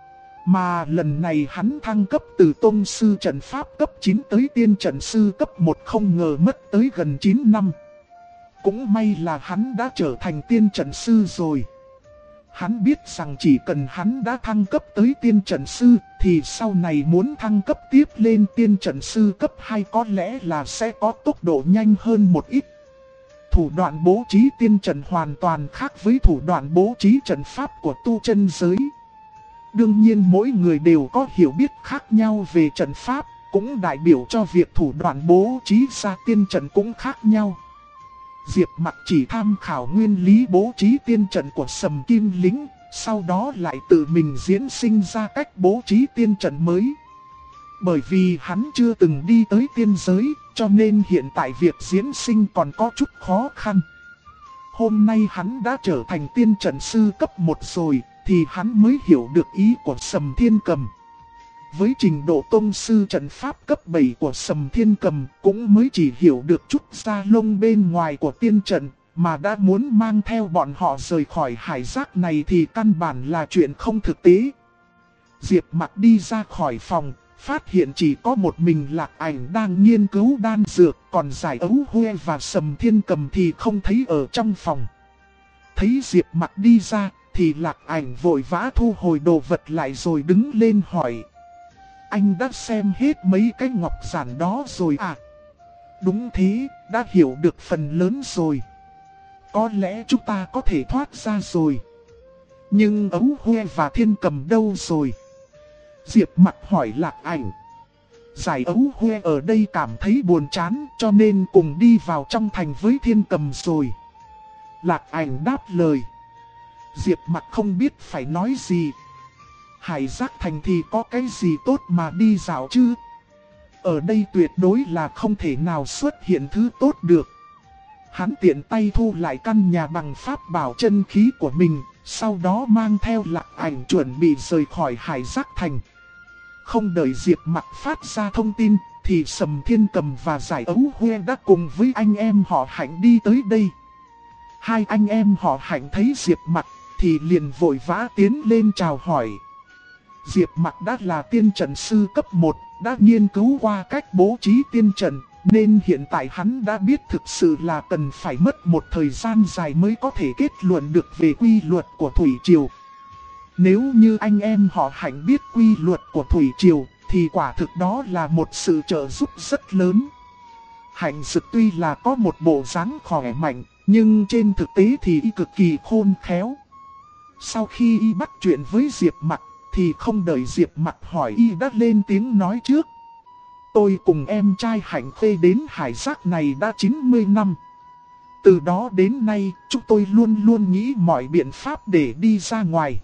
Mà lần này hắn thăng cấp từ tông sư trận pháp cấp 9 tới tiên trận sư cấp 1 không ngờ mất tới gần 9 năm. Cũng may là hắn đã trở thành tiên trận sư rồi. Hắn biết rằng chỉ cần hắn đã thăng cấp tới tiên trận sư thì sau này muốn thăng cấp tiếp lên tiên trận sư cấp 2 có lẽ là sẽ có tốc độ nhanh hơn một ít. Thủ đoạn bố trí tiên trận hoàn toàn khác với thủ đoạn bố trí trận pháp của tu chân giới. Đương nhiên mỗi người đều có hiểu biết khác nhau về trận pháp, cũng đại biểu cho việc thủ đoạn bố trí ra tiên trận cũng khác nhau. Diệp Mặc chỉ tham khảo nguyên lý bố trí tiên trận của Sầm Kim Lính, sau đó lại tự mình diễn sinh ra cách bố trí tiên trận mới. Bởi vì hắn chưa từng đi tới tiên giới, cho nên hiện tại việc diễn sinh còn có chút khó khăn. Hôm nay hắn đã trở thành tiên trận sư cấp 1 rồi, thì hắn mới hiểu được ý của Sầm Thiên Cầm. Với trình độ tông sư trận pháp cấp 7 của Sầm Thiên Cầm, cũng mới chỉ hiểu được chút da lông bên ngoài của tiên trận, mà đã muốn mang theo bọn họ rời khỏi hải giác này thì căn bản là chuyện không thực tế. Diệp Mặc đi ra khỏi phòng, phát hiện chỉ có một mình Lạc Ảnh đang nghiên cứu đan dược, còn Giải Ấu Huê và Sầm Thiên Cầm thì không thấy ở trong phòng. Thấy Diệp Mặc đi ra, thì Lạc Ảnh vội vã thu hồi đồ vật lại rồi đứng lên hỏi. Anh đã xem hết mấy cái ngọc giản đó rồi à? Đúng thế, đã hiểu được phần lớn rồi. Có lẽ chúng ta có thể thoát ra rồi. Nhưng Ấu Huê và Thiên Cầm đâu rồi? Diệp Mặc hỏi Lạc Ảnh. Giải Ấu Huê ở đây cảm thấy buồn chán cho nên cùng đi vào trong thành với Thiên Cầm rồi. Lạc Ảnh đáp lời. Diệp Mặc không biết phải nói gì. Hải giác thành thì có cái gì tốt mà đi dạo chứ? Ở đây tuyệt đối là không thể nào xuất hiện thứ tốt được. Hắn tiện tay thu lại căn nhà bằng pháp bảo chân khí của mình, sau đó mang theo Lạc Ảnh chuẩn bị rời khỏi hải giác thành. Không đợi Diệp Mặc phát ra thông tin, thì Sầm Thiên Cầm và Giải Ấu Huê đã cùng với anh em họ Hạnh đi tới đây. Hai anh em họ Hạnh thấy Diệp Mặc thì liền vội vã tiến lên chào hỏi. Diệp Mặc đã là tiên trận sư cấp 1, đã nghiên cứu qua cách bố trí tiên trận, nên hiện tại hắn đã biết thực sự là cần phải mất một thời gian dài mới có thể kết luận được về quy luật của Thủy Triều. Nếu như anh em họ Hạnh biết quy luật của Thủy Triều, thì quả thực đó là một sự trợ giúp rất lớn. Hạnh Dực tuy là có một bộ dáng khỏe mạnh, nhưng trên thực tế thì y cực kỳ khôn khéo. Sau khi y bắt chuyện với Diệp Mặc, thì không đợi Diệp Mặc hỏi y đã lên tiếng nói trước. Tôi cùng em trai Hạnh Khê đến hải giác này đã 90 năm. Từ đó đến nay, chúng tôi luôn luôn nghĩ mọi biện pháp để đi ra ngoài.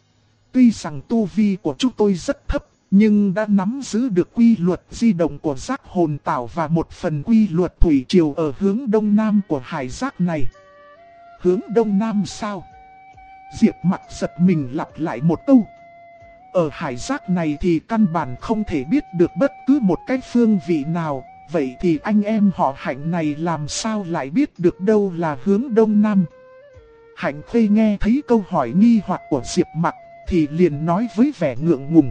Tuy rằng tu vi của chúng tôi rất thấp, nhưng đã nắm giữ được quy luật di động của giác hồn tảo và một phần quy luật thủy triều ở hướng đông nam của hải giác này. Hướng đông nam sao? Diệp Mặc giật mình lặp lại một câu. Ở hải giác này thì căn bản không thể biết được bất cứ một cái phương vị nào, vậy thì anh em họ Hạnh này làm sao lại biết được đâu là hướng đông nam? Hạnh Khê nghe thấy câu hỏi nghi hoặc của Diệp Mặc thì liền nói với vẻ ngượng ngùng.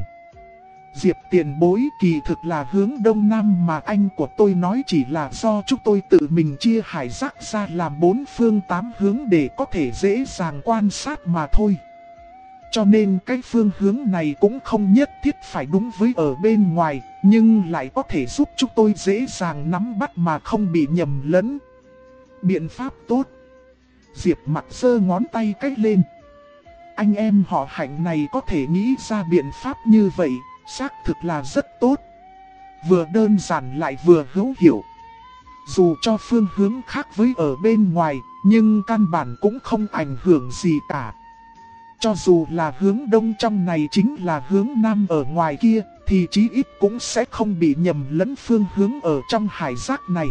Diệp tiền bối, kỳ thực là hướng đông nam mà anh của tôi nói chỉ là do chúng tôi tự mình chia hải giác ra làm 4 phương 8 hướng để có thể dễ dàng quan sát mà thôi. Cho nên cái phương hướng này cũng không nhất thiết phải đúng với ở bên ngoài, nhưng lại có thể giúp chúng tôi dễ dàng nắm bắt mà không bị nhầm lẫn. Biện pháp tốt. Diệp Mặc giơ ngón tay cái lên. Anh em họ Hạnh này có thể nghĩ ra biện pháp như vậy, xác thực là rất tốt. Vừa đơn giản lại vừa hữu hiệu. Dù cho phương hướng khác với ở bên ngoài, nhưng căn bản cũng không ảnh hưởng gì cả. Cho dù là hướng đông trong này chính là hướng nam ở ngoài kia, thì chí ít cũng sẽ không bị nhầm lẫn phương hướng ở trong hải giác này.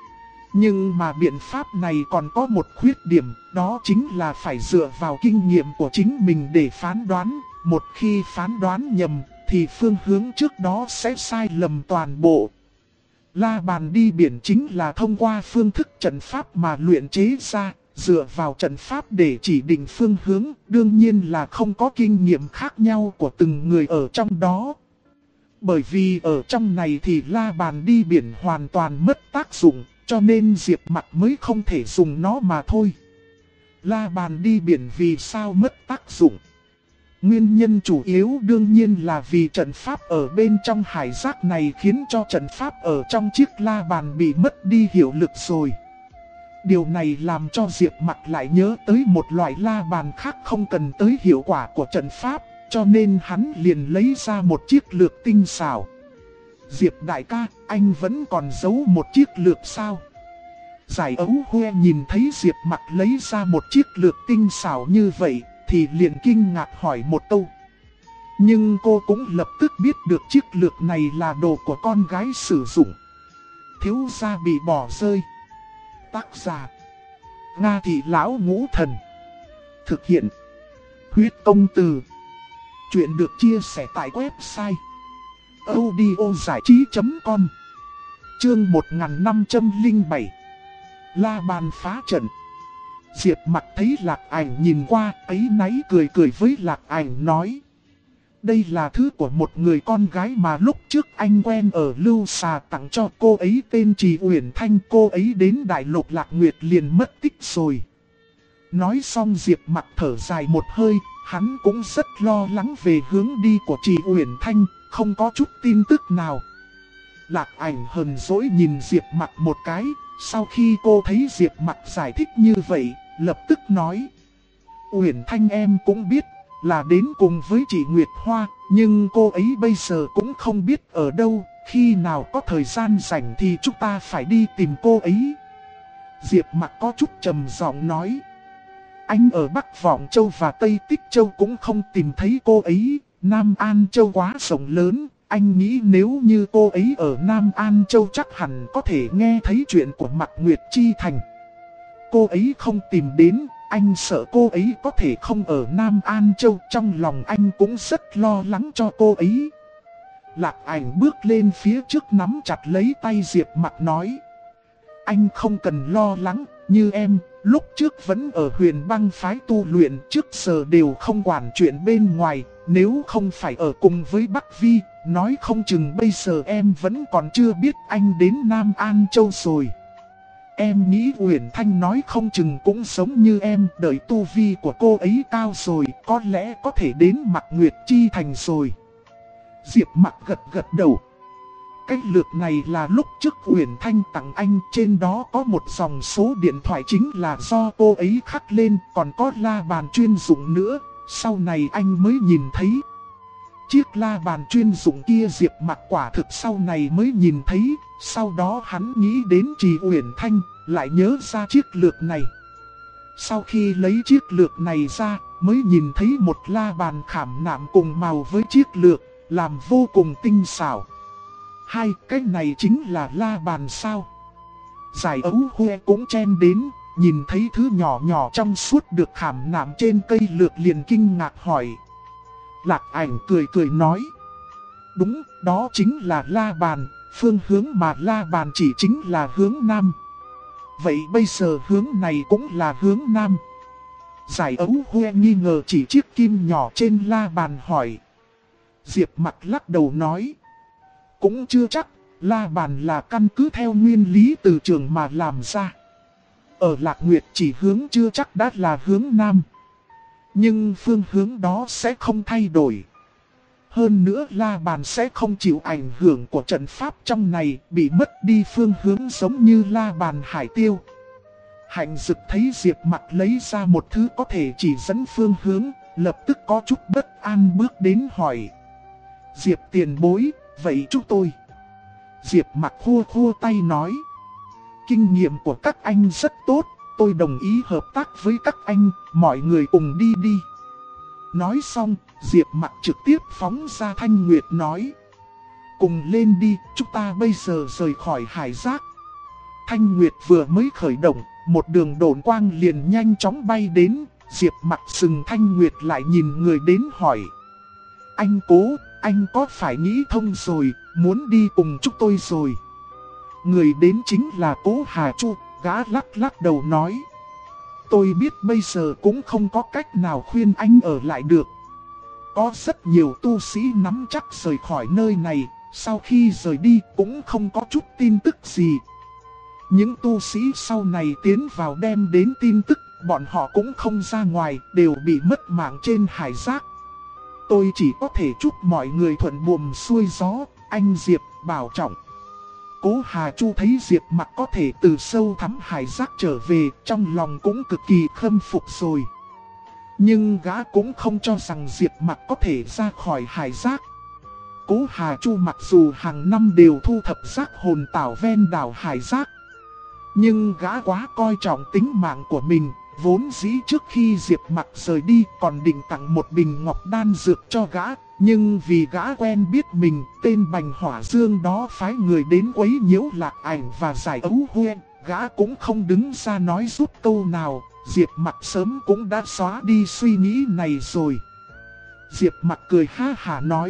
Nhưng mà biện pháp này còn có một khuyết điểm, đó chính là phải dựa vào kinh nghiệm của chính mình để phán đoán. Một khi phán đoán nhầm, thì phương hướng trước đó sẽ sai lầm toàn bộ. La bàn đi biển chính là thông qua phương thức trận pháp mà luyện chế ra, dựa vào trận pháp để chỉ định phương hướng, đương nhiên là không có kinh nghiệm khác nhau của từng người ở trong đó. Bởi vì ở trong này thì la bàn đi biển hoàn toàn mất tác dụng, cho nên Diệp Mặc mới không thể dùng nó mà thôi. La bàn đi biển vì sao mất tác dụng? Nguyên nhân chủ yếu đương nhiên là vì trận pháp ở bên trong hải giác này khiến cho trận pháp ở trong chiếc la bàn bị mất đi hiệu lực rồi. Điều này làm cho Diệp Mặc lại nhớ tới một loại la bàn khác không cần tới hiệu quả của trận pháp, cho nên hắn liền lấy ra một chiếc lược tinh xảo. Diệp đại ca, anh vẫn còn giấu một chiếc lược sao? Giải Ấu Huê nhìn thấy Diệp Mặc lấy ra một chiếc lược tinh xảo như vậy, thì liền kinh ngạc hỏi một câu. Nhưng cô cũng lập tức biết được chiếc lược này là đồ của con gái sử dụng. Thiếu gia bị bỏ rơi. Tác giả: Nga Thị Lão Ngũ Thần. Thực hiện: Huyết Công Từ. Chuyện được chia sẻ tại website audiozảichí.com. Chương 1507. La bàn phá trận. Diệp Mặc thấy Lạc Ảnh nhìn qua, áy náy cười cười với Lạc Ảnh nói: đây là thứ của một người con gái mà lúc trước anh quen ở Lưu Xà tặng cho cô ấy, tên Trì Uyển Thanh. Cô ấy đến Đại Lục Lạc Nguyệt liền mất tích rồi. Nói xong Diệp Mặc thở dài một hơi, hắn cũng rất lo lắng về hướng đi của Trì Uyển Thanh, không có chút tin tức nào. Lạc Ảnh hờn dỗi nhìn Diệp Mặc một cái, sau khi cô thấy Diệp Mặc giải thích như vậy, lập tức nói: Uyển Thanh em cũng biết là đến cùng với chị Nguyệt Hoa, nhưng cô ấy bây giờ cũng không biết ở đâu, khi nào có thời gian rảnh thì chúng ta phải đi tìm cô ấy. Diệp Mặc có chút trầm giọng nói: anh ở Bắc Vọng Châu và Tây Tích Châu cũng không tìm thấy cô ấy, Nam An Châu quá rộng lớn, anh nghĩ nếu như cô ấy ở Nam An Châu chắc hẳn có thể nghe thấy chuyện của Mạc Nguyệt Chi Thành. Cô ấy không tìm đến, anh sợ cô ấy có thể không ở Nam An Châu, trong lòng anh cũng rất lo lắng cho cô ấy. Lạc Ảnh bước lên phía trước nắm chặt lấy tay Diệp Mặc nói: anh không cần lo lắng, như em, lúc trước vẫn ở Huyền Băng phái tu luyện, trước giờ đều không quản chuyện bên ngoài, nếu không phải ở cùng với Bắc Vi, nói không chừng bây giờ em vẫn còn chưa biết anh đến Nam An Châu rồi. Em nghĩ Uyển Thanh nói không chừng cũng giống như em, đợi tu vi của cô ấy cao rồi, có lẽ có thể đến Mạc Nguyệt Chi Thành rồi. Diệp Mặc gật gật đầu. Cái lược này là lúc trước Uyển Thanh tặng anh, trên đó có một dòng số điện thoại chính là do cô ấy khắc lên, còn có la bàn chuyên dụng nữa, sau này anh mới nhìn thấy. Chiếc la bàn chuyên dụng kia Diệp Mặc quả thực sau này mới nhìn thấy, sau đó hắn nghĩ đến Trì Uyển Thanh, lại nhớ ra chiếc lược này. Sau khi lấy chiếc lược này ra, mới nhìn thấy một la bàn khảm nạm cùng màu với chiếc lược, làm vô cùng tinh xảo. Hai cái này chính là la bàn sao? Giải Ấu Huê cũng chen đến, nhìn thấy thứ nhỏ nhỏ trong suốt được khảm nạm trên cây lược liền kinh ngạc hỏi. Lạc Ảnh cười cười nói: đúng, đó chính là la bàn, phương hướng mà la bàn chỉ chính là hướng Nam. Vậy bây giờ hướng này cũng là hướng Nam. Giải Ấu Huê nghi ngờ chỉ chiếc kim nhỏ trên la bàn hỏi. Diệp Mặc lắc đầu nói: cũng chưa chắc, la bàn là căn cứ theo nguyên lý từ trường mà làm ra. Ở Lạc Nguyệt chỉ hướng chưa chắc đã là hướng Nam, nhưng phương hướng đó sẽ không thay đổi. Hơn nữa la bàn sẽ không chịu ảnh hưởng của trận pháp trong này, bị mất đi phương hướng giống như la bàn hải tiêu. Hạnh Dực thấy Diệp Mặc lấy ra một thứ có thể chỉ dẫn phương hướng, lập tức có chút bất an bước đến hỏi: Diệp tiền bối, vậy chúng tôi? Diệp Mặc khua khua tay nói: kinh nghiệm của các anh rất tốt, tôi đồng ý hợp tác với các anh, mọi người cùng đi đi. Nói xong, Diệp Mặc trực tiếp phóng ra Thanh Nguyệt nói: cùng lên đi, chúng ta bây giờ rời khỏi hải giác. Thanh Nguyệt vừa mới khởi động, một đường độn quang liền nhanh chóng bay đến. Diệp Mặc dừng Thanh Nguyệt lại nhìn người đến hỏi: anh Cố, anh có phải nghĩ thông rồi, muốn đi cùng chúng tôi rồi? Người đến chính là Cố Hà Chu, gã lắc lắc đầu nói: tôi biết bây giờ cũng không có cách nào khuyên anh ở lại được. Có rất nhiều tu sĩ nắm chắc rời khỏi nơi này, sau khi rời đi cũng không có chút tin tức gì. Những tu sĩ sau này tiến vào đem đến tin tức, bọn họ cũng không ra ngoài, đều bị mất mạng trên hải giác. Tôi chỉ có thể chúc mọi người thuận buồm xuôi gió, anh Diệp bảo trọng. Cố Hà Chu thấy Diệp Mặc có thể từ sâu thẳm hải giác trở về, trong lòng cũng cực kỳ khâm phục rồi. Nhưng gã cũng không cho rằng Diệp Mặc có thể ra khỏi hải giác. Cố Hà Chu mặc dù hàng năm đều thu thập giác hồn tảo ven đảo hải giác, nhưng gã quá coi trọng tính mạng của mình. Vốn dĩ trước khi Diệp Mặc rời đi còn định tặng một bình ngọc đan dược cho gã. Nhưng vì gã quen biết mình, tên Bành Hỏa Dương đó phái người đến quấy nhiễu Lạc Ảnh và giải ấu huyên, gã cũng không đứng ra nói giúp câu nào. Diệp Mặc sớm cũng đã xóa đi suy nghĩ này rồi. Diệp Mặc cười ha hả nói: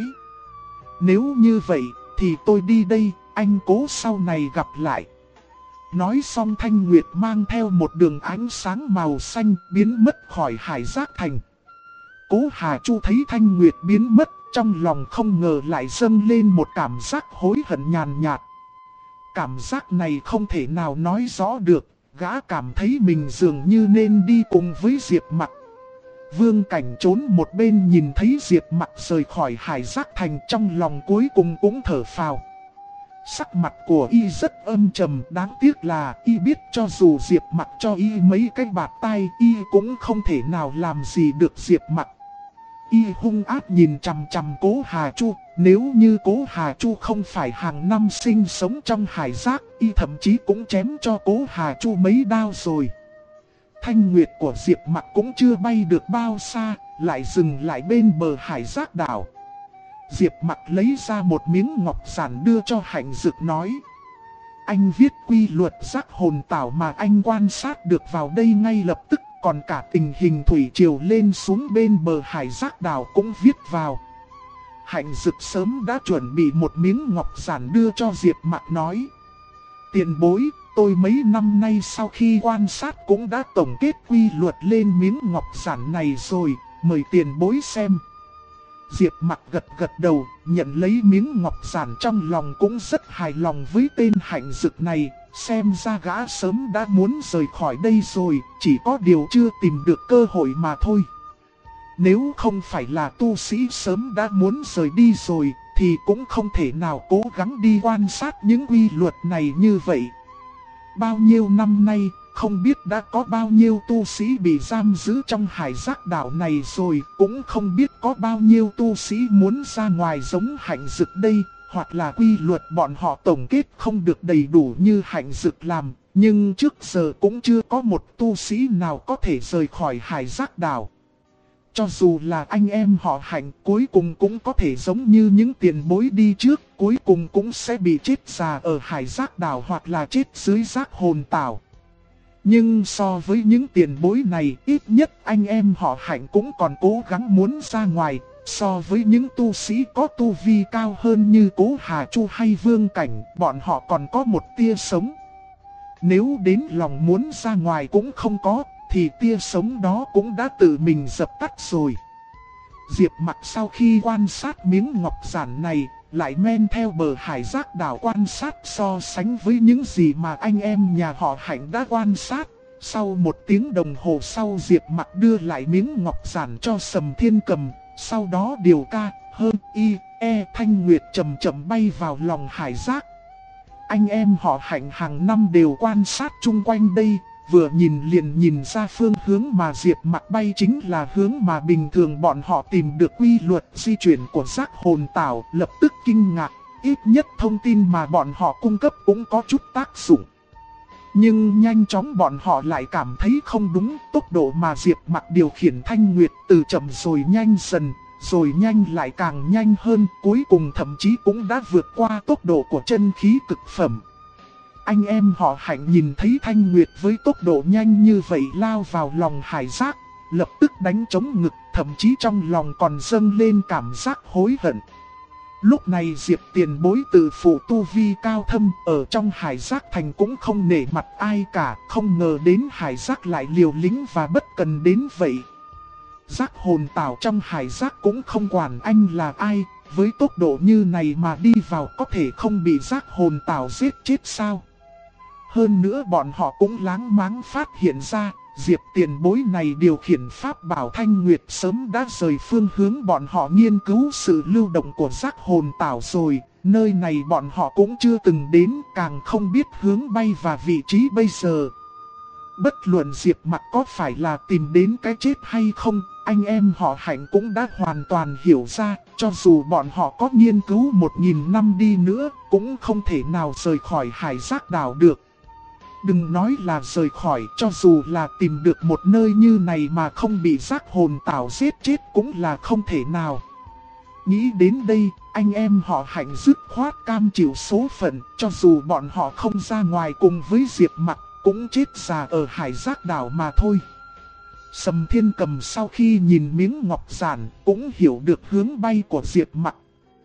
nếu như vậy thì tôi đi đây, anh Cố sau này gặp lại. Nói xong Thanh Nguyệt mang theo một đường ánh sáng màu xanh biến mất khỏi hải giác thành. Cố Hà Chu thấy Thanh Nguyệt biến mất, trong lòng không ngờ lại dâng lên một cảm giác hối hận nhàn nhạt. Cảm giác này không thể nào nói rõ được, gã cảm thấy mình dường như nên đi cùng với Diệp Mặc. Vương Cảnh trốn một bên nhìn thấy Diệp Mặc rời khỏi hải giác thành, trong lòng cuối cùng cũng thở phào. Sắc mặt của y rất âm trầm, đáng tiếc là y biết cho dù Diệp Mặc cho y mấy cái bạt tay, y cũng không thể nào làm gì được Diệp Mặc. Y hung ác nhìn chằm chằm Cố Hà Chu, nếu như Cố Hà Chu không phải hàng năm sinh sống trong hải giác, y thậm chí cũng chém cho Cố Hà Chu mấy đao rồi. Thanh Nguyệt của Diệp Mặc cũng chưa bay được bao xa, lại dừng lại bên bờ hải giác đảo. Diệp Mặc lấy ra một miếng ngọc giản đưa cho Hạnh Dực nói: anh viết quy luật giác hồn tảo mà anh quan sát được vào đây ngay lập tức, còn cả tình hình thủy triều lên xuống bên bờ hải giác đảo cũng viết vào. Hạnh Dực sớm đã chuẩn bị một miếng ngọc giản đưa cho Diệp Mặc nói: tiền bối, tôi mấy năm nay sau khi quan sát cũng đã tổng kết quy luật lên miếng ngọc giản này rồi, mời tiền bối xem. Diệp Mặc gật gật đầu, nhận lấy miếng ngọc giản, trong lòng cũng rất hài lòng với tên Hạnh Dực này. Xem ra gã sớm đã muốn rời khỏi đây rồi, chỉ có điều chưa tìm được cơ hội mà thôi. Nếu không phải là tu sĩ sớm đã muốn rời đi rồi, thì cũng không thể nào cố gắng đi quan sát những quy luật này như vậy. Bao nhiêu năm nay, không biết đã có bao nhiêu tu sĩ bị giam giữ trong hải giác đảo này rồi, cũng không biết có bao nhiêu tu sĩ muốn ra ngoài giống Hạnh Dực đây, hoặc là quy luật bọn họ tổng kết không được đầy đủ như Hạnh Dực làm, nhưng trước giờ cũng chưa có một tu sĩ nào có thể rời khỏi hải giác đảo. Cho dù là anh em họ Hạnh, cuối cùng cũng có thể giống như những tiền bối đi trước, cuối cùng cũng sẽ bị chết già ở hải giác đảo hoặc là chết dưới giác hồn tảo. Nhưng so với những tiền bối này, ít nhất anh em họ Hạnh cũng còn cố gắng muốn ra ngoài. So với những tu sĩ có tu vi cao hơn như Cố Hà Chu hay Vương Cảnh, bọn họ còn có một tia sống. Nếu đến lòng muốn ra ngoài cũng không có, thì tia sống đó cũng đã tự mình dập tắt rồi. Diệp Mặc sau khi quan sát miếng ngọc giản này, lại men theo bờ hải giác đảo quan sát so sánh với những gì mà anh em nhà họ Hạnh đã quan sát. Sau một tiếng đồng hồ sau, Diệp Mặc đưa lại miếng ngọc giản cho Sầm Thiên Cầm. Sau đó điều ca, hơn, y, e, Thanh Nguyệt chậm chậm bay vào lòng hải giác. Anh em họ Hạnh hàng năm đều quan sát chung quanh đây, vừa nhìn liền nhìn ra phương hướng mà Diệp Mặc bay chính là hướng mà bình thường bọn họ tìm được quy luật di chuyển của giác hồn tảo, lập tức kinh ngạc, ít nhất thông tin mà bọn họ cung cấp cũng có chút tác dụng. Nhưng nhanh chóng bọn họ lại cảm thấy không đúng, tốc độ mà Diệp Mặc điều khiển Thanh Nguyệt từ chậm rồi nhanh dần, rồi nhanh lại càng nhanh hơn, cuối cùng thậm chí cũng đã vượt qua tốc độ của chân khí cực phẩm. Anh em họ Hạnh nhìn thấy Thanh Nguyệt với tốc độ nhanh như vậy lao vào lòng hải giác, lập tức đánh trống ngực, thậm chí trong lòng còn dâng lên cảm giác hối hận. Lúc này Diệp tiền bối tự phụ tu vi cao thâm, ở trong hải giác thành cũng không nể mặt ai cả, không ngờ đến hải giác lại liều lĩnh và bất cần đến vậy. Giác hồn tảo trong hải giác cũng không quản anh là ai, với tốc độ như này mà đi vào có thể không bị giác hồn tảo giết chết sao? Hơn nữa bọn họ cũng láng máng phát hiện ra, Diệp tiền bối này điều khiển pháp bảo Thanh Nguyệt sớm đã rời phương hướng bọn họ nghiên cứu sự lưu động của giác hồn tảo rồi. Nơi này bọn họ cũng chưa từng đến, càng không biết hướng bay và vị trí bây giờ. Bất luận Diệp Mặc có phải là tìm đến cái chết hay không, anh em họ Hạnh cũng đã hoàn toàn hiểu ra, cho dù bọn họ có nghiên cứu 1000 năm đi nữa, cũng không thể nào rời khỏi hải giác đảo được. Đừng nói là rời khỏi, cho dù là tìm được một nơi như này mà không bị giác hồn tảo giết chết cũng là không thể nào. Nghĩ đến đây, anh em họ Hạnh dứt khoát cam chịu số phận, cho dù bọn họ không ra ngoài cùng với Diệp Mặc, cũng chết già ở hải giác đảo mà thôi. Sầm Thiên Cầm sau khi nhìn miếng ngọc giản cũng hiểu được hướng bay của Diệp Mặc.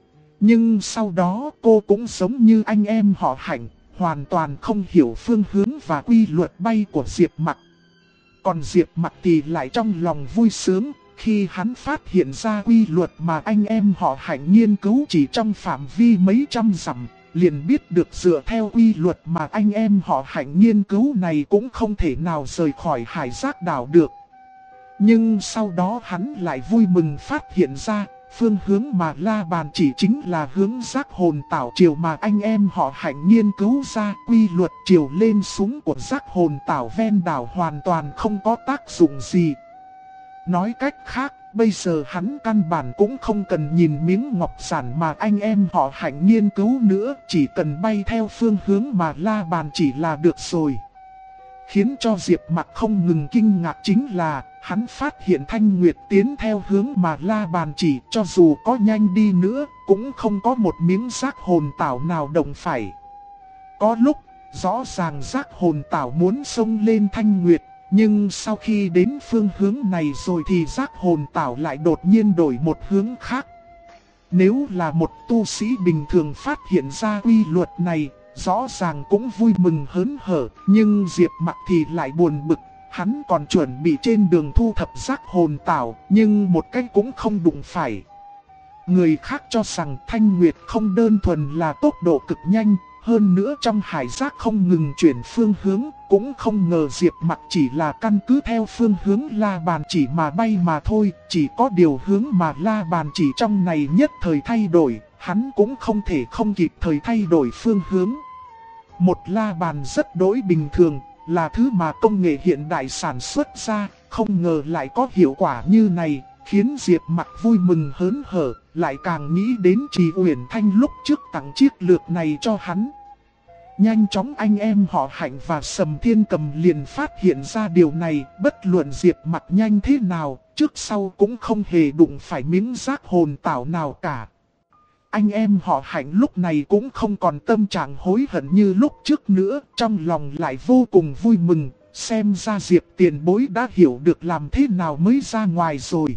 Nhưng sau đó cô cũng giống như anh em họ Hạnh, hoàn toàn không hiểu phương hướng và quy luật bay của Diệp Mặc. Còn Diệp Mặc thì lại trong lòng vui sướng, khi hắn phát hiện ra quy luật mà anh em họ Hạnh nghiên cứu chỉ trong phạm vi mấy trăm dặm, liền biết được dựa theo quy luật mà anh em họ Hạnh nghiên cứu này cũng không thể nào rời khỏi hải giác đảo được. Nhưng sau đó hắn lại vui mừng phát hiện ra, phương hướng mà La Bàn chỉ chính là hướng giác hồn tảo chiều mà anh em họ Hạnh nghiên cứu ra. Quy luật chiều lên xuống của giác hồn tảo ven đảo hoàn toàn không có tác dụng gì. Nói cách khác, bây giờ hắn căn bản cũng không cần nhìn miếng ngọc giản mà anh em họ Hạnh nghiên cứu nữa, chỉ cần bay theo phương hướng mà La Bàn chỉ là được rồi. Khiến cho Diệp Mặc không ngừng kinh ngạc chính là, hắn phát hiện Thanh Nguyệt tiến theo hướng mà La Bàn chỉ, cho dù có nhanh đi nữa, cũng không có một miếng giác hồn tảo nào động phải. Có lúc, rõ ràng giác hồn tảo muốn xông lên Thanh Nguyệt, nhưng sau khi đến phương hướng này rồi thì giác hồn tảo lại đột nhiên đổi một hướng khác. Nếu là một tu sĩ bình thường phát hiện ra quy luật này, rõ ràng cũng vui mừng hớn hở, nhưng Diệp Mặc thì lại buồn bực. Hắn còn chuẩn bị trên đường thu thập giác hồn tảo, nhưng một cách cũng không đụng phải. Người khác cho rằng Thanh Nguyệt không đơn thuần là tốc độ cực nhanh, hơn nữa trong hải giác không ngừng chuyển phương hướng, cũng không ngờ Diệp Mặc chỉ là căn cứ theo phương hướng La Bàn chỉ mà bay mà thôi. Chỉ có điều hướng mà La Bàn chỉ trong này nhất thời thay đổi, hắn cũng không thể không kịp thời thay đổi phương hướng. Một La Bàn rất đối bình thường, là thứ mà công nghệ hiện đại sản xuất ra, không ngờ lại có hiệu quả như này, khiến Diệp Mặc vui mừng hớn hở, lại càng nghĩ đến Trì Uyển Thanh lúc trước tặng chiếc lược này cho hắn. Nhanh chóng anh em họ Hạnh và Sầm Thiên Cầm liền phát hiện ra điều này, bất luận Diệp Mặc nhanh thế nào, trước sau cũng không hề đụng phải miếng giác hồn tảo nào cả. Anh em họ Hạnh lúc này cũng không còn tâm trạng hối hận như lúc trước nữa, trong lòng lại vô cùng vui mừng, xem ra Diệp tiền bối đã hiểu được làm thế nào mới ra ngoài rồi.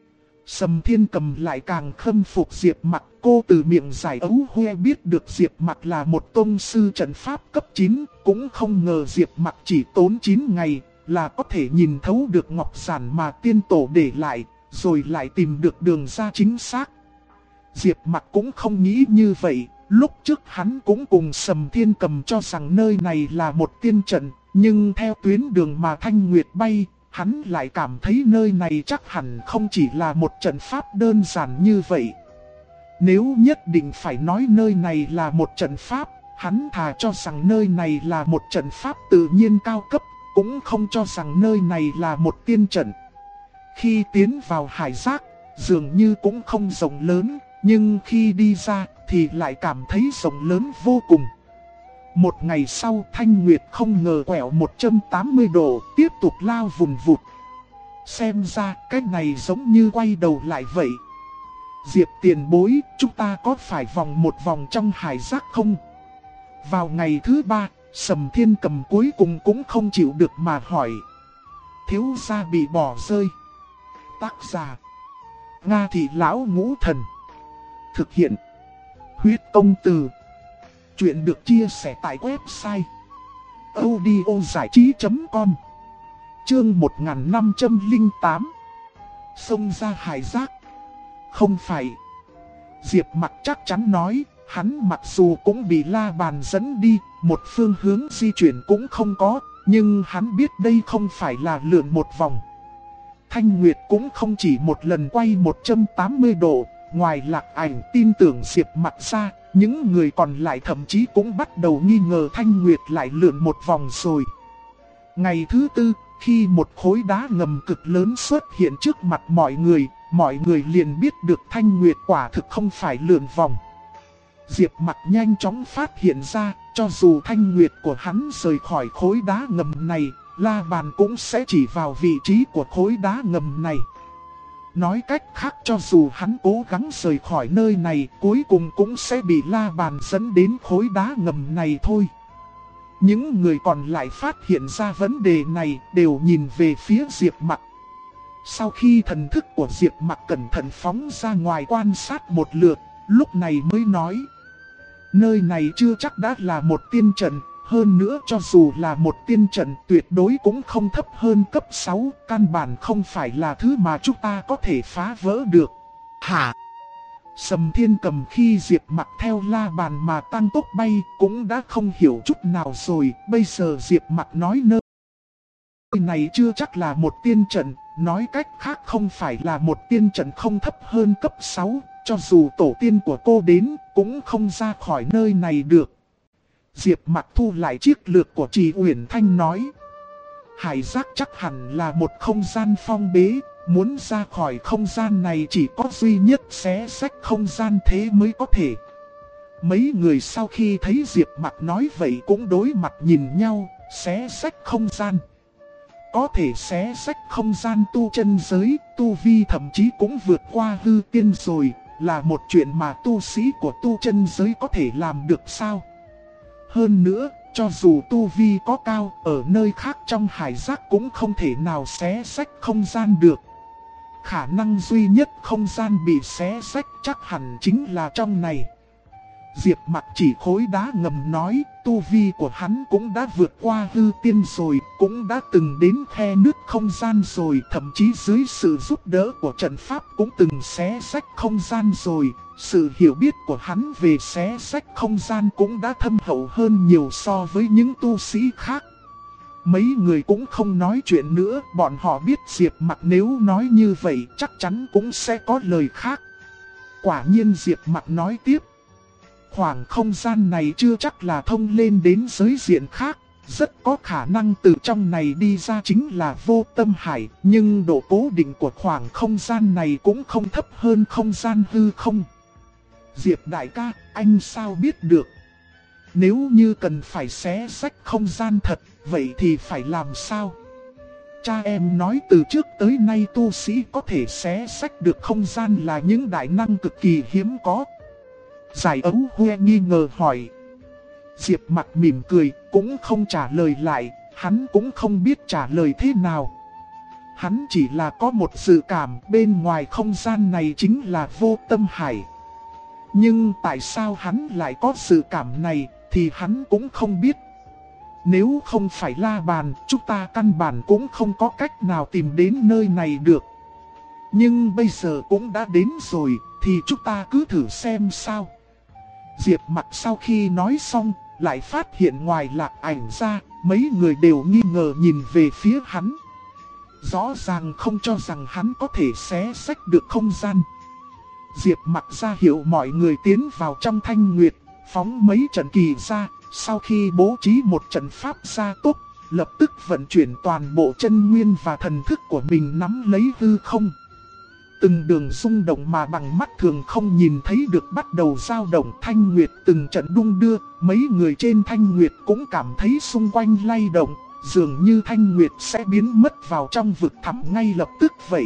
Sầm Thiên Cầm lại càng khâm phục Diệp Mặc, cô từ miệng giải ấu hoe biết được Diệp Mặc là một tông sư trận pháp cấp 9, cũng không ngờ Diệp Mặc chỉ tốn 9 ngày là có thể nhìn thấu được ngọc giản mà tiên tổ để lại, rồi lại tìm được đường ra chính xác. Diệp Mặc cũng không nghĩ như vậy, lúc trước hắn cũng cùng Sầm Thiên Cầm cho rằng nơi này là một tiên trận, nhưng theo tuyến đường mà Thanh Nguyệt bay, hắn lại cảm thấy nơi này chắc hẳn không chỉ là một trận pháp đơn giản như vậy. Nếu nhất định phải nói nơi này là một trận pháp, hắn thà cho rằng nơi này là một trận pháp tự nhiên cao cấp, cũng không cho rằng nơi này là một tiên trận. Khi tiến vào hải giác, dường như cũng không rộng lớn, nhưng khi đi ra thì lại cảm thấy rộng lớn vô cùng. Một ngày sau, Thanh Nguyệt không ngờ quẹo 180 độ, tiếp tục lao vùn vụt. Xem ra cái này giống như quay đầu lại vậy. Diệp tiền bối, chúng ta có phải vòng một vòng trong hải giác không? Vào ngày thứ 3, Sầm Thiên Cầm cuối cùng cũng không chịu được mà hỏi. Thiếu gia bị bỏ rơi. Tác giả: Nga Thị Lão Ngũ Thần. Thực hiện: Huyết Công Từ. Chuyện được chia sẻ tại website audiozảichí.com. Chương 1508. Xông ra hải giác. Không phải. Diệp Mặc chắc chắn nói, hắn mặc dù cũng bị La Bàn dẫn đi, một phương hướng di chuyển cũng không có, nhưng hắn biết đây không phải là lượn một vòng. Thanh Nguyệt cũng không chỉ một lần quay 180 độ, ngoài Lạc Ảnh tin tưởng Diệp Mặc ra, những người còn lại thậm chí cũng bắt đầu nghi ngờ Thanh Nguyệt lại lượn một vòng rồi. Ngày thứ 4, Khi một khối đá ngầm cực lớn xuất hiện trước mặt mọi người liền biết được Thanh Nguyệt quả thực không phải lượn vòng. Diệp Mặc nhanh chóng phát hiện ra, cho dù Thanh Nguyệt của hắn rời khỏi khối đá ngầm này, La Bàn cũng sẽ chỉ vào vị trí của khối đá ngầm này. Nói cách khác, cho dù hắn cố gắng rời khỏi nơi này, cuối cùng cũng sẽ bị La Bàn dẫn đến khối đá ngầm này thôi. Những người còn lại phát hiện ra vấn đề này đều nhìn về phía Diệp Mặc. Sau khi thần thức của Diệp Mặc cẩn thận phóng ra ngoài quan sát một lượt, lúc này mới nói: nơi này chưa chắc đã là một tiên trận, hơn nữa cho dù là một tiên trận tuyệt đối cũng không thấp hơn cấp 6, căn bản không phải là thứ mà chúng ta có thể phá vỡ được. Hả? Sầm Thiên Cầm khi Diệp Mặc theo La Bàn mà tăng tốc bay cũng đã không hiểu chút nào rồi, bây giờ Diệp Mặc nói nơi này chưa chắc là một tiên trận, nói cách khác không phải là một tiên trận không thấp hơn cấp 6, cho dù tổ tiên của cô đến cũng không ra khỏi nơi này được. Diệp Mặc thu lại chiếc lược của Trì Uyển Thanh nói: hải giác chắc hẳn là một không gian phong bế, muốn ra khỏi không gian này chỉ có duy nhất xé rách không gian thế mới có thể. Mấy người sau khi thấy Diệp Mặc nói vậy cũng đối mặt nhìn nhau, xé rách không gian. Có thể xé rách không gian tu chân giới, tu vi thậm chí cũng vượt qua hư tiên rồi, là một chuyện mà tu sĩ của tu chân giới có thể làm được sao? Hơn nữa, cho dù tu vi có cao, ở nơi khác trong hải giác cũng không thể nào xé rách không gian được. Khả năng duy nhất không gian bị xé rách chắc hẳn chính là trong này. Diệp Mặc chỉ khối đá ngầm nói, tu vi của hắn cũng đã vượt qua hư tiên rồi, cũng đã từng đến khe nước không gian rồi, thậm chí dưới sự giúp đỡ của trận pháp cũng từng xé rách không gian rồi. Sự hiểu biết của hắn về xé rách không gian cũng đã thâm hậu hơn nhiều so với những tu sĩ khác. Mấy người cũng không nói chuyện nữa, bọn họ biết Diệp Mặc nếu nói như vậy chắc chắn cũng sẽ có lời khác. Quả nhiên Diệp Mặc nói tiếp: khoảng không gian này chưa chắc là thông lên đến giới diện khác, rất có khả năng từ trong này đi ra chính là vô tâm hải, nhưng độ cố định của khoảng không gian này cũng không thấp hơn không gian hư không. Diệp đại ca, anh sao biết được? Nếu như cần phải xé rách không gian thật, vậy thì phải làm sao? Cha em nói từ trước tới nay tu sĩ có thể xé rách được không gian là những đại năng cực kỳ hiếm có. Giải Ấu Huê nghi ngờ hỏi. Diệp Mặc mỉm cười, cũng không trả lời lại, hắn cũng không biết trả lời thế nào. Hắn chỉ là có một dự cảm bên ngoài không gian này chính là vô tâm hải. Nhưng tại sao hắn lại có dự cảm này thì hắn cũng không biết. Nếu không phải La Bàn, chúng ta căn bản cũng không có cách nào tìm đến nơi này được. Nhưng bây giờ cũng đã đến rồi, thì chúng ta cứ thử xem sao. Diệp Mặc sau khi nói xong, lại phát hiện ngoài Lạc Ảnh ra, mấy người đều nghi ngờ nhìn về phía hắn. Rõ ràng không cho rằng hắn có thể xé rách được không gian. Diệp Mặc ra hiệu mọi người tiến vào trong Thanh Nguyệt, phóng mấy trận kỳ ra, sau khi bố trí một trận pháp gia tốc, lập tức vận chuyển toàn bộ chân nguyên và thần thức của mình nắm lấy hư không. Từng đường rung động mà bằng mắt thường không nhìn thấy được bắt đầu dao động. Thanh Nguyệt từng trận đung đưa, mấy người trên Thanh Nguyệt cũng cảm thấy xung quanh lay động, dường như Thanh Nguyệt sẽ biến mất vào trong vực thẳm ngay lập tức vậy.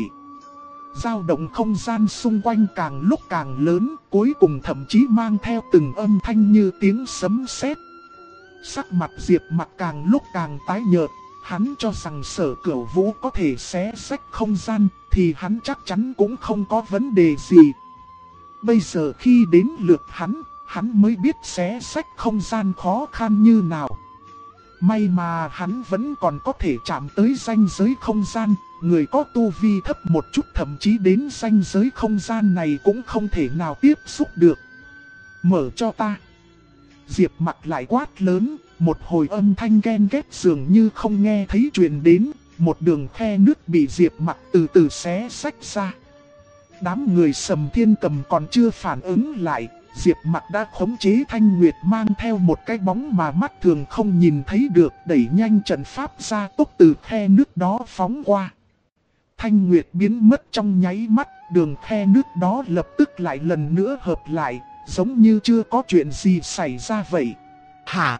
Dao động không gian xung quanh càng lúc càng lớn, cuối cùng thậm chí mang theo từng âm thanh như tiếng sấm sét. Sắc mặt Diệp Mặc càng lúc càng tái nhợt, hắn cho rằng Sở Cửu Vũ có thể xé rách không gian, thì hắn chắc chắn cũng không có vấn đề gì. Bây giờ khi đến lượt hắn mới biết xé rách không gian khó khăn như nào. May mà hắn vẫn còn có thể chạm tới ranh giới không gian, người có tu vi thấp một chút thậm chí đến ranh giới không gian này cũng không thể nào tiếp xúc được. Mở cho ta. Diệp Mặc lại quát lớn, một hồi âm thanh ghen ghét dường như không nghe thấy truyền đến, một đường khe nước bị Diệp Mặc từ từ xé rách ra. Đám người Sầm Thiên Cầm còn chưa phản ứng lại, Diệp Mặc đã khống chế Thanh Nguyệt mang theo một cái bóng mà mắt thường không nhìn thấy được, đẩy nhanh trận pháp ra tốc từ khe nước đó phóng qua. Thanh Nguyệt biến mất trong nháy mắt, đường khe nước đó lập tức lại lần nữa hợp lại, giống như chưa có chuyện gì xảy ra vậy. Hả?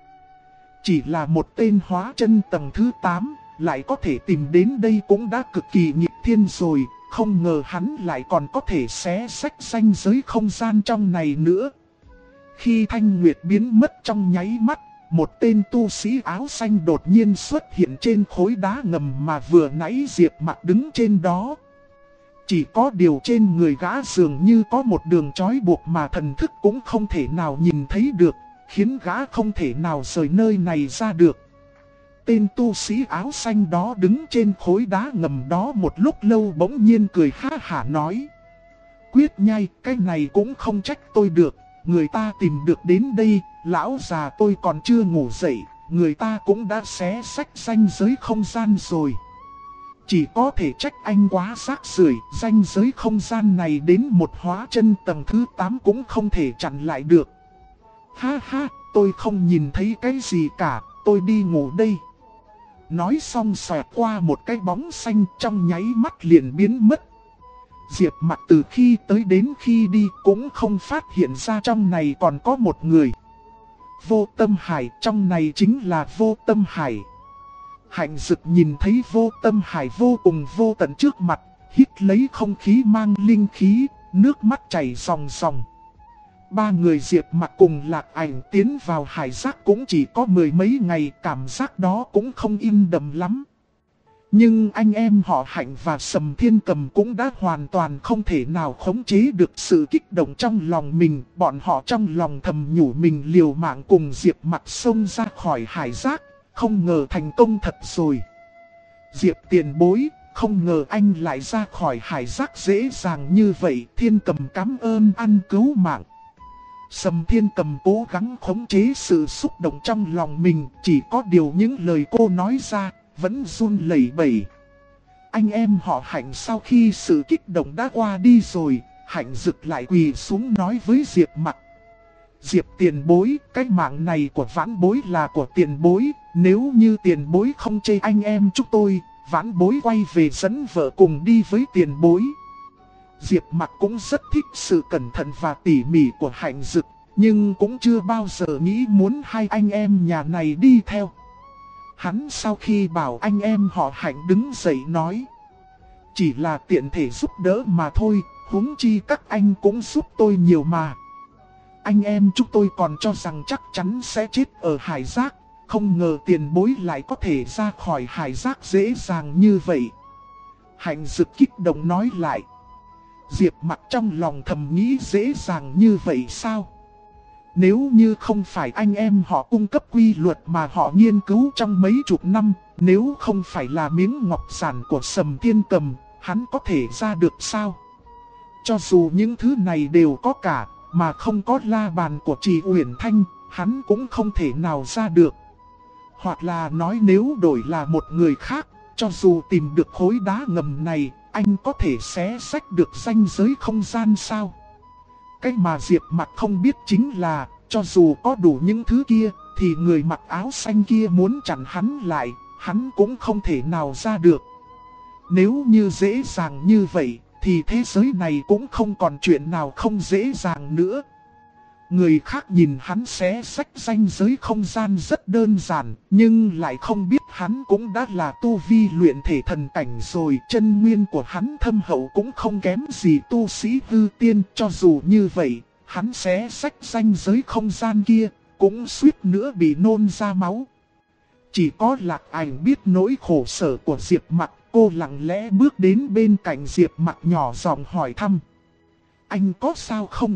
Chỉ là một tên hóa chân tầng thứ 8, lại có thể tìm đến đây cũng đã cực kỳ nghịch thiên rồi, không ngờ hắn lại còn có thể xé rách ranh giới không gian trong này nữa. Khi Thanh Nguyệt biến mất trong nháy mắt, một tên tu sĩ áo xanh đột nhiên xuất hiện trên khối đá ngầm mà vừa nãy Diệp Mặc đứng trên đó. Chỉ có điều trên người gã dường như có một đường trói buộc mà thần thức cũng không thể nào nhìn thấy được, khiến gã không thể nào rời nơi này ra được. Tên tu sĩ áo xanh đó đứng trên khối đá ngầm đó một lúc lâu bỗng nhiên cười ha hả nói: Quyết nhai, cái này cũng không trách tôi được, người ta tìm được đến đây, lão già tôi còn chưa ngủ dậy, người ta cũng đã xé rách ranh giới không gian rồi. Chỉ có thể trách anh quá rác rưởi, ranh giới không gian này đến một hóa chân tầng thứ 8 cũng không thể chặn lại được. Ha ha, tôi không nhìn thấy cái gì cả, tôi đi ngủ đây. Nói xong xoẹt qua một cái bóng xanh trong nháy mắt liền biến mất. Diệp Mặc từ khi tới đến khi đi cũng không phát hiện ra trong này còn có một người. Vô Tâm Hải, trong này chính là Vô Tâm Hải. Hạnh Dực nhìn thấy Vô Tâm Hải vô cùng vô tận trước mặt, hít lấy không khí mang linh khí, nước mắt chảy ròng ròng. Ba người Diệp Mặc cùng Lạc Ảnh tiến vào hải giác cũng chỉ có mười mấy ngày, cảm giác đó cũng không im đậm lắm. Nhưng anh em họ Hạnh và Sầm Thiên Cầm cũng đã hoàn toàn không thể nào khống chế được sự kích động trong lòng mình. Bọn họ trong lòng thầm nhủ mình liều mạng cùng Diệp Mặc xông ra khỏi hải giác, không ngờ thành công thật rồi. Diệp tiền bối, không ngờ anh lại ra khỏi hải giác dễ dàng như vậy, Thiên Cầm cảm ơn anh cứu mạng. Sầm Thiên Cầm cố gắng khống chế sự xúc động trong lòng mình, chỉ có điều những lời cô nói ra vẫn run lẩy bẩy. Anh em họ Hạnh sau khi sự kích động đã qua đi rồi, Hạnh Dực lại quỳ xuống nói với Diệp Mặc: Diệp tiền bối, cái mạng này của vãn bối là của tiền bối, nếu như tiền bối không chê anh em chúng tôi, vãn bối quay về dẫn vợ cùng đi với tiền bối. Diệp Mặc cũng rất thích sự cẩn thận và tỉ mỉ của Hạnh Dực, nhưng cũng chưa bao giờ nghĩ muốn hai anh em nhà này đi theo. Hắn sau khi bảo anh em họ Hạnh đứng dậy nói: Chỉ là tiện thể giúp đỡ mà thôi, huống chi các anh cũng giúp tôi nhiều mà. Anh em chúng tôi còn cho rằng chắc chắn sẽ chết ở hải giác, không ngờ tiền bối lại có thể ra khỏi hải giác dễ dàng như vậy. Hạnh Dực kích động nói lại. Diệp Mặc trong lòng thầm nghĩ dễ dàng như vậy sao? Nếu như không phải anh em họ cung cấp quy luật mà họ nghiên cứu trong mấy chục năm, nếu không phải là miếng ngọc giản của Sầm Thiên Cầm, hắn có thể ra được sao? Cho dù những thứ này đều có cả, mà không có la bàn của Trì Uyển Thanh, hắn cũng không thể nào ra được. Hoặc là nói nếu đổi là một người khác, cho dù tìm được khối đá ngầm này, anh có thể xé rách được ranh giới không gian sao? Cái mà Diệp Mặc không biết chính là, cho dù có đủ những thứ kia, thì người mặc áo xanh kia muốn chặn hắn lại, hắn cũng không thể nào ra được. Nếu như dễ dàng như vậy, thì thế giới này cũng không còn chuyện nào không dễ dàng nữa. Người khác nhìn hắn xé rách ranh giới không gian rất đơn giản, nhưng lại không biết hắn cũng đã là tu vi luyện thể thần cảnh rồi. Chân nguyên của hắn thâm hậu cũng không kém gì tu sĩ hư tiên. Cho dù như vậy, hắn xé rách ranh giới không gian kia, cũng suýt nữa bị nôn ra máu. Chỉ có Lạc Ảnh biết nỗi khổ sở của Diệp Mặc, cô lặng lẽ bước đến bên cạnh Diệp Mặc nhỏ giọng hỏi thăm: Anh có sao không?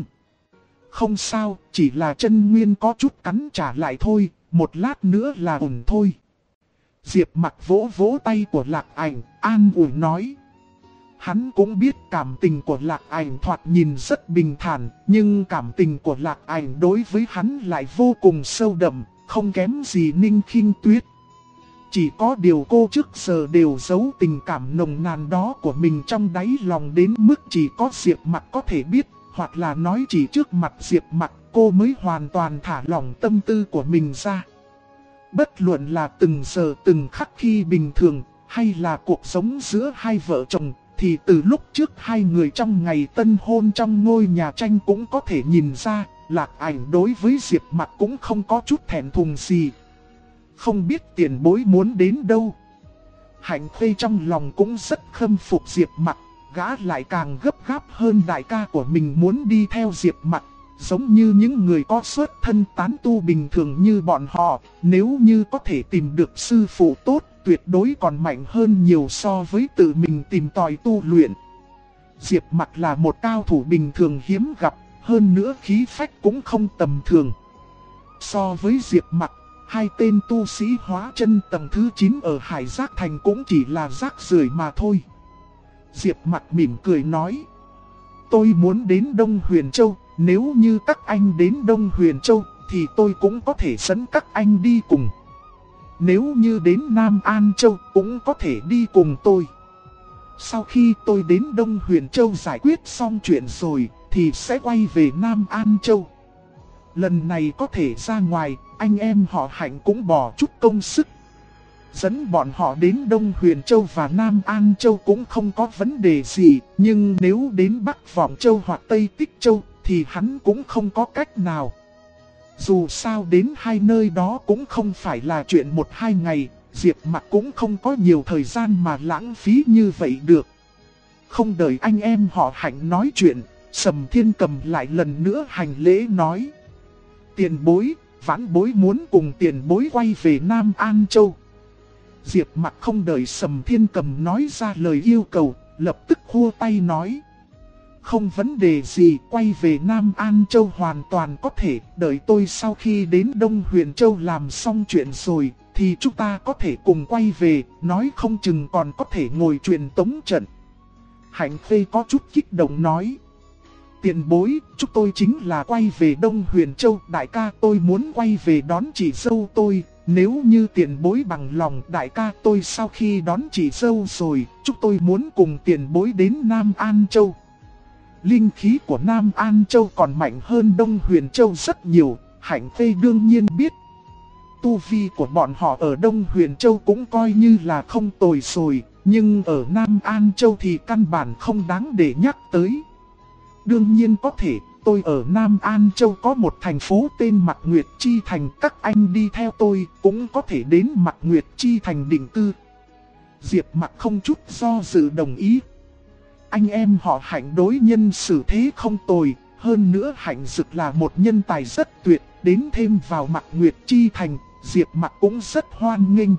Không sao, chỉ là chân nguyên có chút cắn trả lại thôi, một lát nữa là ổn thôi. Diệp Mặc vỗ vỗ tay của Lạc Ảnh, an ủi nói. Hắn cũng biết cảm tình của Lạc Ảnh thoạt nhìn rất bình thản, nhưng cảm tình của Lạc Ảnh đối với hắn lại vô cùng sâu đậm, không kém gì Ninh Khinh Tuyết. Chỉ có điều cô trước giờ đều giấu tình cảm nồng nàn đó của mình trong đáy lòng đến mức chỉ có Diệp Mặc có thể biết, hoặc là nói chỉ trước mặt Diệp Mặc cô mới hoàn toàn thả lỏng tâm tư của mình ra. Bất luận là từng giờ từng khắc khi bình thường, hay là cuộc sống giữa hai vợ chồng, thì từ lúc trước hai người trong ngày tân hôn trong ngôi nhà tranh cũng có thể nhìn ra, Lạc Ảnh đối với Diệp Mặc cũng không có chút thẹn thùng gì. Không biết tiền bối muốn đến đâu. Hạnh Khuê trong lòng cũng rất khâm phục Diệp Mặc, gã lại càng gấp gáp hơn đại ca của mình muốn đi theo Diệp Mặc. Giống như những người có xuất thân tán tu bình thường như bọn họ, nếu như có thể tìm được sư phụ tốt, tuyệt đối còn mạnh hơn nhiều so với tự mình tìm tòi tu luyện. Diệp Mặc là một cao thủ bình thường hiếm gặp, hơn nữa khí phách cũng không tầm thường. So với Diệp Mặc, hai tên tu sĩ hóa chân tầng thứ 9 ở Hải Giác Thành cũng chỉ là rác rưởi mà thôi. Diệp Mặc mỉm cười nói, tôi muốn đến Đông Huyền Châu, nếu như các anh đến Đông Huyền Châu thì tôi cũng có thể dẫn các anh đi cùng. Nếu như đến Nam An Châu cũng có thể đi cùng tôi. Sau khi tôi đến Đông Huyền Châu giải quyết xong chuyện rồi thì sẽ quay về Nam An Châu. Lần này có thể ra ngoài, anh em họ Hạnh cũng bỏ chút công sức. Dẫn bọn họ đến Đông Huyền Châu và Nam An Châu cũng không có vấn đề gì. Nhưng nếu đến Bắc Vọng Châu hoặc Tây Tích Châu thì hắn cũng không có cách nào. Dù sao đến hai nơi đó cũng không phải là chuyện 1-2 ngày, Diệp Mặc cũng không có nhiều thời gian mà lãng phí như vậy được. Không đợi anh em họ Hạnh nói chuyện, Sầm Thiên Cầm lại lần nữa hành lễ nói, tiền bối, vãn bối muốn cùng tiền bối quay về Nam An Châu. Diệp Mặc không đợi Sầm Thiên Cầm nói ra lời yêu cầu, lập tức khua tay nói, không vấn đề gì, quay về Nam An Châu hoàn toàn có thể. Đợi tôi sau khi đến Đông Huyền Châu làm xong chuyện rồi thì chúng ta có thể cùng quay về, nói không chừng còn có thể ngồi truyền tống trận. Hạnh Khuê có chút kích động nói, tiền bối, chúng tôi chính là quay về Đông Huyền Châu. Đại ca tôi muốn quay về đón chị dâu tôi. Nếu như tiền bối bằng lòng, đại ca tôi sau khi đón chị dâu rồi, chúng tôi muốn cùng tiền bối đến Nam An Châu. Linh khí của Nam An Châu còn mạnh hơn Đông Huyền Châu rất nhiều, Hạnh Khuê đương nhiên biết. Tu vi của bọn họ ở Đông Huyền Châu cũng coi như là không tồi rồi, nhưng ở Nam An Châu thì căn bản không đáng để nhắc tới. Đương nhiên có thể, tôi ở Nam An Châu có một thành phố tên Mạc Nguyệt Chi Thành, các anh đi theo tôi cũng có thể đến Mạc Nguyệt Chi Thành định cư. Diệp Mặc không chút do dự đồng ý. Anh em họ Hạnh đối nhân xử thế không tồi, hơn nữa Hạnh Dực là một nhân tài rất tuyệt, đến thêm vào Mạc Nguyệt Chi Thành, Diệp Mặc cũng rất hoan nghênh.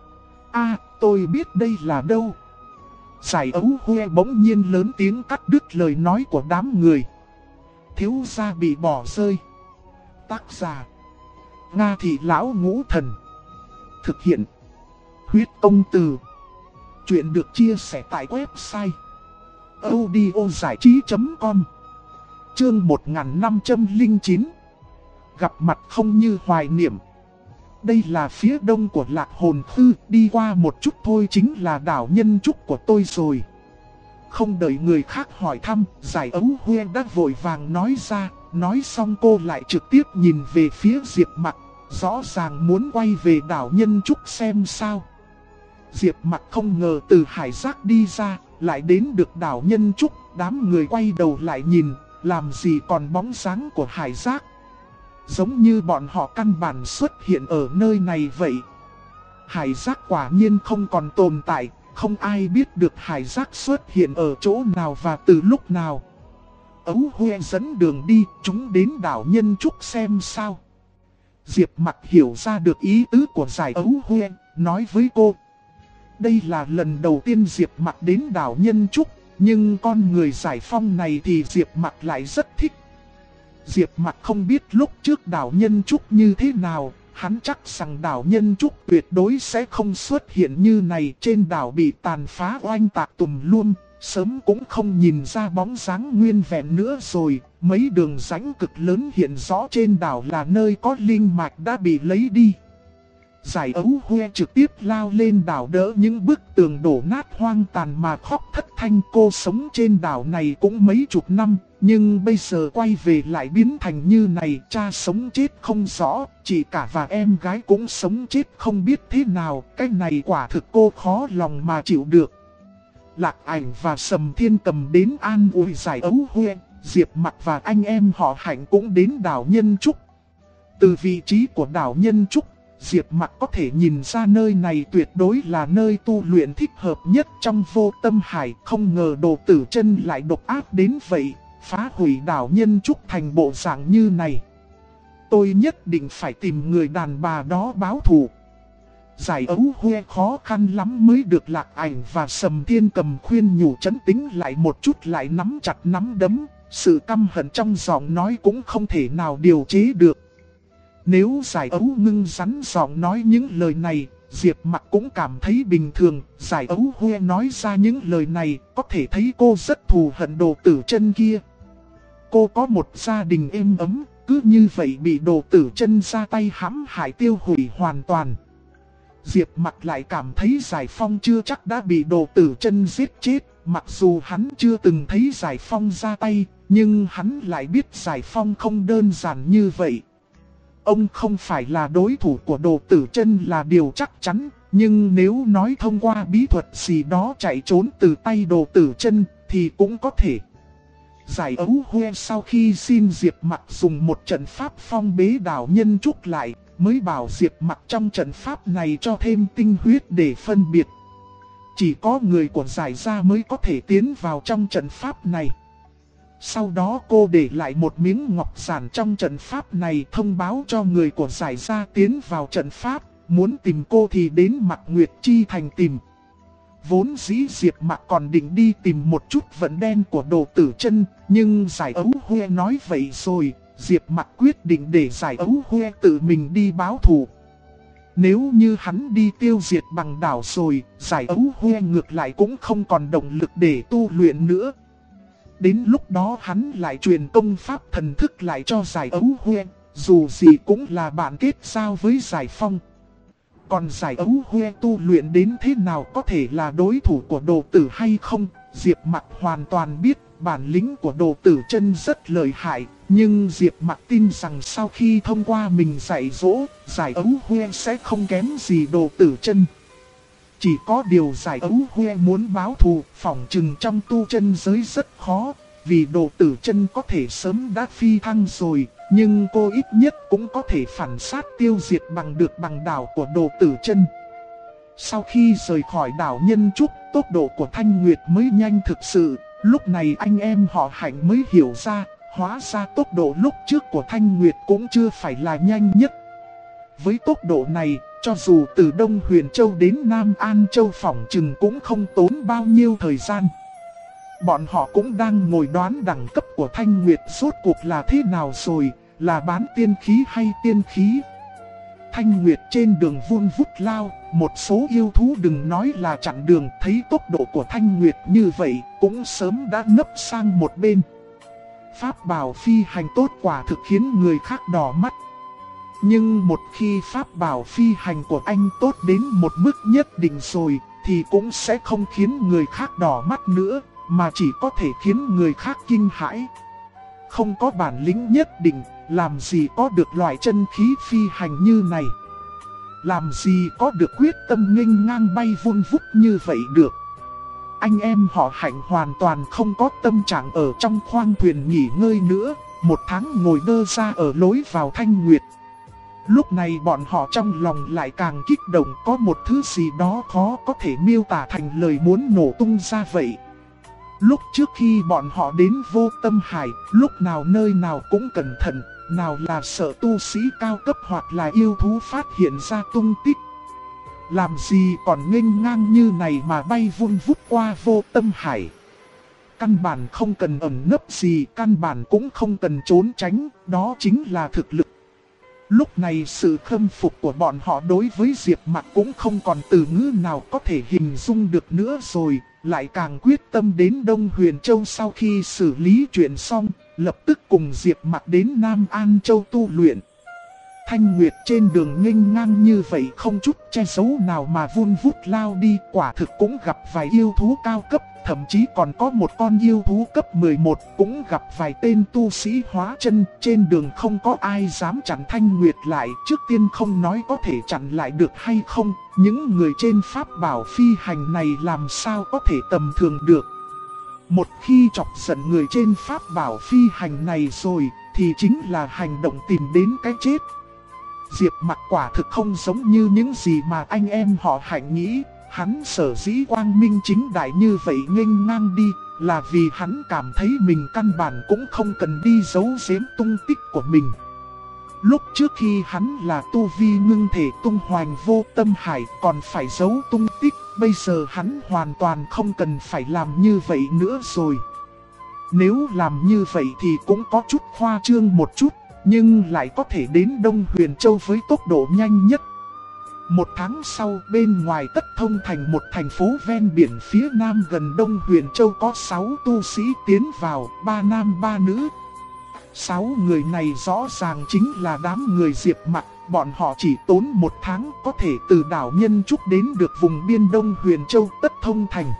Tôi biết đây là đâu. Giải Ấu Huê bỗng nhiên lớn tiếng cắt đứt lời nói của đám người. Thiếu gia bị bỏ rơi. Tác giả Nga Thị Lão Ngũ Thần. Thực hiện Huyết Công Từ. Chuyện được chia sẻ tại website audiozảichí.com. Chương 1509. Gặp mặt không như hoài niệm. Đây là phía đông của Lạc Hồn Khư, đi qua một chút thôi chính là đảo Nhân Trúc của tôi rồi. Không đợi người khác hỏi thăm, Giải Ấu Huê đã vội vàng nói ra. Nói xong cô lại trực tiếp nhìn về phía Diệp Mặc, rõ ràng muốn quay về đảo Nhân Trúc xem sao. Diệp Mặc không ngờ từ Hải Giác đi ra, lại đến được đảo Nhân Trúc. Đám người quay đầu lại nhìn, làm gì còn bóng dáng của Hải Giác. Giống như bọn họ căn bản xuất hiện ở nơi này vậy. Hải Giác quả nhiên không còn tồn tại, không ai biết được Hải Giác xuất hiện ở chỗ nào và từ lúc nào. Ấu Huê dẫn đường đi, chúng đến đảo Nhân Trúc xem sao. Diệp Mặc hiểu ra được ý tứ của Giải Ấu Huê, nói với cô. Đây là lần đầu tiên Diệp Mặc đến đảo Nhân Trúc, nhưng con người Giải Phong này thì Diệp Mặc lại rất thích. Diệp Mặc không biết lúc trước đảo Nhân Trúc như thế nào, hắn chắc rằng đảo Nhân Trúc tuyệt đối sẽ không xuất hiện như này. Trên đảo bị tàn phá oanh tạc tùm luôn, sớm cũng không nhìn ra bóng dáng nguyên vẹn nữa rồi. Mấy đường rãnh cực lớn hiện rõ trên đảo là nơi có linh mạch đã bị lấy đi. Giải Ấu Huê trực tiếp lao lên đảo đỡ những bức tường đổ nát hoang tàn mà khóc thất thanh. Cô sống trên đảo này cũng mấy chục năm, Nhưng bây giờ quay về lại biến thành như này, cha sống chết không rõ, chị cả và em gái cũng sống chết không biết thế nào, cái này quả thực cô khó lòng mà chịu được. Lạc Ảnh và Sầm Thiên Cầm đến an ủi giải ấu Huê, Diệp Mặc và anh em họ Hạnh cũng đến đảo Nhân Trúc. Từ vị trí của đảo Nhân Trúc, Diệp Mặc có thể nhìn ra nơi này tuyệt đối là nơi tu luyện thích hợp nhất trong Vô Tâm Hải, không ngờ Đồ Tử Chân lại độc ác đến vậy, phá hủy đảo Nhân Trúc thành bộ dạng như này. Tôi nhất định phải tìm người đàn bà đó báo thù. Giải ấu Huê khó khăn lắm mới được Lạc Ảnh và Sầm Thiên Cầm khuyên nhủ trấn tĩnh lại một chút, lại nắm chặt nắm đấm, sự căm hận trong giọng nói cũng không thể nào điều chế được. Nếu Giải ấu ngưng rắn giọng nói những lời này, Diệp Mặc cũng cảm thấy bình thường. Giải ấu Huê nói ra những lời này, có thể thấy cô rất thù hận Đồ Tử Chân kia. Cô có một gia đình êm ấm, cứ như vậy bị Đồ Tử Chân ra tay hãm hại tiêu hủy hoàn toàn. Diệp Mặc lại cảm thấy Giải Phong chưa chắc đã bị Đồ Tử Chân giết chết. Mặc dù hắn chưa từng thấy Giải Phong ra tay, nhưng hắn lại biết Giải Phong không đơn giản như vậy. Ông không phải là đối thủ của Đồ Tử Chân là điều chắc chắn, nhưng nếu nói thông qua bí thuật gì đó chạy trốn từ tay Đồ Tử Chân thì cũng có thể. Giải ấu Huê sau khi xin Diệp Mặc dùng một trận pháp phong bế đảo Nhân Trúc lại, mới bảo Diệp Mặc trong trận pháp này cho thêm tinh huyết để phân biệt. Chỉ có người của Giải gia mới có thể tiến vào trong trận pháp này. Sau đó cô để lại một miếng ngọc giản trong trận pháp này, thông báo cho người của Giải gia tiến vào trận pháp. Muốn tìm cô thì đến Mạc Nguyệt Chi Thành tìm. Vốn dĩ Diệp Mặc còn định đi tìm một chút vận đen của Đồ Tử Chân, nhưng Giải ấu Huê nói vậy rồi, Diệp Mặc quyết định để Giải ấu Huê tự mình đi báo thù. Nếu như hắn đi tiêu diệt bằng đảo rồi, Giải ấu Huê ngược lại cũng không còn động lực để tu luyện nữa. Đến lúc đó hắn lại truyền công pháp thần thức lại cho Giải ấu Huê, dù gì cũng là bạn kết giao với Giải Phong. Còn Giải ấu Huê tu luyện đến thế nào, có thể là đối thủ của Đồ Tử hay không, Diệp Mặc hoàn toàn biết bản lĩnh của Đồ Tử Chân rất lợi hại. Nhưng Diệp Mặc tin rằng sau khi thông qua mình dạy dỗ, Giải ấu Huê sẽ không kém gì Đồ Tử Chân. Chỉ có điều Giải ấu Huê muốn báo thù, phỏng chừng trong tu chân giới rất khó, vì Đồ Tử Chân có thể sớm đã phi thăng rồi, nhưng cô ít nhất cũng có thể phản sát tiêu diệt bằng đảo của Đồ Tử Chân. Sau khi rời khỏi đảo Nhân Trúc, tốc độ của Thanh Nguyệt mới nhanh thực sự. Lúc này anh em họ Hạnh mới hiểu ra, hóa ra tốc độ lúc trước của Thanh Nguyệt cũng chưa phải là nhanh nhất. Với tốc độ này, cho dù từ Đông Huyền Châu đến Nam An Châu phỏng chừng cũng không tốn bao nhiêu thời gian. Bọn họ cũng đang ngồi đoán đẳng cấp của Thanh Nguyệt rốt cuộc là thế nào rồi, là bán tiên khí hay tiên khí. Thanh Nguyệt trên đường vun vút lao, một số yêu thú đừng nói là chặn đường, thấy tốc độ của Thanh Nguyệt như vậy cũng sớm đã nấp sang một bên. Pháp bảo phi hành tốt quả thực khiến người khác đỏ mắt. Nhưng một khi pháp bảo phi hành của anh tốt đến một mức nhất định rồi, thì cũng sẽ không khiến người khác đỏ mắt nữa, mà chỉ có thể khiến người khác kinh hãi. Không có bản lĩnh nhất định, làm gì có được loại chân khí phi hành như này. Làm gì có được quyết tâm nghênh ngang bay vun vút như vậy được. Anh em họ Hạnh hoàn toàn không có tâm trạng ở trong khoang thuyền nghỉ ngơi nữa, một tháng ngồi đơ ra ở lối vào Thanh Nguyệt. Lúc này bọn họ trong lòng lại càng kích động, có một thứ gì đó khó có thể miêu tả thành lời muốn nổ tung ra vậy. Lúc trước khi bọn họ đến Vô Tâm Hải, lúc nào nơi nào cũng cẩn thận, nào là sợ tu sĩ cao cấp hoặc là yêu thú phát hiện ra tung tích. Làm gì còn nghênh ngang như này mà bay vun vút qua Vô Tâm Hải. Căn bản không cần ẩn nấp gì, căn bản cũng không cần trốn tránh, đó chính là thực lực. Lúc này sự khâm phục của bọn họ đối với Diệp Mặc cũng không còn từ ngữ nào có thể hình dung được nữa rồi, lại càng quyết tâm đến Đông Huyền Châu. Sau khi xử lý chuyện xong, lập tức cùng Diệp Mặc đến Nam An Châu tu luyện. Thanh Nguyệt trên đường nghênh ngang như vậy không chút che giấu nào mà vun vút lao đi, quả thực cũng gặp vài yêu thú cao cấp, thậm chí còn có một con yêu thú cấp 11, cũng gặp vài tên tu sĩ hóa chân. Trên đường không có ai dám chặn Thanh Nguyệt lại, trước tiên không nói có thể chặn lại được hay không, những người trên pháp bảo phi hành này làm sao có thể tầm thường được. Một khi chọc giận người trên pháp bảo phi hành này rồi, thì chính là hành động tìm đến cái chết. Diệp Mặc quả thực không giống như những gì mà anh em họ Hạnh nghĩ. Hắn sở dĩ quang minh chính đại như vậy nghênh ngang đi, là vì hắn cảm thấy mình căn bản cũng không cần đi giấu giếm tung tích của mình. Lúc trước khi hắn là tu vi ngưng thể tung hoành vô tâm hải còn phải giấu tung tích, bây giờ hắn hoàn toàn không cần phải làm như vậy nữa rồi. Nếu làm như vậy thì cũng có chút khoa trương một chút, nhưng lại có thể đến Đông Huyền Châu với tốc độ nhanh nhất. Một tháng sau, bên ngoài Tất Thông Thành, một thành phố ven biển phía nam gần Đông Huyền Châu, có 6 tu sĩ tiến vào, 3 nam 3 nữ. 6 người này rõ ràng chính là đám người Diệp Mặc, bọn họ chỉ tốn 1 tháng có thể từ đảo Nhân Trúc đến được vùng biên Đông Huyền Châu Tất Thông Thành.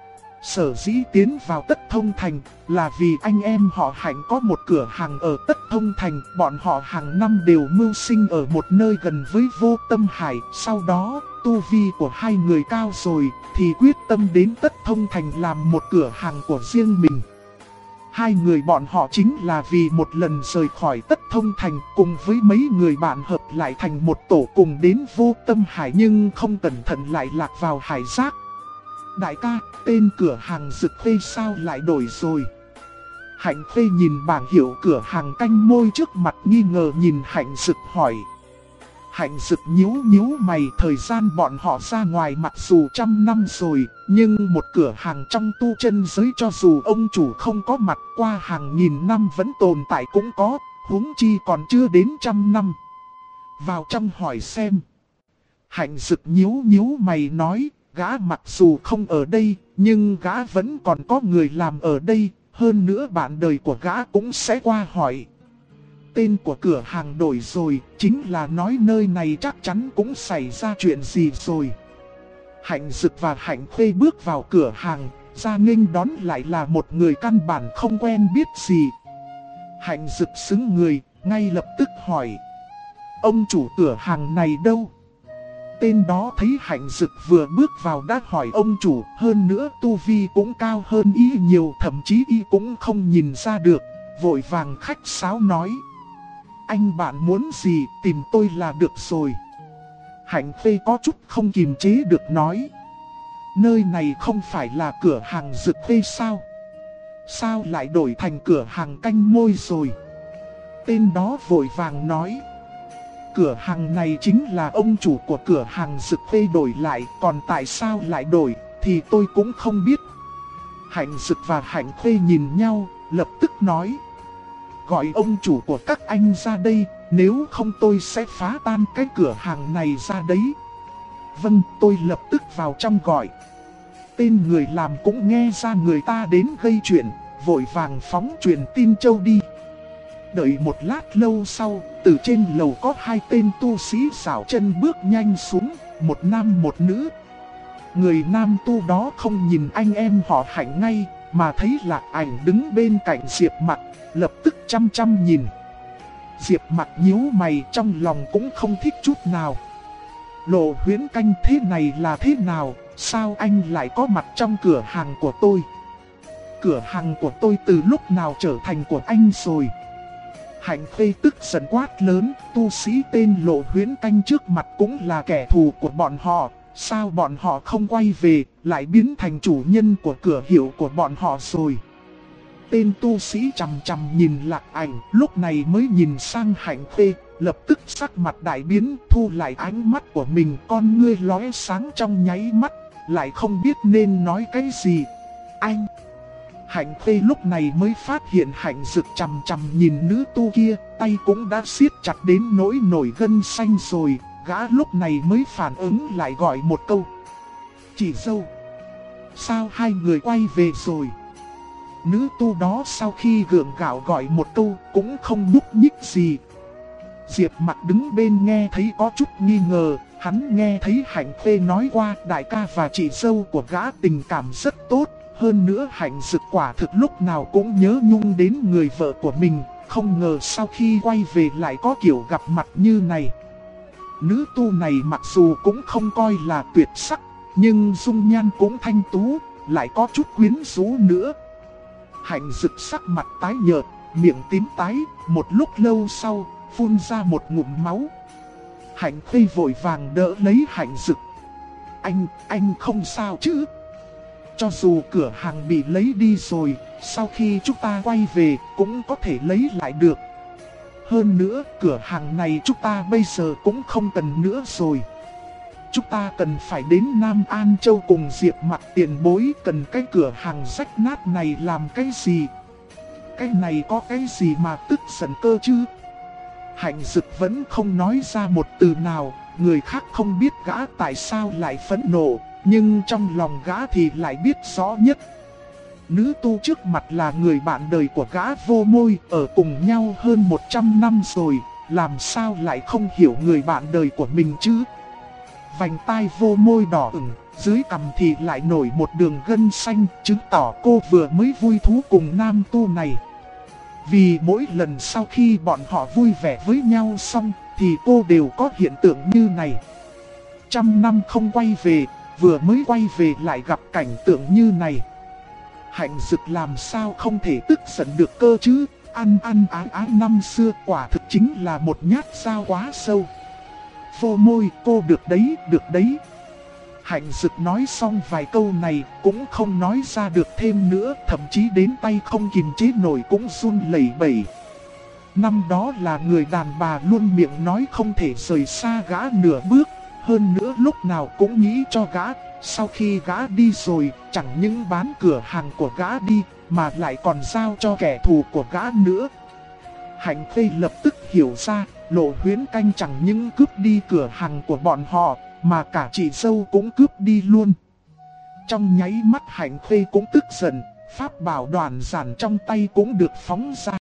Sở dĩ tiến vào Tất Thông Thành là vì anh em họ Hạnh có một cửa hàng ở Tất Thông Thành, bọn họ hàng năm đều mưu sinh ở một nơi gần với Vô Tâm Hải. Sau đó, tu vi của hai người cao rồi thì quyết tâm đến Tất Thông Thành làm một cửa hàng của riêng mình. Hai người bọn họ chính là vì một lần rời khỏi Tất Thông Thành cùng với mấy người bạn hợp lại thành một tổ cùng đến Vô Tâm Hải, nhưng không cẩn thận lại lạc vào hải giác. Đại ca, tên cửa hàng Dực Khê sao lại đổi rồi? Hạnh Khê nhìn bảng hiệu cửa hàng canh môi trước mặt nghi ngờ nhìn Hạnh Dực hỏi. Hạnh Dực nhíu nhíu mày, thời gian bọn họ ra ngoài mặc dù trăm năm rồi, nhưng một cửa hàng trong tu chân giới cho dù ông chủ không có mặt qua hàng nghìn năm vẫn tồn tại cũng có, huống chi còn chưa đến trăm năm. Vào trong hỏi xem. Hạnh Dực nhíu nhíu mày nói. Gã mặc dù không ở đây, nhưng gã vẫn còn có người làm ở đây, hơn nữa bạn đời của gã cũng sẽ qua hỏi. Tên của cửa hàng đổi rồi, chính là nói nơi này chắc chắn cũng xảy ra chuyện gì rồi. Hạnh Dực và Hạnh Khê bước vào cửa hàng, ra nghênh đón lại là một người căn bản không quen biết gì. Hạnh Dực xứng người, ngay lập tức hỏi. Ông chủ cửa hàng này đâu? Tên đó thấy Hạnh Dực vừa bước vào đã hỏi ông chủ, hơn nữa tu vi cũng cao hơn y nhiều, thậm chí y cũng không nhìn ra được, vội vàng khách sáo nói. Anh bạn muốn gì tìm tôi là được rồi. Hạnh Khê có chút không kiềm chế được nói. Nơi này không phải là cửa hàng Dực Khê sao? Sao lại đổi thành cửa hàng canh môi rồi? Tên đó vội vàng nói. Cửa hàng này chính là ông chủ của cửa hàng Dực Khê đổi lại, còn tại sao lại đổi thì tôi cũng không biết. Hạnh Dực và Hạnh Khê nhìn nhau, lập tức nói. Gọi ông chủ của các anh ra đây, nếu không tôi sẽ phá tan cái cửa hàng này ra đấy. Vâng, tôi lập tức vào trong gọi. Tên người làm cũng nghe ra người ta đến gây chuyện, vội vàng phóng truyền tin châu đi. Đợi một lát lâu sau, từ trên lầu có 2 tên tu sĩ xảo chân bước nhanh xuống, một nam một nữ. Người nam tu đó không nhìn anh em họ Hạnh ngay, mà thấy Lạc Ảnh đứng bên cạnh Diệp Mặc, lập tức chăm chăm nhìn. Diệp Mặc nhíu mày, trong lòng cũng không thích chút nào. Lộ Huyễn Canh thế này là thế nào, sao anh lại có mặt trong cửa hàng của tôi? Cửa hàng của tôi từ lúc nào trở thành của anh rồi? Hạnh Khê tức giận quát lớn, tu sĩ tên Lộ Huyễn Canh trước mặt cũng là kẻ thù của bọn họ, sao bọn họ không quay về, lại biến thành chủ nhân của cửa hiệu của bọn họ rồi. Tên tu sĩ chằm chằm nhìn Lạc Ảnh, lúc này mới nhìn sang Hạnh Khê, lập tức sắc mặt đại biến, thu lại ánh mắt của mình, con ngươi lóe sáng trong nháy mắt, lại không biết nên nói cái gì. Anh! Hạnh Khê lúc này mới phát hiện Hạnh Dực chằm chằm nhìn nữ tu kia, tay cũng đã siết chặt đến nỗi nổi gân xanh rồi, gã lúc này mới phản ứng lại gọi một câu. Chị dâu! Sao hai người quay về rồi? Nữ tu đó sau khi gượng gạo gọi một câu cũng không nhúc nhích gì. Diệp Mặc đứng bên nghe thấy có chút nghi ngờ, hắn nghe thấy Hạnh Khê nói qua đại ca và chị dâu của gã tình cảm rất tốt. Hơn nữa Hạnh Dực quả thực lúc nào cũng nhớ nhung đến người vợ của mình, không ngờ sau khi quay về lại có kiểu gặp mặt như này. Nữ tu này mặc dù cũng không coi là tuyệt sắc, nhưng dung nhan cũng thanh tú, lại có chút quyến rũ nữa. Hạnh Dực sắc mặt tái nhợt, miệng tím tái, một lúc lâu sau, phun ra một ngụm máu. Hạnh Khê vội vàng đỡ lấy Hạnh Dực. Anh không sao chứ? Cho dù cửa hàng bị lấy đi rồi, sau khi chúng ta quay về cũng có thể lấy lại được. Hơn nữa, cửa hàng này chúng ta bây giờ cũng không cần nữa rồi. Chúng ta cần phải đến Nam An Châu cùng Diệp Mặc tiền bối, cần cái cửa hàng rách nát này làm cái gì? Cái này có cái gì mà tức giận cơ chứ? Hạnh Dực vẫn không nói ra một từ nào, người khác không biết gã tại sao lại phẫn nộ, nhưng trong lòng gã thì lại biết rõ nhất. Nữ tu trước mặt là người bạn đời của gã Vô Môi, ở cùng nhau hơn 100 năm rồi, làm sao lại không hiểu người bạn đời của mình chứ? Vành tai Vô Môi đỏ ửng, dưới cằm thì lại nổi một đường gân xanh, chứng tỏ cô vừa mới vui thú cùng nam tu này. Vì mỗi lần sau khi bọn họ vui vẻ với nhau xong, thì cô đều có hiện tượng như này. 100 năm không quay về, vừa mới quay về lại gặp cảnh tượng như này. Hạnh Dực làm sao không thể tức giận được cơ chứ? Ăn á năm xưa quả thực chính là một nhát dao quá sâu. Vô Môi, cô được đấy. Hạnh Dực nói xong vài câu này cũng không nói ra được thêm nữa, thậm chí đến tay không kìm chế nổi cũng run lẩy bẩy. Năm đó là người đàn bà luôn miệng nói không thể rời xa gã nửa bước, hơn nữa lúc nào cũng nghĩ cho gã. Sau khi gã đi rồi, chẳng những bán cửa hàng của gã đi, mà lại còn giao cho kẻ thù của gã nữa. Hạnh Khê lập tức hiểu ra, Lộ Huyễn Canh chẳng những cướp đi cửa hàng của bọn họ, mà cả chị dâu cũng cướp đi luôn. Trong nháy mắt Hạnh Khê cũng tức giận, pháp bảo đoàn giản trong tay cũng được phóng ra.